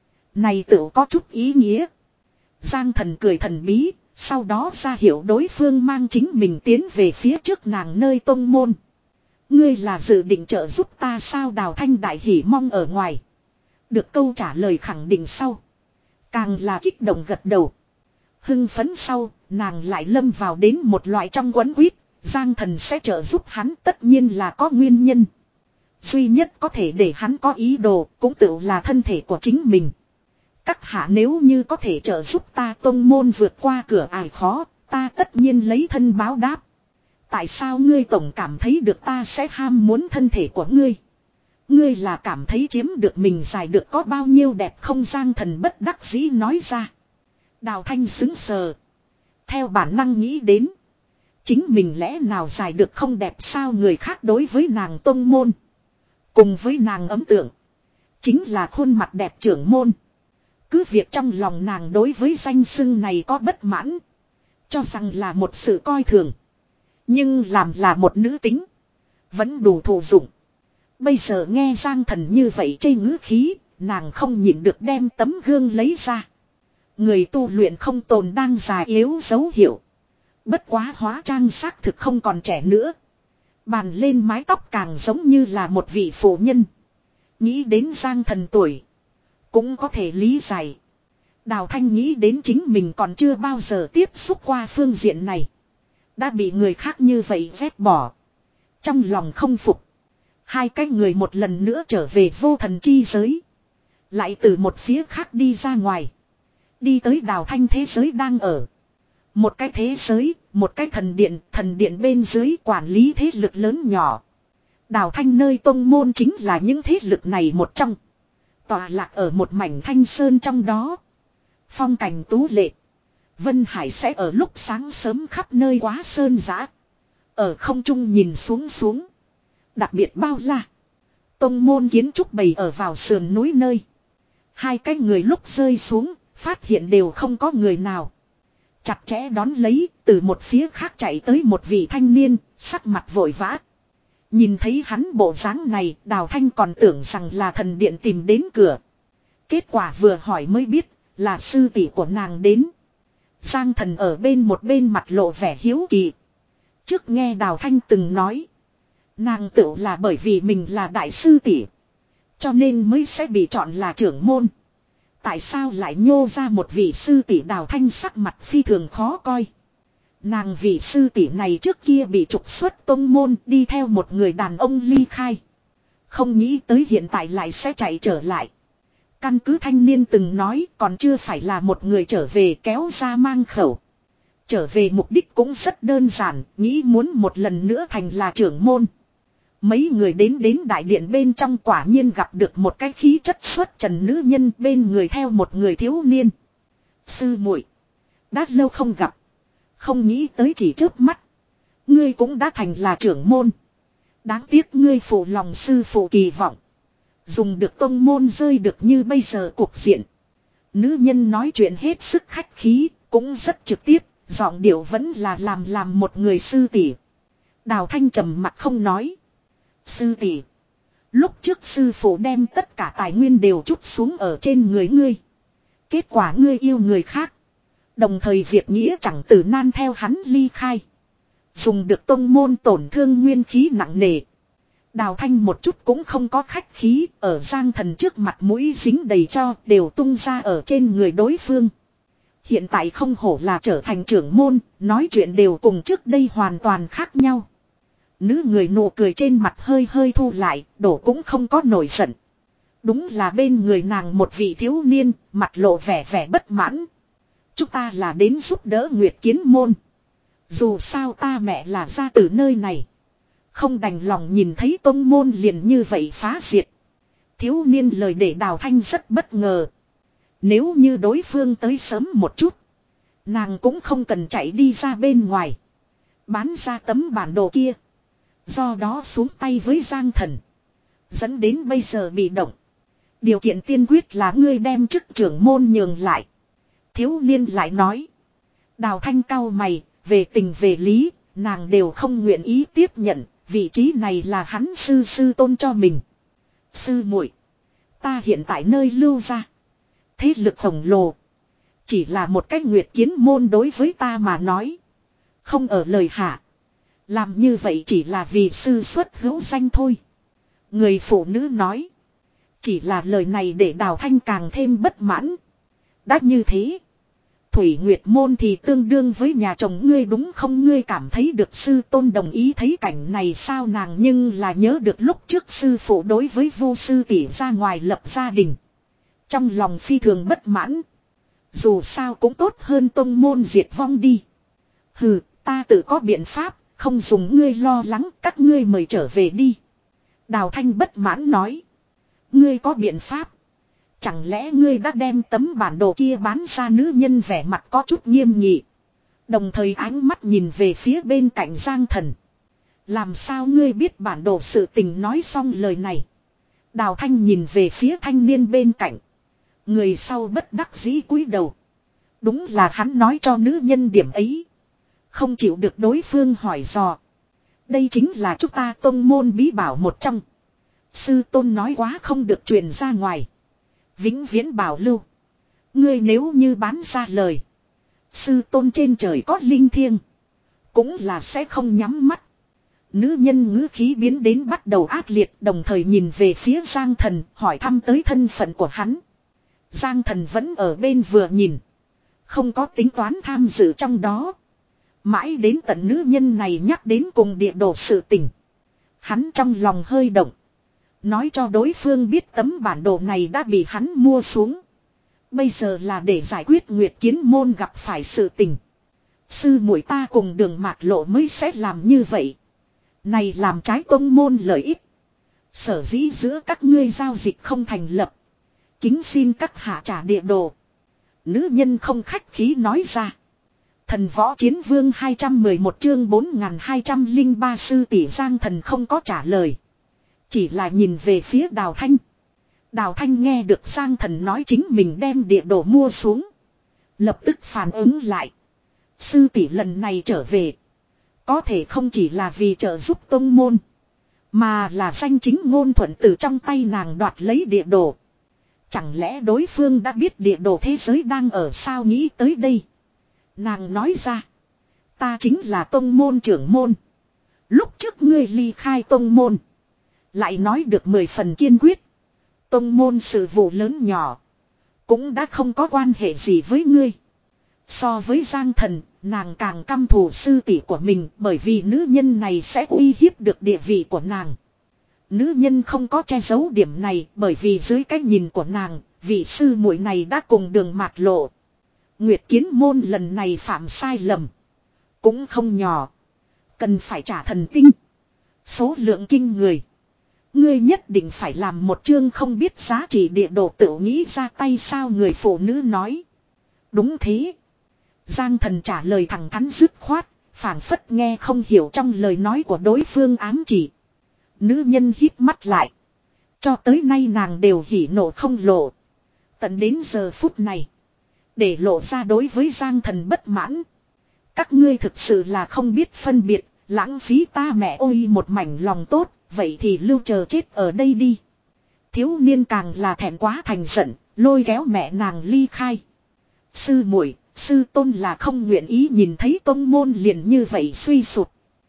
Này tự có chút ý nghĩa. Giang Thần cười thần bí, sau đó ra hiệu đối phương mang chính mình tiến về phía trước nàng nơi tông môn. Ngươi là dự định trợ giúp ta sao? Đào Thanh đại hỉ mong ở ngoài. Được câu trả lời khẳng định sau. Càng là kích động gật đầu. Hưng phấn sau, nàng lại lâm vào đến một loại trong quấn quýt. Giang Thần sẽ trợ giúp hắn tất nhiên là có nguyên nhân. Duy nhất có thể để hắn có ý đồ cũng tự là thân thể của chính mình. Các hạ nếu như có thể trợ giúp ta tông môn vượt qua cửa ải khó, ta tất nhiên lấy thân báo đáp. Tại sao ngươi tổng cảm thấy được ta sẽ ham muốn thân thể của ngươi? Ngươi là cảm thấy chiếm được mình giải được có bao nhiêu đẹp không? Giang Thần bất đắc dĩ nói ra. Đào Thanh xứng sờ. Theo bản năng nghĩ đến. Chính mình lẽ nào giải được không đẹp sao? Người khác đối với nàng tông môn. Cùng với nàng ấn tượng. Chính là khuôn mặt đẹp trưởng môn. Cứ việc trong lòng nàng đối với danh xưng này có bất mãn. Cho rằng là một sự coi thường. Nhưng làm là một nữ tính. Vẫn đủ thụ dụng. Bây giờ nghe Giang Thần như vậy chê ngữ khí. Nàng không nhịn được đem tấm gương lấy ra. Người tu luyện không tồn đang già yếu dấu hiệu. Bất quá hóa trang xác thực không còn trẻ nữa. Bàn lên mái tóc càng giống như là một vị phụ nhân. Nghĩ đến Giang Thần tuổi. Cũng có thể lý giải. Đào Thanh nghĩ đến chính mình còn chưa bao giờ tiếp xúc qua phương diện này. Đã bị người khác như vậy vét bỏ. Trong lòng không phục. Hai cái người một lần nữa trở về vô thần chi giới. Lại từ một phía khác đi ra ngoài. Đi tới Đào Thanh thế giới đang ở. Một cái thế giới, một cái thần điện, thần điện bên dưới quản lý thế lực lớn nhỏ. Đào Thanh nơi tông môn chính là những thế lực này một trong. Tọa lạc ở một mảnh thanh sơn trong đó. Phong cảnh tú lệ. Vân Hải sẽ ở lúc sáng sớm khắp nơi quá sơn giã. Ở không trung nhìn xuống xuống. Đặc biệt bao la. Tông môn kiến trúc bày ở vào sườn núi nơi. Hai cái người lúc rơi xuống, phát hiện đều không có người nào. Chặt chẽ đón lấy, từ một phía khác chạy tới một vị thanh niên, sắc mặt vội vã. Nhìn thấy hắn bộ dáng này, Đào Thanh còn tưởng rằng là thần điện tìm đến cửa. Kết quả vừa hỏi mới biết, là sư tỷ của nàng đến. Giang Thần ở bên một bên mặt lộ vẻ hiếu kỳ. Trước nghe Đào Thanh từng nói. Nàng tự là bởi vì mình là đại sư tỷ, cho nên mới sẽ bị chọn là trưởng môn. Tại sao lại nhô ra một vị sư tỷ? Đào Thanh sắc mặt phi thường khó coi. Nàng vị sư tỷ này trước kia bị trục xuất tông môn đi theo một người đàn ông ly khai. Không nghĩ tới hiện tại lại sẽ chạy trở lại. Căn cứ thanh niên từng nói còn chưa phải là một người trở về kéo ra mang khẩu. Trở về mục đích cũng rất đơn giản, nghĩ muốn một lần nữa thành là trưởng môn. Mấy người đến đến đại điện bên trong quả nhiên gặp được một cái khí chất xuất trần nữ nhân bên người theo một người thiếu niên. Sư muội, đã lâu không gặp. Không nghĩ tới chỉ trước mắt. Ngươi cũng đã thành là trưởng môn. Đáng tiếc ngươi phụ lòng sư phụ kỳ vọng. Dùng được tông môn rơi được như bây giờ cuộc diện. Nữ nhân nói chuyện hết sức khách khí, cũng rất trực tiếp, giọng điệu vẫn là làm làm một người sư tỷ. Đào Thanh trầm mặt không nói. Sư tỷ, lúc trước sư phụ đem tất cả tài nguyên đều trút xuống ở trên người ngươi. Kết quả ngươi yêu người khác. Đồng thời việc nghĩa chẳng tử nan theo hắn ly khai. Dùng được tông môn tổn thương nguyên khí nặng nề. Đào Thanh một chút cũng không có khách khí, ở Giang Thần trước mặt mũi dính đầy cho đều tung ra ở trên người đối phương. Hiện tại không hổ là trở thành trưởng môn, nói chuyện đều cùng trước đây hoàn toàn khác nhau. Nữ người nụ cười trên mặt hơi hơi thu lại, đổ cũng không có nổi giận. Đúng là bên người nàng một vị thiếu niên, mặt lộ vẻ vẻ bất mãn. Chúng ta là đến giúp đỡ Nguyệt Kiến môn. Dù sao ta mẹ là ra từ nơi này. Không đành lòng nhìn thấy tông môn liền như vậy phá diệt. Thiếu niên lời để Đào Thanh rất bất ngờ. Nếu như đối phương tới sớm một chút, nàng cũng không cần chạy đi ra bên ngoài. Bán ra tấm bản đồ kia. Do đó xuống tay với Giang Thần. Dẫn đến bây giờ bị động. Điều kiện tiên quyết là ngươi đem chức trưởng môn nhường lại. Thiếu niên lại nói. Đào Thanh cau mày, về tình về lý, nàng đều không nguyện ý tiếp nhận. Vị trí này là hắn sư sư tôn cho mình. Sư muội, ta hiện tại nơi lưu ra. Thế lực khổng lồ. Chỉ là một cách Nguyệt Kiến môn đối với ta mà nói. Không ở lời hạ. Làm như vậy chỉ là vì sư xuất hữu danh thôi. Người phụ nữ nói. Chỉ là lời này để Đào Thanh càng thêm bất mãn. Đã như thế. Thủy Nguyệt Môn thì tương đương với nhà chồng ngươi đúng không, ngươi cảm thấy được sư tôn đồng ý thấy cảnh này sao, nàng nhưng là nhớ được lúc trước sư phụ đối với Vu sư tỷ ra ngoài lập gia đình. Trong lòng phi thường bất mãn. Dù sao cũng tốt hơn tông môn diệt vong đi. Hừ, ta tự có biện pháp, không dùng ngươi lo lắng, các ngươi mời trở về đi. Đào Thanh bất mãn nói. Ngươi có biện pháp? Chẳng lẽ ngươi đã đem tấm bản đồ kia bán ra? Nữ nhân vẻ mặt có chút nghiêm nghị. Đồng thời ánh mắt nhìn về phía bên cạnh Giang Thần. Làm sao ngươi biết bản đồ sự tình? Nói xong lời này, Đào Thanh nhìn về phía thanh niên bên cạnh. Người sau bất đắc dĩ cúi đầu. Đúng là hắn nói cho nữ nhân điểm ấy. Không chịu được đối phương hỏi dò. Đây chính là chúng ta tông môn bí bảo một trong. Sư tôn nói quá không được truyền ra ngoài. Vĩnh viễn bảo lưu. Ngươi nếu như bán ra lời, sư tôn trên trời có linh thiêng, cũng là sẽ không nhắm mắt. Nữ nhân ngữ khí biến đến bắt đầu ác liệt, đồng thời nhìn về phía Giang Thần, hỏi thăm tới thân phận của hắn. Giang Thần vẫn ở bên vừa nhìn, không có tính toán tham dự trong đó. Mãi đến tận nữ nhân này nhắc đến cùng địa đồ sự tình, hắn trong lòng hơi động. Nói cho đối phương biết tấm bản đồ này đã bị hắn mua xuống. Bây giờ là để giải quyết Nguyệt Kiến Môn gặp phải sự tình. Sư muội ta cùng Đường Mạt Lộ mới sẽ làm như vậy. Này làm trái tông môn lợi ích. Sở dĩ giữa các ngươi giao dịch không thành lập. Kính xin các hạ trả địa đồ. Nữ nhân không khách khí nói ra. Thần Võ Chiến Vương hai trăm mười một chương bốn nghìn hai trăm lẻ ba sư tỷ. Giang Thần không có trả lời. Chỉ là nhìn về phía Đào Thanh. Đào Thanh nghe được Giang Thần nói chính mình đem địa đồ mua xuống. Lập tức phản ứng lại. Sư tỷ lần này trở về, có thể không chỉ là vì trợ giúp tông môn, mà là danh chính ngôn thuận từ trong tay nàng đoạt lấy địa đồ. Chẳng lẽ đối phương đã biết địa đồ thế giới đang ở sao? Nghĩ tới đây, nàng nói ra. Ta chính là tông môn trưởng môn. Lúc trước ngươi ly khai tông môn, lại nói được mười phần kiên quyết. Tông môn sự vụ lớn nhỏ, cũng đã không có quan hệ gì với ngươi. So với Giang Thần, nàng càng căm thù sư tỷ của mình, bởi vì nữ nhân này sẽ uy hiếp được địa vị của nàng. Nữ nhân không có che giấu điểm này, bởi vì dưới cái nhìn của nàng, vị sư muội này đã cùng Đường Mạt Lộ. Nguyệt Kiến Môn lần này phạm sai lầm, cũng không nhỏ, cần phải trả thần tinh. Số lượng kinh người. Ngươi nhất định phải làm một chương không biết giá trị địa đồ tự nghĩ ra tay sao? Người phụ nữ nói. Đúng thế. Giang Thần trả lời thẳng thắn dứt khoát, phảng phất nghe không hiểu trong lời nói của đối phương ám chỉ. Nữ nhân hít mắt lại. Cho tới nay nàng đều hỉ nộ không lộ. Tận đến giờ phút này, để lộ ra đối với Giang Thần bất mãn. Các ngươi thực sự là không biết phân biệt, lãng phí ta mẹ ôi một mảnh lòng tốt. Vậy thì lưu chờ chết ở đây đi. Thiếu niên càng là thẹn quá thành giận, lôi kéo mẹ nàng ly khai. Sư muội, sư tôn là không nguyện ý nhìn thấy tông môn liền như vậy suy sụp.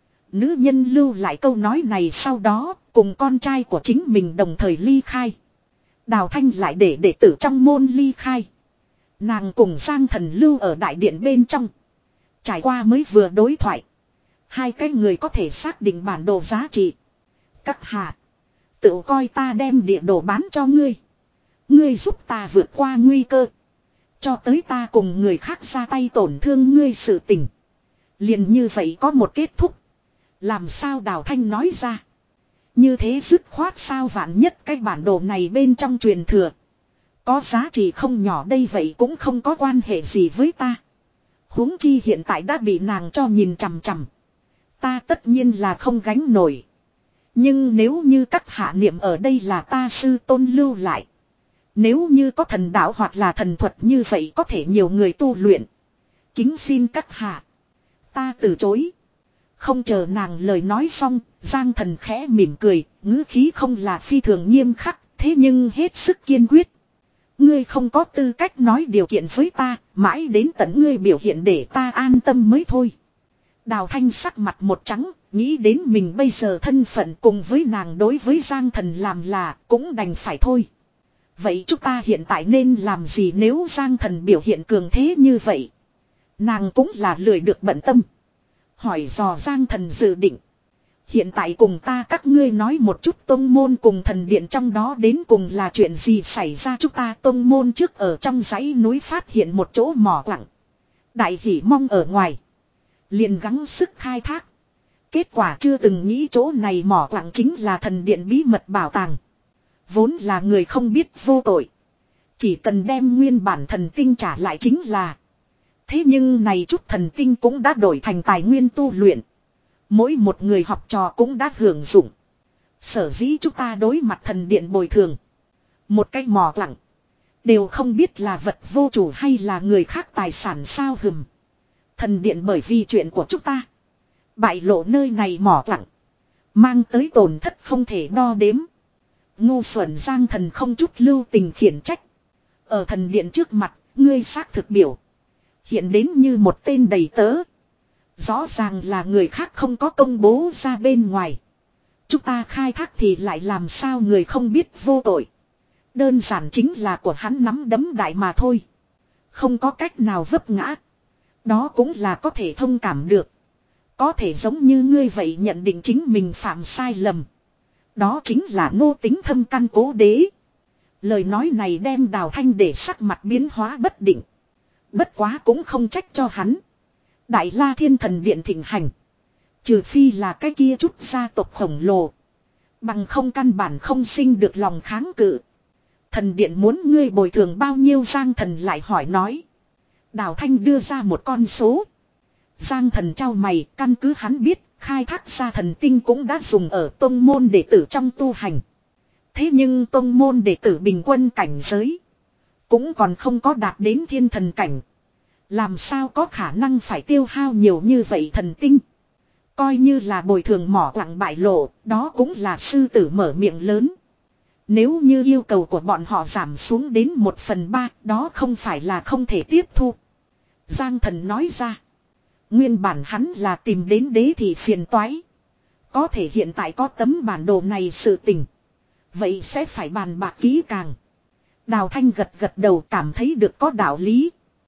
Nữ nhân lưu lại câu nói này sau đó, cùng con trai của chính mình đồng thời ly khai. Đào Thanh lại để đệ tử trong môn ly khai. Nàng cùng Giang Thần lưu ở đại điện bên trong. Trải qua mới vừa đối thoại, hai cái người có thể xác định bản đồ giá trị. Các hạ, tự coi ta đem địa đồ bán cho ngươi. Ngươi giúp ta vượt qua nguy cơ, cho tới ta cùng người khác ra tay tổn thương ngươi sự tình, liền như vậy có một kết thúc. Làm sao? Đào Thanh nói ra. Như thế dứt khoát sao? Vạn nhất cái bản đồ này bên trong truyền thừa có giá trị không nhỏ đây, vậy cũng không có quan hệ gì với ta. Huống chi hiện tại đã bị nàng cho nhìn chằm chằm, ta tất nhiên là không gánh nổi. Nhưng nếu như các hạ niệm ở đây là ta sư tôn lưu lại, nếu như có thần đạo hoặc là thần thuật như vậy có thể nhiều người tu luyện, kính xin các hạ. Ta từ chối. Không chờ nàng lời nói xong, Giang Thần khẽ mỉm cười, ngữ khí không là phi thường nghiêm khắc, thế nhưng hết sức kiên quyết. Ngươi không có tư cách nói điều kiện với ta, mãi đến tận ngươi biểu hiện để ta an tâm mới thôi. Đào Thanh sắc mặt một trắng, Nghĩ đến mình bây giờ thân phận cùng với nàng đối với Giang Thần làm là cũng đành phải thôi. Vậy chúng ta hiện tại nên làm gì nếu Giang Thần biểu hiện cường thế như vậy? Nàng cũng là lười được bận tâm. Hỏi dò Giang Thần dự định. Hiện tại cùng ta các ngươi nói một chút tông môn cùng thần điện trong đó đến cùng là chuyện gì xảy ra. Chúng ta tông môn trước ở trong dãy núi phát hiện một chỗ mỏ quặng. Đại hỉ mong ở ngoài. Liền gắng sức khai thác. Kết quả chưa từng nghĩ chỗ này mỏ quặng chính là thần điện bí mật bảo tàng. Vốn là người không biết vô tội. Chỉ cần đem nguyên bản thần tinh trả lại chính là. Thế nhưng này chút thần tinh cũng đã đổi thành tài nguyên tu luyện. Mỗi một người học trò cũng đã hưởng dụng. Sở dĩ chúng ta đối mặt thần điện bồi thường. Một cái mỏ quặng. Đều không biết là vật vô chủ hay là người khác tài sản sao hừm. Thần điện bởi vì chuyện của chúng ta. Bại lộ nơi này mỏ quặng. Mang tới tổn thất không thể đo đếm. Ngu xuẩn Giang Thần không chút lưu tình khiển trách. Ở thần điện trước mặt, ngươi xác thực biểu. Hiện đến như một tên đầy tớ. Rõ ràng là người khác không có công bố ra bên ngoài. Chúng ta khai thác thì lại làm sao người không biết vô tội. Đơn giản chính là của hắn nắm đấm đại mà thôi. Không có cách nào vấp ngã. Đó cũng là có thể thông cảm được. Có thể giống như ngươi vậy nhận định chính mình phạm sai lầm. Đó chính là ngô tính thâm căn cố đế. Lời nói này đem Đào Thanh để sắc mặt biến hóa bất định. Bất quá cũng không trách cho hắn. Đại La Thiên Thần Điện thịnh hành. Trừ phi là cái kia chút gia tộc khổng lồ. Bằng không căn bản không sinh được lòng kháng cự. Thần Điện muốn ngươi bồi thường bao nhiêu Giang Thần lại hỏi nói. Đào Thanh đưa ra một con số. Giang Thần trao mày căn cứ hắn biết khai thác ra thần tinh cũng đã dùng ở tông môn đệ tử trong tu hành. Thế nhưng tông môn đệ tử bình quân cảnh giới. Cũng còn không có đạt đến thiên thần cảnh. Làm sao có khả năng phải tiêu hao nhiều như vậy thần tinh. Coi như là bồi thường mỏ quặng bại lộ. Đó cũng là sư tử mở miệng lớn. Nếu như yêu cầu của bọn họ giảm xuống đến một phần ba. Đó không phải là không thể tiếp thu. Giang Thần nói ra. Nguyên bản hắn là tìm đến đế thị phiền toái. Có thể hiện tại có tấm bản đồ này sự tình. Vậy sẽ phải bàn bạc kỹ càng. Đào Thanh gật gật đầu cảm thấy được có đạo lý.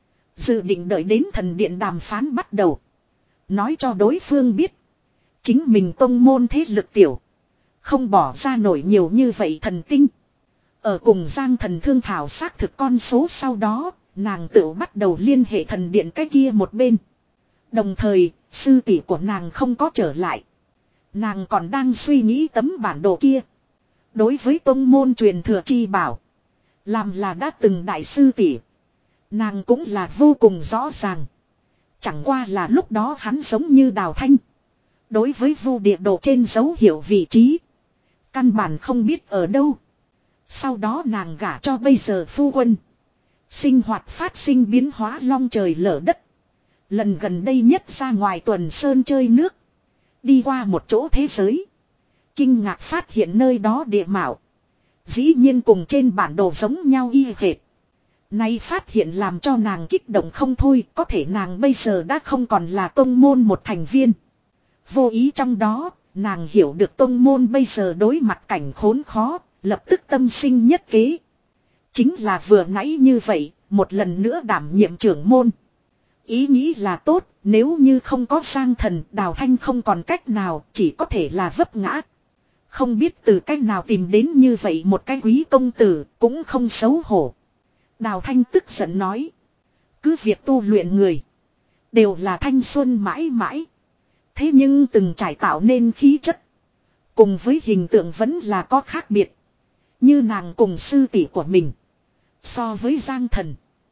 Dự định đợi đến thần điện đàm phán bắt đầu. Nói cho đối phương biết. Chính mình tông môn thế lực tiểu. Không bỏ ra nổi nhiều như vậy thần tinh. Ở cùng Giang Thần thương thảo xác thực con số sau đó. Nàng tự bắt đầu liên hệ thần điện cái kia một bên. Đồng thời, sư tỷ của nàng không có trở lại. Nàng còn đang suy nghĩ tấm bản đồ kia. Đối với tông môn truyền thừa chi bảo. Làm là đã từng đại sư tỷ. Nàng cũng là vô cùng rõ ràng. Chẳng qua là lúc đó hắn giống như Đào Thanh. Đối với vu địa đồ trên dấu hiệu vị trí. Căn bản không biết ở đâu. Sau đó nàng gả cho bây giờ phu quân. Sinh hoạt phát sinh biến hóa long trời lở đất. Lần gần đây nhất ra ngoài tuần sơn chơi nước. Đi qua một chỗ thế giới. Kinh ngạc phát hiện nơi đó địa mạo. Dĩ nhiên cùng trên bản đồ giống nhau y hệt. Nay phát hiện làm cho nàng kích động không thôi. Có thể nàng bây giờ đã không còn là tông môn một thành viên. Vô ý trong đó, nàng hiểu được tông môn bây giờ đối mặt cảnh khốn khó. Lập tức tâm sinh nhất kế. Chính là vừa nãy như vậy, một lần nữa đảm nhiệm trưởng môn. Ý nghĩ là tốt, nếu như không có Giang Thần, Đào Thanh không còn cách nào, chỉ có thể là vấp ngã. Không biết từ cách nào tìm đến như vậy một cái quý công tử, cũng không xấu hổ. Đào Thanh tức giận nói. Cứ việc tu luyện người, đều là thanh xuân mãi mãi. Thế nhưng từng trải tạo nên khí chất. Cùng với hình tượng vẫn là có khác biệt. Như nàng cùng sư tỷ của mình. So với Giang Thần.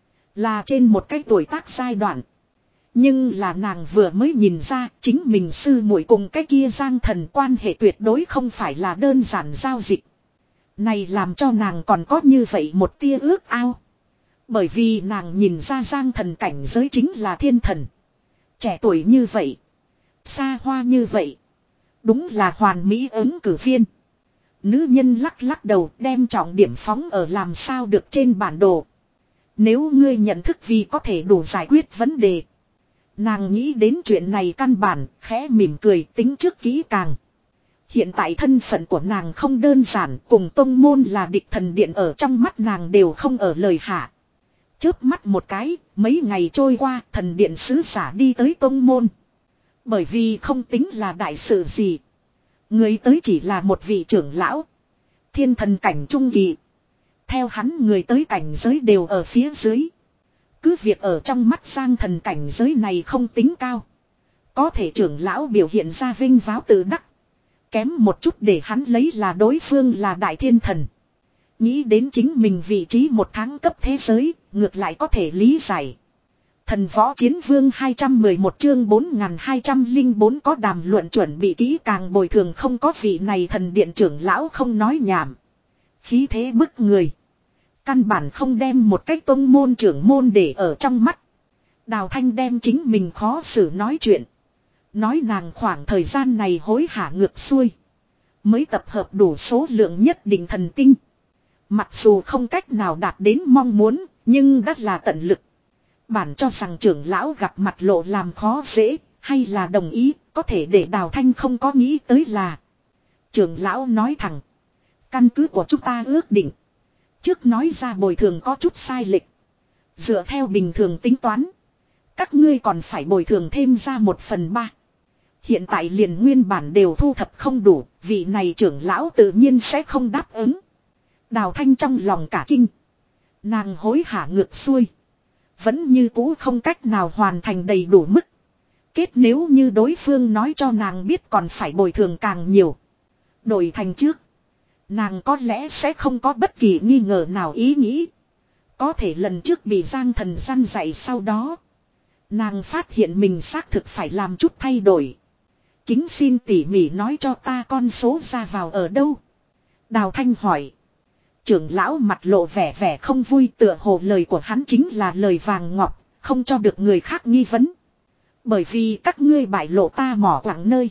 Là trên một cái tuổi tác giai đoạn. Nhưng là nàng vừa mới nhìn ra chính mình sư muội cùng cái kia Giang Thần quan hệ tuyệt đối không phải là đơn giản giao dịch. Này làm cho nàng còn có như vậy một tia ước ao. Bởi vì nàng nhìn ra Giang Thần cảnh giới chính là thiên thần. Trẻ tuổi như vậy. Xa hoa như vậy. Đúng là hoàn mỹ ứng cử viên. Nữ nhân lắc lắc đầu đem trọng điểm phóng ở làm sao được trên bản đồ. Nếu ngươi nhận thức vì có thể đủ giải quyết vấn đề. Nàng nghĩ đến chuyện này căn bản, khẽ mỉm cười tính trước kỹ càng. Hiện tại thân phận của nàng không đơn giản, cùng tông môn là địch, thần điện ở trong mắt nàng đều không ở lời hạ. Chớp mắt một cái, mấy ngày trôi qua, thần điện sứ giả đi tới tông môn. Bởi vì không tính là đại sự gì. Người tới chỉ là một vị trưởng lão. Thiên thần cảnh trung kỳ. Theo hắn người tới cảnh giới đều ở phía dưới. Cứ việc ở trong mắt Giang Thần cảnh giới này không tính cao. Có thể trưởng lão biểu hiện ra vinh váo tự đắc. Kém một chút để hắn lấy là đối phương là đại thiên thần. Nghĩ đến chính mình vị trí một tháng cấp thế giới, ngược lại có thể lý giải. Thần võ chiến vương hai trăm mười một chương bốn nghìn hai trăm lẻ bốn có đàm luận chuẩn bị kỹ càng bồi thường, không có vị này thần điện trưởng lão không nói nhảm. Khí thế bức người. Căn bản không đem một cách tông môn trưởng môn để ở trong mắt. Đào Thanh đem chính mình khó xử nói chuyện. Nói nàng khoảng thời gian này hối hả ngược xuôi. Mới tập hợp đủ số lượng nhất định thần tinh. Mặc dù không cách nào đạt đến mong muốn, nhưng đã là tận lực. Bản cho rằng trưởng lão gặp mặt lộ làm khó dễ, hay là đồng ý, có thể để Đào Thanh không có nghĩ tới là. Trưởng lão nói thẳng. Căn cứ của chúng ta ước định. Trước nói ra bồi thường có chút sai lệch. Dựa theo bình thường tính toán. Các ngươi còn phải bồi thường thêm ra một phần ba. Hiện tại liền nguyên bản đều thu thập không đủ. Vị này trưởng lão tự nhiên sẽ không đáp ứng. Đào Thanh trong lòng cả kinh. Nàng hối hả ngược xuôi. Vẫn như cũ không cách nào hoàn thành đầy đủ mức. Kết nếu như đối phương nói cho nàng biết còn phải bồi thường càng nhiều. Đổi thành trước. Nàng có lẽ sẽ không có bất kỳ nghi ngờ nào ý nghĩ. Có thể lần trước bị Giang Thần săn dạy sau đó. Nàng phát hiện mình xác thực phải làm chút thay đổi. Kính xin tỉ mỉ nói cho ta con số ra vào ở đâu. Đào Thanh hỏi. Trưởng lão mặt lộ vẻ vẻ không vui, tựa hồ lời của hắn chính là lời vàng ngọc, không cho được người khác nghi vấn. Bởi vì các ngươi bại lộ ta mỏ quặng nơi.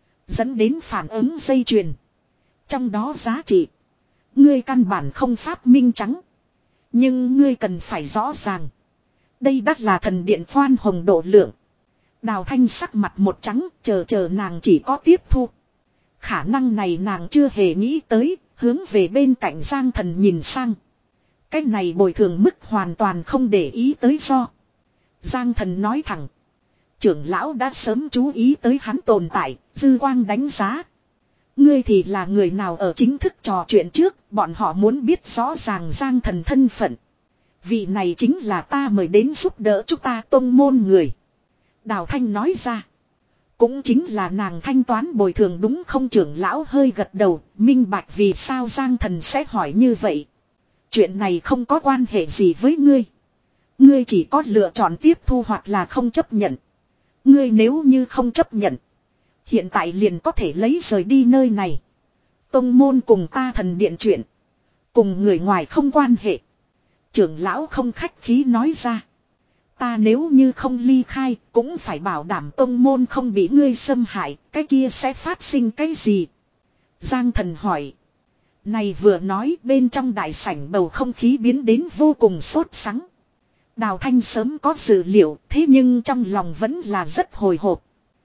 Dẫn đến phản ứng dây chuyền. Trong đó giá trị. Ngươi căn bản không pháp minh trắng. Nhưng ngươi cần phải rõ ràng. Đây đắt là thần điện khoan hồng độ lượng. Đào Thanh sắc mặt một trắng, chờ chờ nàng chỉ có tiếp thu. Khả năng này nàng chưa hề nghĩ tới, hướng về bên cạnh Giang Thần nhìn sang. Cái này bồi thường mức hoàn toàn không để ý tới do. Giang Thần nói thẳng. Trưởng lão đã sớm chú ý tới hắn tồn tại, dư quang đánh giá. Ngươi thì là người nào ở chính thức trò chuyện trước, bọn họ muốn biết rõ ràng Giang Thần thân phận. Vị này chính là ta mời đến giúp đỡ chúng ta tông môn người. Đào Thanh nói ra. Cũng chính là nàng thanh toán bồi thường đúng không? Trưởng lão hơi gật đầu, minh bạch vì sao Giang Thần sẽ hỏi như vậy. Chuyện này không có quan hệ gì với ngươi. Ngươi chỉ có lựa chọn tiếp thu hoặc là không chấp nhận. Ngươi nếu như không chấp nhận. Hiện tại liền có thể lấy rời đi nơi này. Tông môn cùng ta thần điện chuyện. Cùng người ngoài không quan hệ. Trưởng lão không khách khí nói ra. Ta nếu như không ly khai cũng phải bảo đảm tông môn không bị ngươi xâm hại. Cái kia sẽ phát sinh cái gì? Giang Thần hỏi. Này vừa nói bên trong đại sảnh bầu không khí biến đến vô cùng sốt sắng. Đào Thanh sớm có dự liệu, thế nhưng trong lòng vẫn là rất hồi hộp.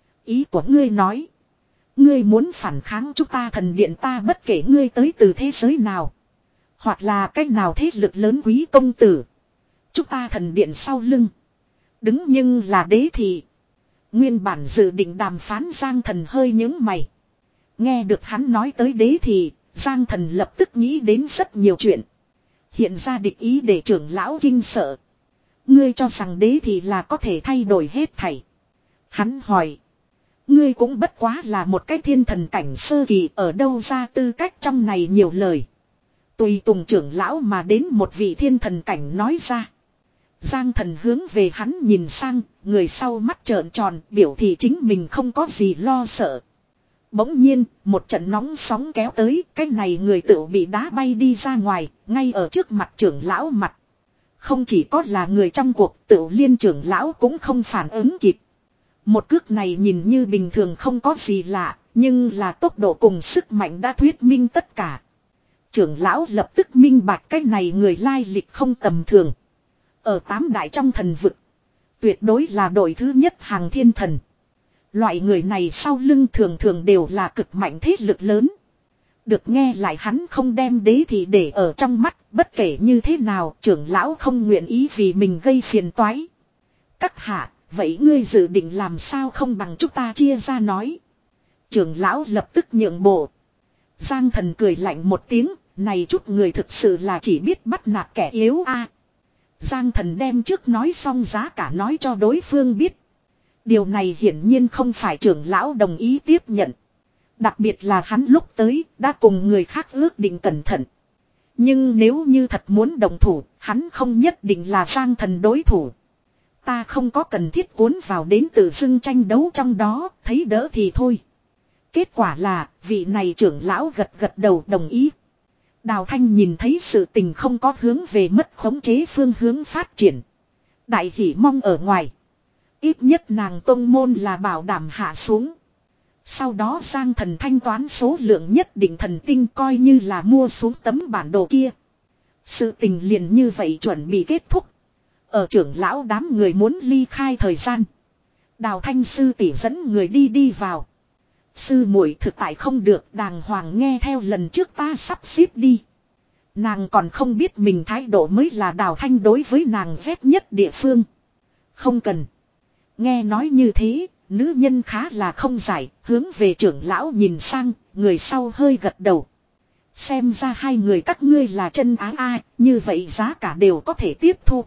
Ý của ngươi nói. Ngươi muốn phản kháng chúng ta thần điện, ta bất kể ngươi tới từ thế giới nào. Hoặc là cách nào thế lực lớn quý công tử. Chúng ta thần điện sau lưng. Đứng nhưng là đế thị. Nguyên bản dự định đàm phán Giang Thần hơi nhướng mày. Nghe được hắn nói tới đế thị, Giang Thần lập tức nghĩ đến rất nhiều chuyện. Hiện ra địch ý để trưởng lão kinh sợ. Ngươi cho rằng đế thị là có thể thay đổi hết thảy. Hắn hỏi. Ngươi cũng bất quá là một cái thiên thần cảnh sơ kỳ, ở đâu ra tư cách trong này nhiều lời. Tùy tùng trưởng lão mà đến một vị thiên thần cảnh nói ra. Giang Thần hướng về hắn nhìn sang, người sau mắt trợn tròn, biểu thị chính mình không có gì lo sợ. Bỗng nhiên, một trận nóng sóng kéo tới, cái này người tự bị đá bay đi ra ngoài, ngay ở trước mặt trưởng lão mặt. Không chỉ có là người trong cuộc, tự liên trưởng lão cũng không phản ứng kịp. Một cước này nhìn như bình thường không có gì lạ, nhưng là tốc độ cùng sức mạnh đã thuyết minh tất cả. Trưởng lão lập tức minh bạch cái này người lai lịch không tầm thường. Ở tám đại trong thần vực, Tuyệt đối là đội thứ nhất hàng thiên thần. Loại người này sau lưng thường thường đều là cực mạnh thế lực lớn. Được nghe lại hắn không đem đế thị để ở trong mắt, bất kể như thế nào trưởng lão không nguyện ý vì mình gây phiền toái. Các hạ, vậy ngươi dự định làm sao không bằng chúng ta chia ra nói. Trưởng lão lập tức nhượng bộ. Giang Thần cười lạnh một tiếng, này chút người thực sự là chỉ biết bắt nạt kẻ yếu a. Giang Thần đem trước nói xong giá cả nói cho đối phương biết. Điều này hiển nhiên không phải trưởng lão đồng ý tiếp nhận. Đặc biệt là hắn lúc tới đã cùng người khác ước định cẩn thận. Nhưng nếu như thật muốn đồng thủ, hắn không nhất định là Giang Thần đối thủ. Ta không có cần thiết cuốn vào đến tự dưng tranh đấu trong đó, thấy đỡ thì thôi. Kết quả là, vị này trưởng lão gật gật đầu đồng ý. Đào Thanh nhìn thấy sự tình không có hướng về mất khống chế phương hướng phát triển. Đại hỷ mong ở ngoài. Ít nhất nàng tông môn là bảo đảm hạ xuống. Sau đó Giang Thần thanh toán số lượng nhất định thần tinh coi như là mua xuống tấm bản đồ kia. Sự tình liền như vậy chuẩn bị kết thúc. Ở trưởng lão đám người muốn ly khai thời gian. Đào Thanh sư tỷ dẫn người đi đi vào. Sư muội thực tại không được đàng hoàng nghe theo lần trước ta sắp xếp đi. Nàng còn không biết mình thái độ mới là Đào Thanh đối với nàng ghét nhất địa phương. Không cần. Nghe nói như thế, nữ nhân khá là không giải, hướng về trưởng lão nhìn sang, người sau hơi gật đầu. Xem ra hai người các ngươi là chân ái ai, như vậy giá cả đều có thể tiếp thu.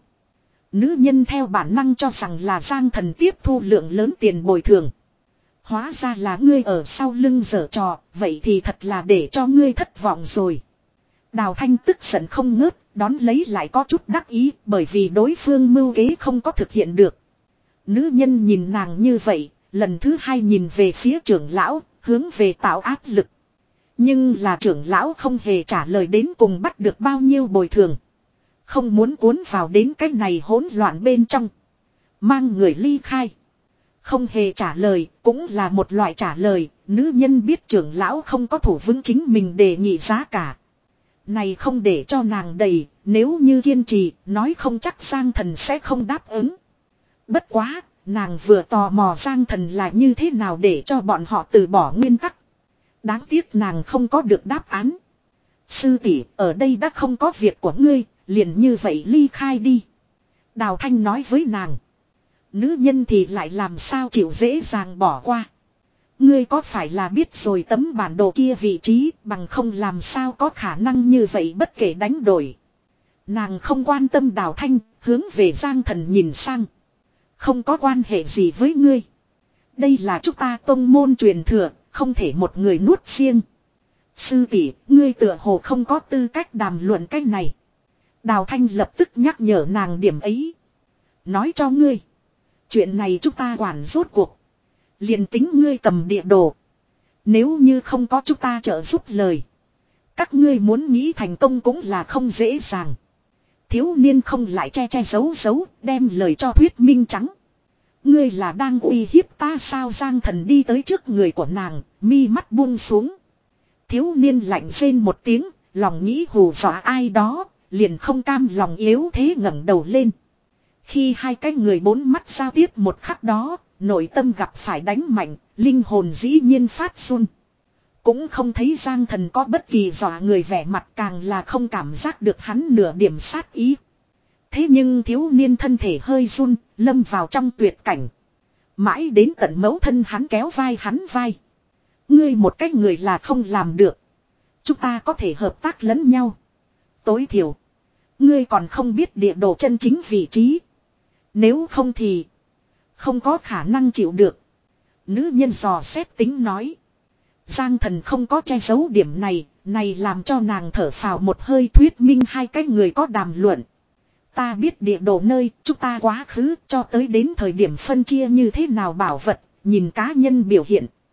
Nữ nhân theo bản năng cho rằng là Giang Thần tiếp thu lượng lớn tiền bồi thường. Hóa ra là ngươi ở sau lưng giở trò, vậy thì thật là để cho ngươi thất vọng rồi. Đào Thanh tức giận không ngớt, đón lấy lại có chút đắc ý bởi vì đối phương mưu kế không có thực hiện được. Nữ nhân nhìn nàng như vậy, lần thứ hai nhìn về phía trưởng lão, hướng về tạo áp lực. Nhưng là trưởng lão không hề trả lời đến cùng bắt được bao nhiêu bồi thường. Không muốn cuốn vào đến cái này hỗn loạn bên trong. Mang người ly khai. Không hề trả lời, cũng là một loại trả lời, nữ nhân biết trưởng lão không có thủ vững chính mình đề nghị giá cả. Này không để cho nàng đầy, nếu như kiên trì, nói không chắc Giang Thần sẽ không đáp ứng. Bất quá, nàng vừa tò mò Giang Thần là như thế nào để cho bọn họ từ bỏ nguyên tắc. Đáng tiếc nàng không có được đáp án. Sư tỷ, ở đây đã không có việc của ngươi, liền như vậy ly khai đi. Đào Thanh nói với nàng. Nữ nhân thì lại làm sao chịu dễ dàng bỏ qua. Ngươi có phải là biết rồi tấm bản đồ kia vị trí bằng không làm sao có khả năng như vậy bất kể đánh đổi. Nàng không quan tâm Đào Thanh, hướng về Giang Thần nhìn sang. Không có quan hệ gì với ngươi. Đây là chúng ta tông môn truyền thừa, không thể một người nuốt riêng. Sư tỷ, ngươi tựa hồ không có tư cách đàm luận cái này. Đào Thanh lập tức nhắc nhở nàng điểm ấy. Nói cho ngươi. Chuyện này chúng ta quản rốt cuộc. Liền tính ngươi cầm địa đồ. Nếu như không có chúng ta trợ giúp lời. Các ngươi muốn nghĩ thành công cũng là không dễ dàng. Thiếu niên không lại che che giấu giấu, đem lời cho thuyết minh trắng. Ngươi là đang uy hiếp ta sao? Giang Thần đi tới trước người của nàng, mi mắt buông xuống. Thiếu niên lạnh rên một tiếng, lòng nghĩ hù dọa ai đó, liền không cam lòng yếu thế ngẩng đầu lên. Khi hai cái người bốn mắt giao tiếp một khắc đó, nội tâm gặp phải đánh mạnh, linh hồn dĩ nhiên phát run. Cũng không thấy Giang Thần có bất kỳ dọa người vẻ mặt, càng là không cảm giác được hắn nửa điểm sát ý. Thế nhưng thiếu niên thân thể hơi run, lâm vào trong tuyệt cảnh. Mãi đến tận mẫu thân hắn kéo vai hắn vai. Ngươi một cách người là không làm được. Chúng ta có thể hợp tác lẫn nhau. Tối thiểu, ngươi còn không biết địa đồ chân chính vị trí. Nếu không thì không có khả năng chịu được. Nữ nhân dò xét tính nói. Giang Thần không có che giấu điểm này, này làm cho nàng thở phào một hơi, thuyết minh hai cái người có đàm luận. Ta biết địa đồ nơi chúng ta quá khứ cho tới đến thời điểm phân chia như thế nào bảo vật, nhìn cá nhân biểu hiện.